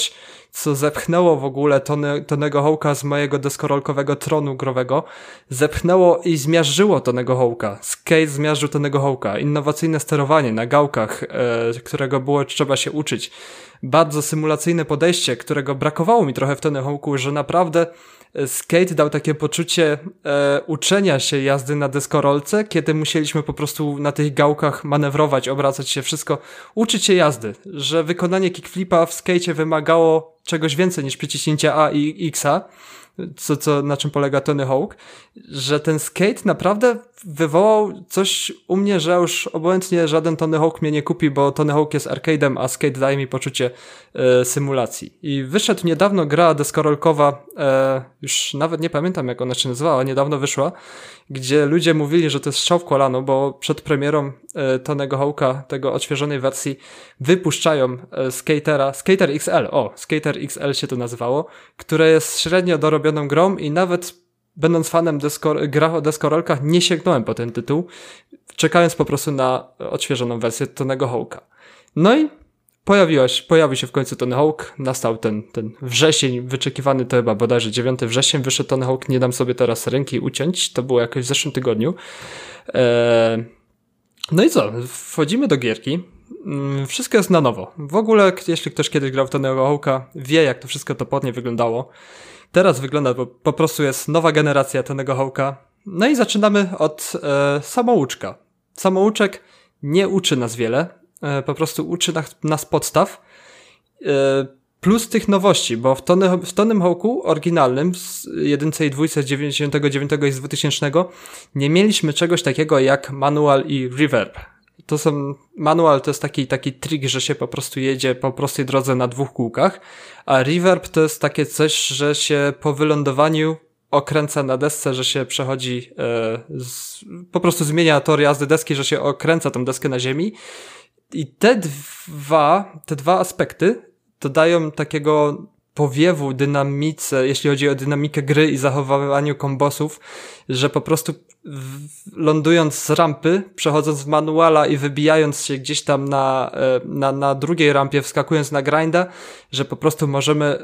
co zepchnęło w ogóle Tonego Hawka z mojego deskorolkowego tronu growego, zepchnęło i zmiażdżyło Tonego Hawka. Skate zmiażdżył Tonego Hawka. Innowacyjne sterowanie na gałkach, którego było trzeba się uczyć. Bardzo symulacyjne podejście, którego brakowało mi trochę w Tony Hawku, że naprawdę skate dał takie poczucie uczenia się jazdy na deskorolce, kiedy musieliśmy po prostu na tych gałkach manewrować, obracać się, wszystko, uczyć się jazdy, że wykonanie kickflipa w skacie wymagało czegoś więcej niż przyciśnięcia A i X-a, na czym polega Tony Hawk, że ten skate naprawdę wywołał coś u mnie, że już obojętnie żaden Tony Hawk mnie nie kupi, bo Tony Hawk jest arcade'em, a skate daje mi poczucie symulacji. I wyszedł niedawno gra deskorolkowa, już nawet nie pamiętam jak ona się nazywała, niedawno wyszła, gdzie ludzie mówili, że to jest strzał w kolano, bo przed premierą Tonego Hawka, tego odświeżonej wersji, wypuszczają Skater XL, Skater XL się to nazywało, które jest średnio dorobioną grą i nawet będąc fanem gra o deskorolkach nie sięgnąłem po ten tytuł, czekając po prostu na odświeżoną wersję Tonego Hawka. No i pojawił się w końcu Tony Hawk, nastał ten wrzesień wyczekiwany, to chyba bodajże 9 wrzesień wyszedł Tony Hawk, nie dam sobie teraz ręki uciąć, to było jakoś w zeszłym tygodniu. No i co, wchodzimy do gierki, wszystko jest na nowo. W ogóle, jeśli ktoś kiedyś grał w Tonego Hawka, wie jak to wszystko topotnie wyglądało. Teraz wygląda, bo po prostu jest nowa generacja Tonego Hawka. No i zaczynamy od samouczka. Samouczek nie uczy nas wiele, po prostu uczy nas podstaw, plus tych nowości, bo w Tonym Hawku oryginalnym, z 1 i 2 z 99 i z 2000 nie mieliśmy czegoś takiego jak manual i reverb. Manual to jest taki trik, że się po prostu jedzie po prostej drodze na 2 kółkach, a reverb to jest takie coś, że się po wylądowaniu okręca na desce, że się przechodzi, po prostu zmienia tor jazdy deski, że się okręca tą deskę na ziemi. I te dwa aspekty dodają takiego powiewu dynamice, jeśli chodzi o dynamikę gry i zachowywaniu kombosów, że po prostu lądując z rampy, przechodząc w manuala i wybijając się gdzieś tam na drugiej rampie, wskakując na grinda, że po prostu możemy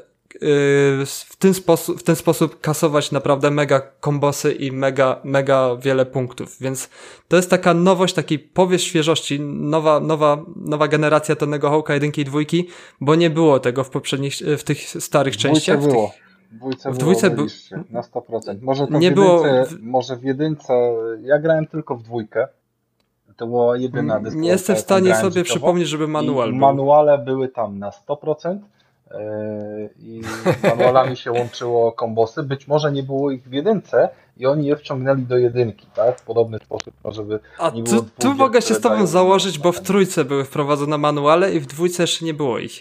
w ten sposób kasować naprawdę mega kombosy i mega wiele punktów, więc to jest taka nowość, taki powiew świeżości, nowa generacja Tonego Hawka 1 i 2, bo nie było tego w tych starych częściach.
W dwójce było na 100%. Może w jedynce, ja grałem tylko w 2. To była jedyna deskorolka.
Nie jestem w stanie sobie przypomnieć, żeby manual był.
Manuale były tam na 100%. I manualami się łączyło kombosy. Być może nie było ich w jedynce i oni je wciągnęli do jedynki, tak? W podobny sposób, żeby nie było
tu mogę się z tobą założyć, bo w 3 były wprowadzone manuale i w 2 jeszcze nie było ich.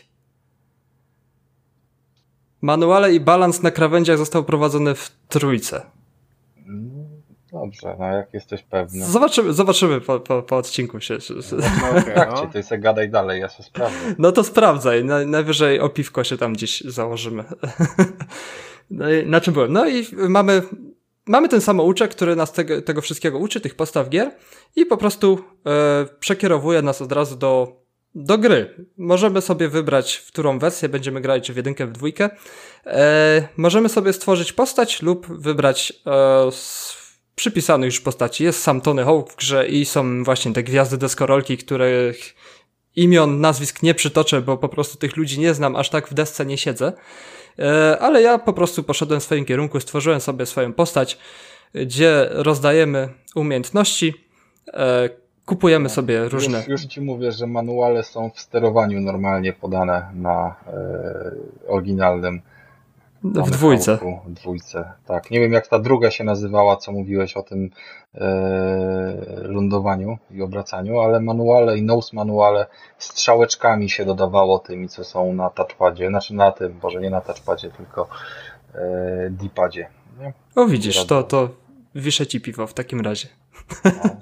Manuale i balans na krawędziach został prowadzony w 3.
Dobrze, no jak jesteś pewny.
Zobaczymy po odcinku się.
No, to jest gadaj dalej, ja się sprawdzę.
No to sprawdzaj, najwyżej o piwko się tam gdzieś założymy. No i na czym byłem? No i mamy ten samouczek, który nas tego wszystkiego uczy, tych podstaw gier i po prostu przekierowuje nas od razu do gry. Możemy sobie wybrać, w którą wersję będziemy grać, czy w 1, w 2. Możemy sobie stworzyć postać lub wybrać przypisanych już postaci. Jest sam Tony Hawk w grze i są właśnie te gwiazdy deskorolki, których imion, nazwisk nie przytoczę, bo po prostu tych ludzi nie znam, aż tak w desce nie siedzę. Ale ja po prostu poszedłem w swoim kierunku, stworzyłem sobie swoją postać, gdzie rozdajemy umiejętności, kupujemy sobie różne...
Już ci mówię, że manuale są w sterowaniu normalnie podane na oryginalnym.
W 2.
W 2, tak. Nie wiem jak ta druga się nazywała, co mówiłeś o tym lądowaniu i obracaniu, ale manuale i nose manuale strzałeczkami się dodawało tymi, co są na touchpadzie, znaczy na tym, może nie na touchpadzie, tylko D-padzie. Nie?
O widzisz, to wiszę ci piwo w takim razie. No.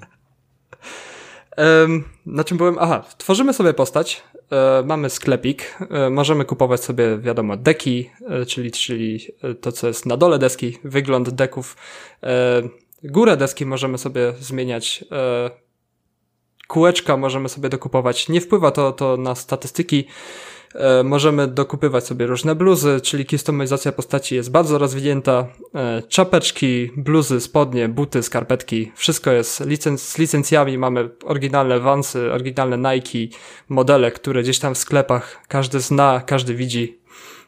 Na czym byłem? Aha, tworzymy sobie postać, mamy sklepik, możemy kupować sobie, wiadomo, deki, czyli to, co jest na dole deski, wygląd deków, górę deski możemy sobie zmieniać, kółeczka możemy sobie dokupować, nie wpływa to na statystyki, Możemy dokupywać sobie różne bluzy, czyli kustomizacja postaci jest bardzo rozwinięta. Czapeczki, bluzy, spodnie, buty, skarpetki, wszystko jest z licencjami. Mamy oryginalne Vansy, oryginalne Nike, modele, które gdzieś tam w sklepach każdy zna, każdy widzi.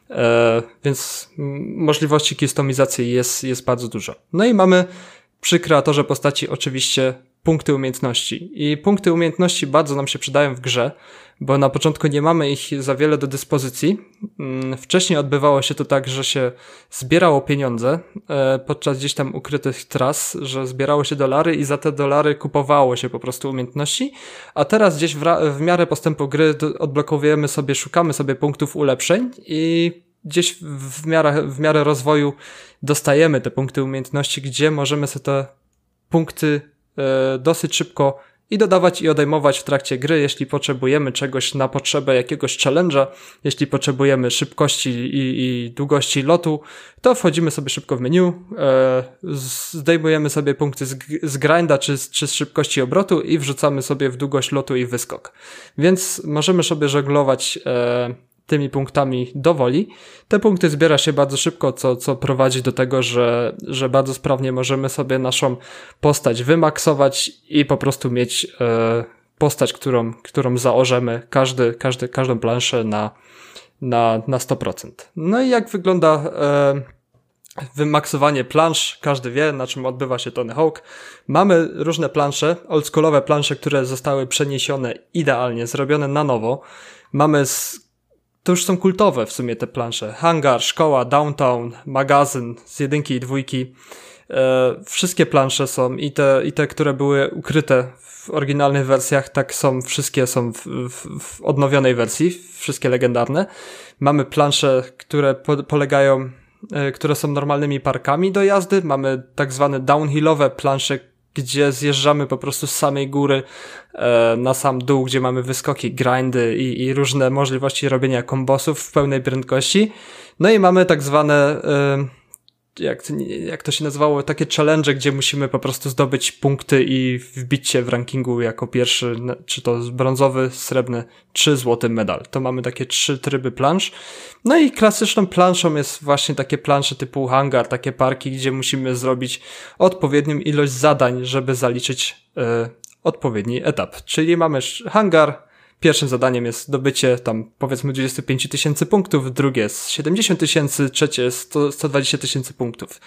Więc możliwości kustomizacji jest bardzo dużo. No i mamy przy kreatorze postaci oczywiście punkty umiejętności. I punkty umiejętności bardzo nam się przydają w grze, bo na początku nie mamy ich za wiele do dyspozycji. Wcześniej odbywało się to tak, że się zbierało pieniądze podczas gdzieś tam ukrytych tras, że zbierało się dolary i za te dolary kupowało się po prostu umiejętności, a teraz gdzieś w miarę postępu gry odblokowujemy sobie, szukamy sobie punktów ulepszeń i gdzieś w miarę rozwoju dostajemy te punkty umiejętności, gdzie możemy sobie te punkty dosyć szybko i dodawać i odejmować w trakcie gry, jeśli potrzebujemy czegoś na potrzebę jakiegoś challenge'a, jeśli potrzebujemy szybkości i długości lotu, to wchodzimy sobie szybko w menu, zdejmujemy sobie punkty z grinda czy z szybkości obrotu i wrzucamy sobie w długość lotu i wyskok. Więc możemy sobie żeglować tymi punktami do woli. Te punkty zbiera się bardzo szybko, co prowadzi do tego, że bardzo sprawnie możemy sobie naszą postać wymaksować i po prostu mieć postać, którą zaorzemy każdą planszę na 100%. No i jak wygląda wymaksowanie plansz, każdy wie, na czym odbywa się Tony Hawk. Mamy różne plansze, oldschoolowe plansze, które zostały przeniesione idealnie, zrobione na nowo. To już są kultowe w sumie te plansze. Hangar, szkoła, downtown, magazyn z 1 i 2. Wszystkie plansze są i te, które były ukryte w oryginalnych wersjach, tak są, wszystkie są w odnowionej wersji, wszystkie legendarne. Mamy plansze, które polegają, które są normalnymi parkami do jazdy. Mamy tak zwane downhillowe plansze, gdzie zjeżdżamy po prostu z samej góry na sam dół, gdzie mamy wyskoki, grindy i różne możliwości robienia kombosów w pełnej prędkości. No i mamy tak zwane, jak to się nazywało, takie challenge, gdzie musimy po prostu zdobyć punkty i wbić się w rankingu jako pierwszy, czy to brązowy, srebrny, czy złoty medal. To mamy takie 3 tryby plansz. No i klasyczną planszą jest właśnie takie plansze typu hangar, takie parki, gdzie musimy zrobić odpowiednią ilość zadań, żeby zaliczyć odpowiedni etap. Czyli mamy hangar, pierwszym zadaniem jest zdobycie tam powiedzmy 25 000 punktów, drugie jest 70 000, trzecie jest 120 000 punktów.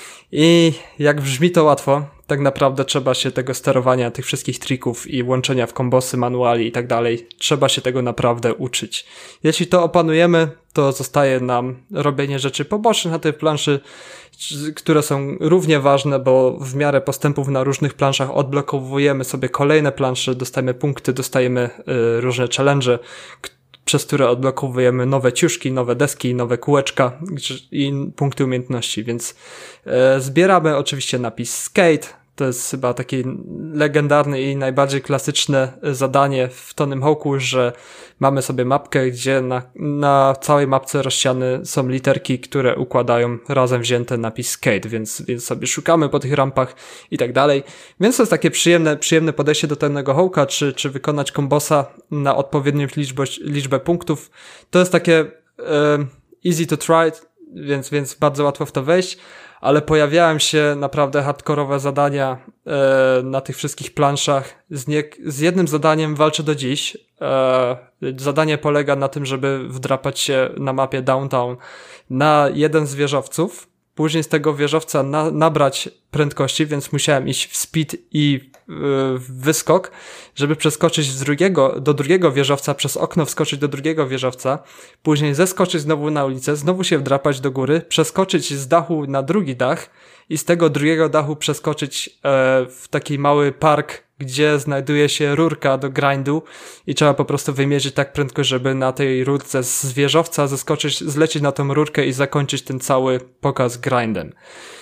I jak brzmi to łatwo, tak naprawdę trzeba się tego sterowania, tych wszystkich trików i łączenia w kombosy, manuali i tak dalej, trzeba się tego naprawdę uczyć. Jeśli to opanujemy, to zostaje nam robienie rzeczy pobocznych na tej planszy, które są równie ważne, bo w miarę postępów na różnych planszach odblokowujemy sobie kolejne plansze, dostajemy punkty, dostajemy różne challenge, przez które odblokowujemy nowe ciuszki, nowe deski, nowe kółeczka i punkty umiejętności, więc zbieramy oczywiście napis Skate. To jest chyba takie legendarne i najbardziej klasyczne zadanie w Tonym Hawku, że mamy sobie mapkę, gdzie na całej mapce rozsiane są literki, które układają razem wzięte napis Skate, więc sobie szukamy po tych rampach i tak dalej. Więc to jest takie przyjemne podejście do Tonego Hawka, czy wykonać kombosa na odpowiednią liczbę punktów. To jest takie easy to try, więc bardzo łatwo w to wejść. Ale pojawiają się naprawdę hardkorowe zadania na tych wszystkich planszach. Z jednym zadaniem walczę do dziś. Zadanie polega na tym, żeby wdrapać się na mapie Downtown na jeden z wieżowców. Później z tego wieżowca nabrać prędkości, więc musiałem iść w speed i wyskok, żeby przeskoczyć do drugiego wieżowca, przez okno wskoczyć do drugiego wieżowca, później zeskoczyć znowu na ulicę, znowu się wdrapać do góry, przeskoczyć z dachu na drugi dach i z tego drugiego dachu przeskoczyć w taki mały park, gdzie znajduje się rurka do grindu i trzeba po prostu wymierzyć tak prędko, żeby na tej rurce z wieżowca zeskoczyć, zlecieć na tą rurkę i zakończyć ten cały pokaz grindem.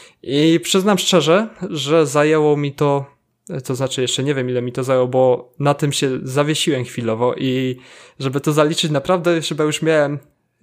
I przyznam szczerze, że zajęło mi to znaczy jeszcze nie wiem ile mi to zajęło, bo na tym się zawiesiłem chwilowo i żeby to zaliczyć naprawdę chyba już miałem,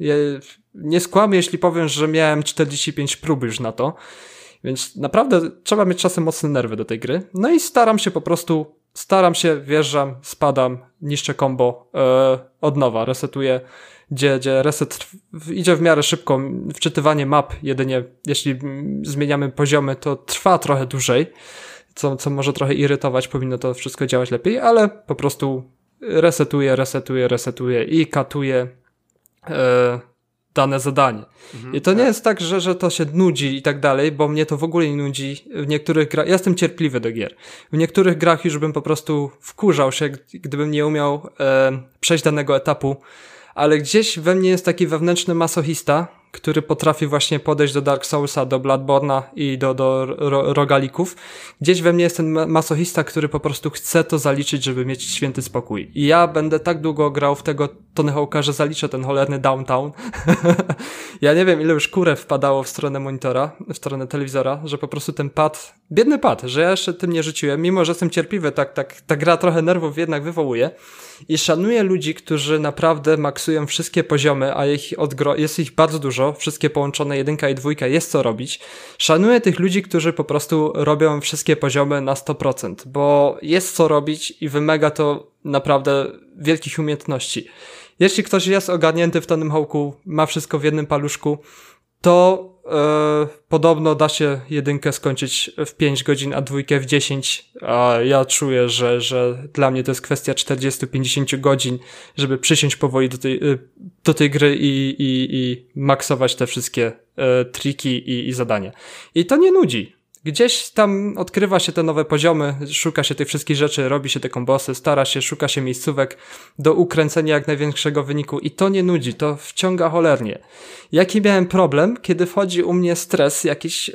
nie skłamię jeśli powiem, że miałem 45 prób już na to. Więc naprawdę trzeba mieć czasem mocne nerwy do tej gry. No i staram się po prostu staram się, wjeżdżam, spadam, niszczę combo, od nowa, resetuję, gdzie reset idzie w miarę szybko, wczytywanie map jedynie, jeśli zmieniamy poziomy, to trwa trochę dłużej, co może trochę irytować, powinno to wszystko działać lepiej, ale po prostu resetuję i katuję dane zadanie. I to nie jest tak, że to się nudzi i tak dalej, bo mnie to w ogóle nie nudzi. W niektórych grach, ja jestem cierpliwy do gier. W niektórych grach już bym po prostu wkurzał się, gdybym nie umiał przejść danego etapu, ale gdzieś we mnie jest taki wewnętrzny masochista, który potrafi właśnie podejść do Dark Soulsa, do Bloodborne'a i do rogalików. Gdzieś we mnie jest ten masochista, który po prostu chce to zaliczyć, żeby mieć święty spokój. I ja będę tak długo grał w tego Tony Hawk'a, że zaliczę ten cholerny Downtown. Ja nie wiem, ile już kurew wpadało w stronę monitora, w stronę telewizora, że po prostu ten pad, biedny pad, że ja jeszcze tym nie rzuciłem, mimo że jestem cierpliwy, ta gra trochę nerwów jednak wywołuje. I szanuję ludzi, którzy naprawdę maksują wszystkie poziomy, a jest ich bardzo dużo, wszystkie połączone 1 i 2, jest co robić. Szanuję tych ludzi, którzy po prostu robią wszystkie poziomy na 100%, bo jest co robić i wymaga to naprawdę wielkich umiejętności. Jeśli ktoś jest ogarnięty w Tonym Hawk'u, ma wszystko w jednym paluszku, to podobno da się 1 skończyć w 5 godzin, a 2 w 10, a ja czuję, że dla mnie to jest kwestia 40-50 godzin, żeby przysiąść powoli do tej gry i maksować te wszystkie triki i zadania. I to nie nudzi. Gdzieś tam odkrywa się te nowe poziomy, szuka się tych wszystkich rzeczy, robi się te kombosy, szuka się miejscówek do ukręcenia jak największego wyniku i to nie nudzi, to wciąga cholernie. Jaki miałem problem, kiedy wchodzi u mnie stres jakiś,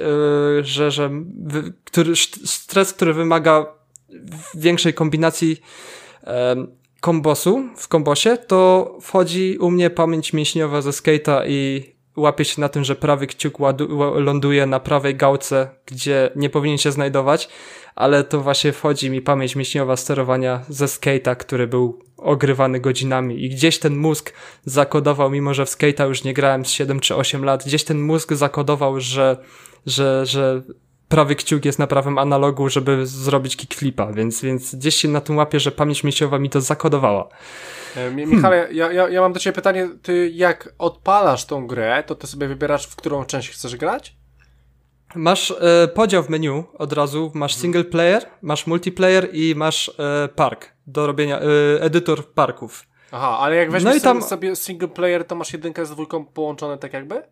stres, który wymaga większej kombinacji kombosu w kombosie, to wchodzi u mnie pamięć mięśniowa ze skate'a i łapie się na tym, że prawy kciuk ląduje na prawej gałce, gdzie nie powinien się znajdować, ale to właśnie wchodzi mi pamięć mięśniowa sterowania ze skate'a, który był ogrywany godzinami i gdzieś ten mózg zakodował, mimo że w skate'a już nie grałem z 7 czy 8 lat, gdzieś ten mózg zakodował, że prawy kciuk jest na prawym analogu, żeby zrobić kickflipa, więc gdzieś się na tym łapie, że pamięć mięśniowa mi to zakodowała.
Michale, ja mam do ciebie pytanie, ty jak odpalasz tą grę, to ty sobie wybierasz, w którą część chcesz grać?
Masz podział w menu od razu, masz single player, masz multiplayer i masz park do robienia, edytor parków.
Aha, ale jak weźmiesz sobie single player, to masz 1 z 2 połączone tak jakby?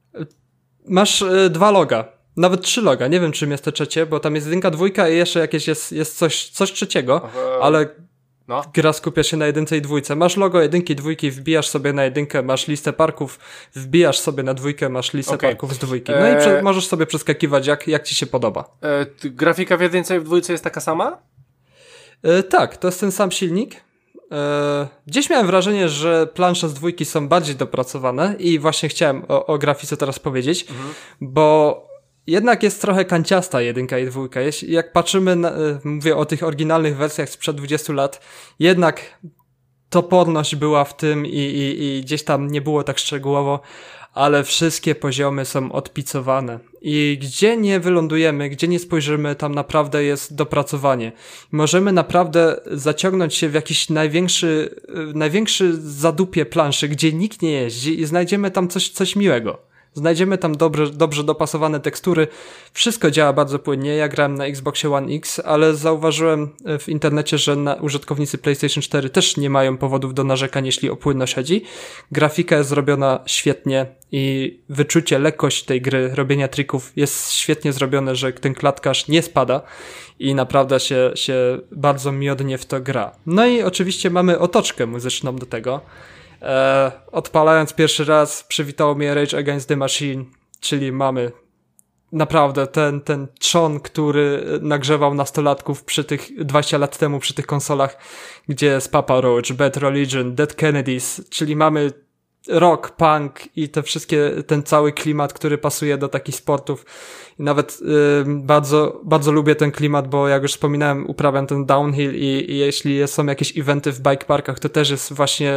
Masz 2 loga. Nawet 3 loga, nie wiem czym jest to trzecie, bo tam jest 1, 2 i jeszcze jakieś jest coś trzeciego, ale gra skupia się na 1 i 2. Masz logo 1 i 2, wbijasz sobie na 1, masz listę parków, wbijasz sobie na 2, masz listę parków z 2. No i możesz sobie przeskakiwać jak ci się podoba.
Grafika w 1 i w 2 jest taka sama?
Tak, to jest ten sam silnik. Gdzieś miałem wrażenie, że plansze z 2 są bardziej dopracowane i właśnie chciałem o grafice teraz powiedzieć, bo jednak jest trochę kanciasta 1 i 2. Jak patrzymy, mówię o tych oryginalnych wersjach sprzed 20 lat, jednak toporność była w tym i gdzieś tam nie było tak szczegółowo, ale wszystkie poziomy są odpicowane. I gdzie nie wylądujemy, gdzie nie spojrzymy, tam naprawdę jest dopracowanie. Możemy naprawdę zaciągnąć się w jakiś największy zadupie planszy, gdzie nikt nie jeździ i znajdziemy tam coś miłego. Znajdziemy tam dobrze dopasowane tekstury. Wszystko działa bardzo płynnie. Ja grałem na Xboxie One X, ale zauważyłem w internecie, że użytkownicy PlayStation 4 też nie mają powodów do narzekań, jeśli o płynność chodzi. Grafika jest zrobiona świetnie i wyczucie, lekkość tej gry, robienia trików jest świetnie zrobione, że ten klatkarz nie spada i naprawdę się bardzo miodnie w to gra. No i oczywiście mamy otoczkę muzyczną do tego. Odpalając pierwszy raz przywitało mnie Rage Against the Machine, czyli mamy naprawdę ten trzon, który nagrzewał nastolatków 20 lat temu przy tych konsolach, gdzie jest Papa Roach, Bad Religion, Dead Kennedys, czyli mamy rock, punk i te wszystkie, ten cały klimat, który pasuje do takich sportów. I nawet bardzo, bardzo lubię ten klimat, bo jak już wspominałem, uprawiam ten downhill i jeśli są jakieś eventy w bike parkach, to też jest właśnie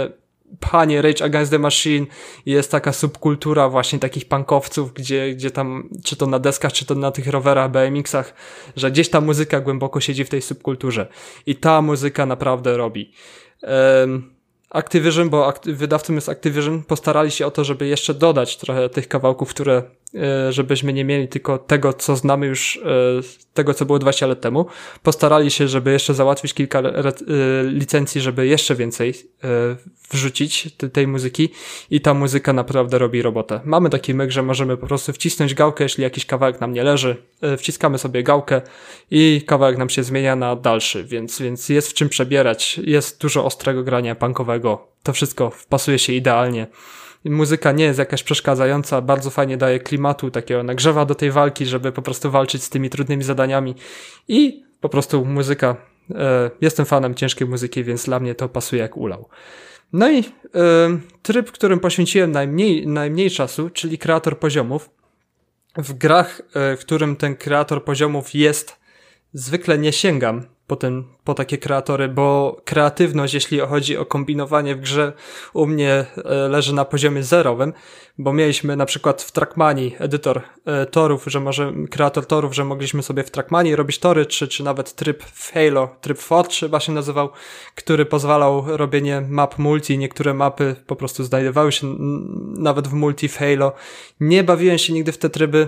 pchanie Rage Against the Machine, jest taka subkultura właśnie takich punkowców, gdzie tam, czy to na deskach, czy to na tych rowerach, BMX-ach, że gdzieś ta muzyka głęboko siedzi w tej subkulturze i ta muzyka naprawdę robi. Activision, bo wydawcą jest Activision, postarali się o to, żeby jeszcze dodać trochę tych kawałków, które żebyśmy nie mieli tylko tego, co znamy już, tego, co było 20 lat temu. Postarali się, żeby jeszcze załatwić kilka licencji, żeby jeszcze więcej wrzucić tej muzyki i ta muzyka naprawdę robi robotę. Mamy taki myk, że możemy po prostu wcisnąć gałkę, jeśli jakiś kawałek nam nie leży, wciskamy sobie gałkę i kawałek nam się zmienia na dalszy, więc jest w czym przebierać, jest dużo ostrego grania punkowego, to wszystko wpasuje się idealnie. Muzyka nie jest jakaś przeszkadzająca, bardzo fajnie daje klimatu, takiego nagrzewa do tej walki, żeby po prostu walczyć z tymi trudnymi zadaniami i po prostu muzyka, jestem fanem ciężkiej muzyki, więc dla mnie to pasuje jak ulał. No i tryb, którym poświęciłem najmniej czasu, czyli kreator poziomów. W grach, w którym ten kreator poziomów jest, zwykle nie sięgam po takie kreatory, bo kreatywność, jeśli chodzi o kombinowanie w grze, u mnie leży na poziomie zerowym, bo mieliśmy na przykład w Trackmanii edytor torów, kreator torów, że mogliśmy sobie w Trackmanii robić tory, czy nawet tryb w Halo, tryb Forge chyba się nazywał, który pozwalał robienie map multi. Niektóre mapy po prostu znajdowały się nawet w multi w Halo. Nie bawiłem się nigdy w te tryby.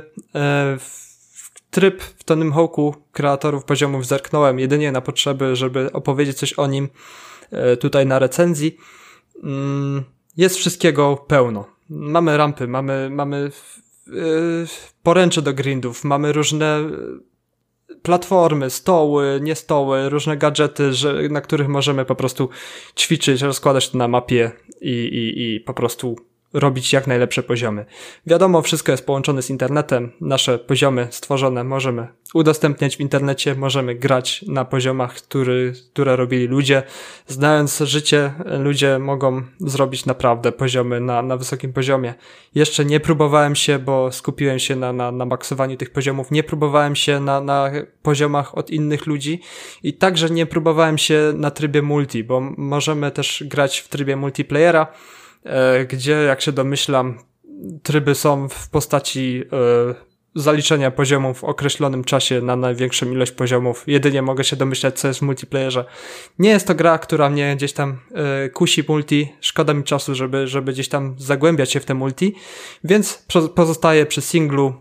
Tryb w Tonym Hawku kreatorów poziomów zerknąłem jedynie na potrzeby, żeby opowiedzieć coś o nim tutaj na recenzji. Jest wszystkiego pełno. Mamy rampy, mamy poręcze do grindów, mamy różne platformy, stoły, nie stoły, różne gadżety, na których możemy po prostu ćwiczyć, rozkładać to na mapie i po prostu robić jak najlepsze poziomy. Wiadomo, wszystko jest połączone z internetem, nasze poziomy stworzone możemy udostępniać w internecie, możemy grać na poziomach, które robili ludzie. Znając życie, ludzie mogą zrobić naprawdę poziomy na wysokim poziomie. Jeszcze nie próbowałem się, bo skupiłem się na maksowaniu tych poziomów, nie próbowałem się na poziomach od innych ludzi i także nie próbowałem się na trybie multi, bo możemy też grać w trybie multiplayera, gdzie, jak się domyślam, tryby są w postaci zaliczenia poziomów w określonym czasie na największą ilość poziomów. Jedynie mogę się domyślać, co jest w multiplayerze. Nie jest to gra, która mnie gdzieś tam kusi multi. Szkoda mi czasu, żeby gdzieś tam zagłębiać się w te multi, więc pozostaję przy singlu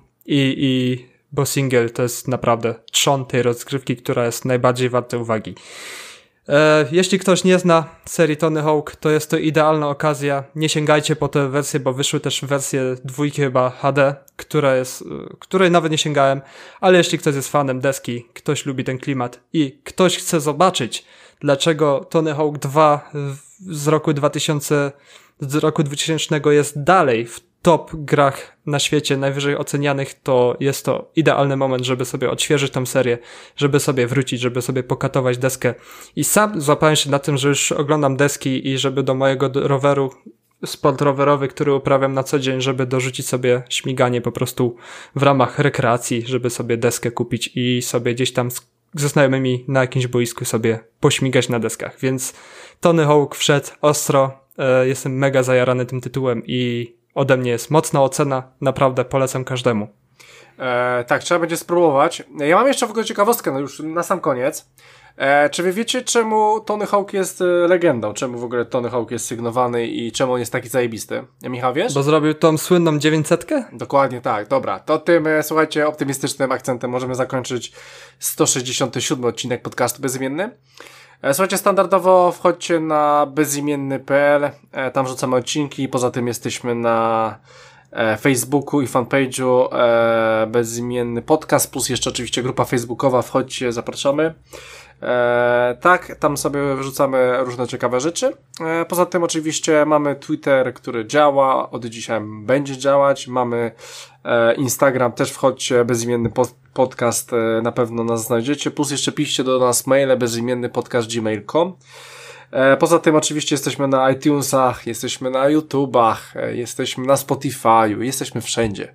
bo single to jest naprawdę trzon tej rozgrywki, która jest najbardziej warta uwagi. Jeśli ktoś nie zna serii Tony Hawk, to jest to idealna okazja. Nie sięgajcie po te wersje, bo wyszły też wersje 2 chyba HD, której nawet nie sięgałem, ale jeśli ktoś jest fanem deski, ktoś lubi ten klimat i ktoś chce zobaczyć, dlaczego Tony Hawk 2 z roku 2000 jest dalej w top grach na świecie, najwyżej ocenianych, to jest to idealny moment, żeby sobie odświeżyć tą serię, żeby sobie wrócić, żeby sobie pokatować deskę. I sam złapałem się na tym, że już oglądam deski i żeby do mojego roweru, sport rowerowy, który uprawiam na co dzień, żeby dorzucić sobie śmiganie po prostu w ramach rekreacji, żeby sobie deskę kupić i sobie gdzieś tam ze znajomymi na jakimś boisku sobie pośmigać na deskach. Więc Tony Hawk wszedł ostro, jestem mega zajarany tym tytułem i ode mnie jest mocna ocena, naprawdę polecam każdemu.
Tak, trzeba będzie spróbować. Ja mam jeszcze w ogóle ciekawostkę, już na sam koniec. Czy wy wiecie, czemu Tony Hawk jest legendą? Czemu w ogóle Tony Hawk jest sygnowany i czemu on jest taki zajebisty? Michał, wiesz?
Bo zrobił tą słynną 900?
Dokładnie tak, dobra. To tym, słuchajcie, optymistycznym akcentem możemy zakończyć 167 odcinek podcastu Bezimienny. Słuchajcie, standardowo wchodźcie na bezimienny.pl, tam rzucamy odcinki, poza tym jesteśmy na Facebooku i fanpage'u Bezimienny Podcast, plus jeszcze oczywiście grupa facebookowa, wchodźcie, zapraszamy. Tak, tam sobie wrzucamy różne ciekawe rzeczy. Poza tym oczywiście mamy Twitter, który działa, od dzisiaj będzie działać, mamy Instagram, też wchodźcie, Bezimienny Podcast, na pewno nas znajdziecie, plus jeszcze piszcie do nas maile bezimiennypodcast@gmail.com. Poza tym oczywiście jesteśmy na iTunesach, jesteśmy na YouTubach, jesteśmy na Spotify'u, jesteśmy wszędzie.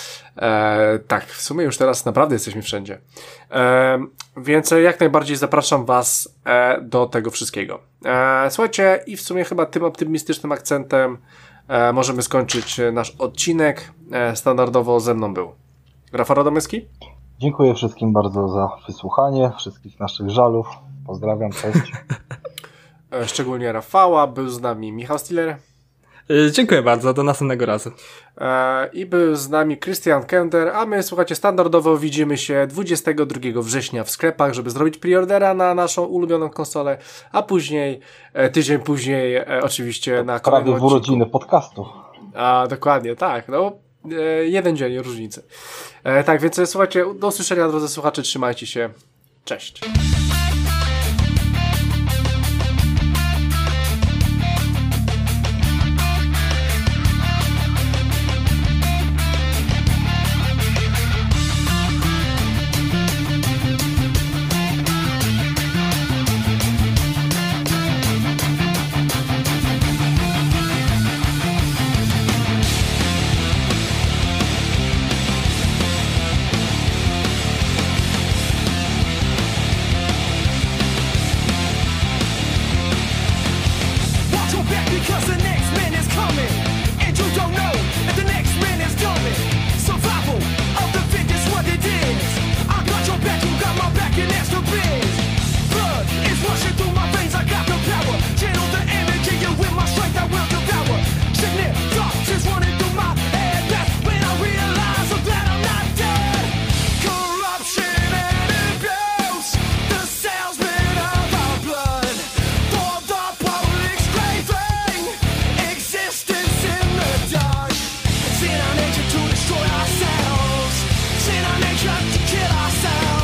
Tak, w sumie już teraz naprawdę jesteśmy wszędzie. Więc jak najbardziej zapraszam Was do tego wszystkiego. Słuchajcie, i w sumie chyba tym optymistycznym akcentem możemy skończyć nasz odcinek. Standardowo ze mną był Rafał Radomyski.
Dziękuję wszystkim bardzo za wysłuchanie wszystkich naszych żalów. Pozdrawiam, cześć.
Szczególnie Rafała, był z nami Michał Stiller.
Dziękuję bardzo, do następnego razu.
I był z nami Christian Kender, a my, słuchajcie, standardowo widzimy się 22 września w sklepach, żeby zrobić preordera na naszą ulubioną konsolę, a później, tydzień później, oczywiście na kolejnym
prawie w urodziny podcastu.
Dokładnie, tak, no, jeden dzień różnicy. Tak, więc słuchajcie, do usłyszenia, drodzy słuchacze, trzymajcie się, cześć.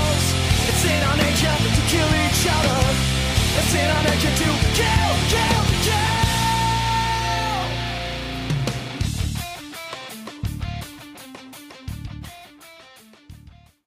It's in our nature to kill each other. It's in our nature to kill.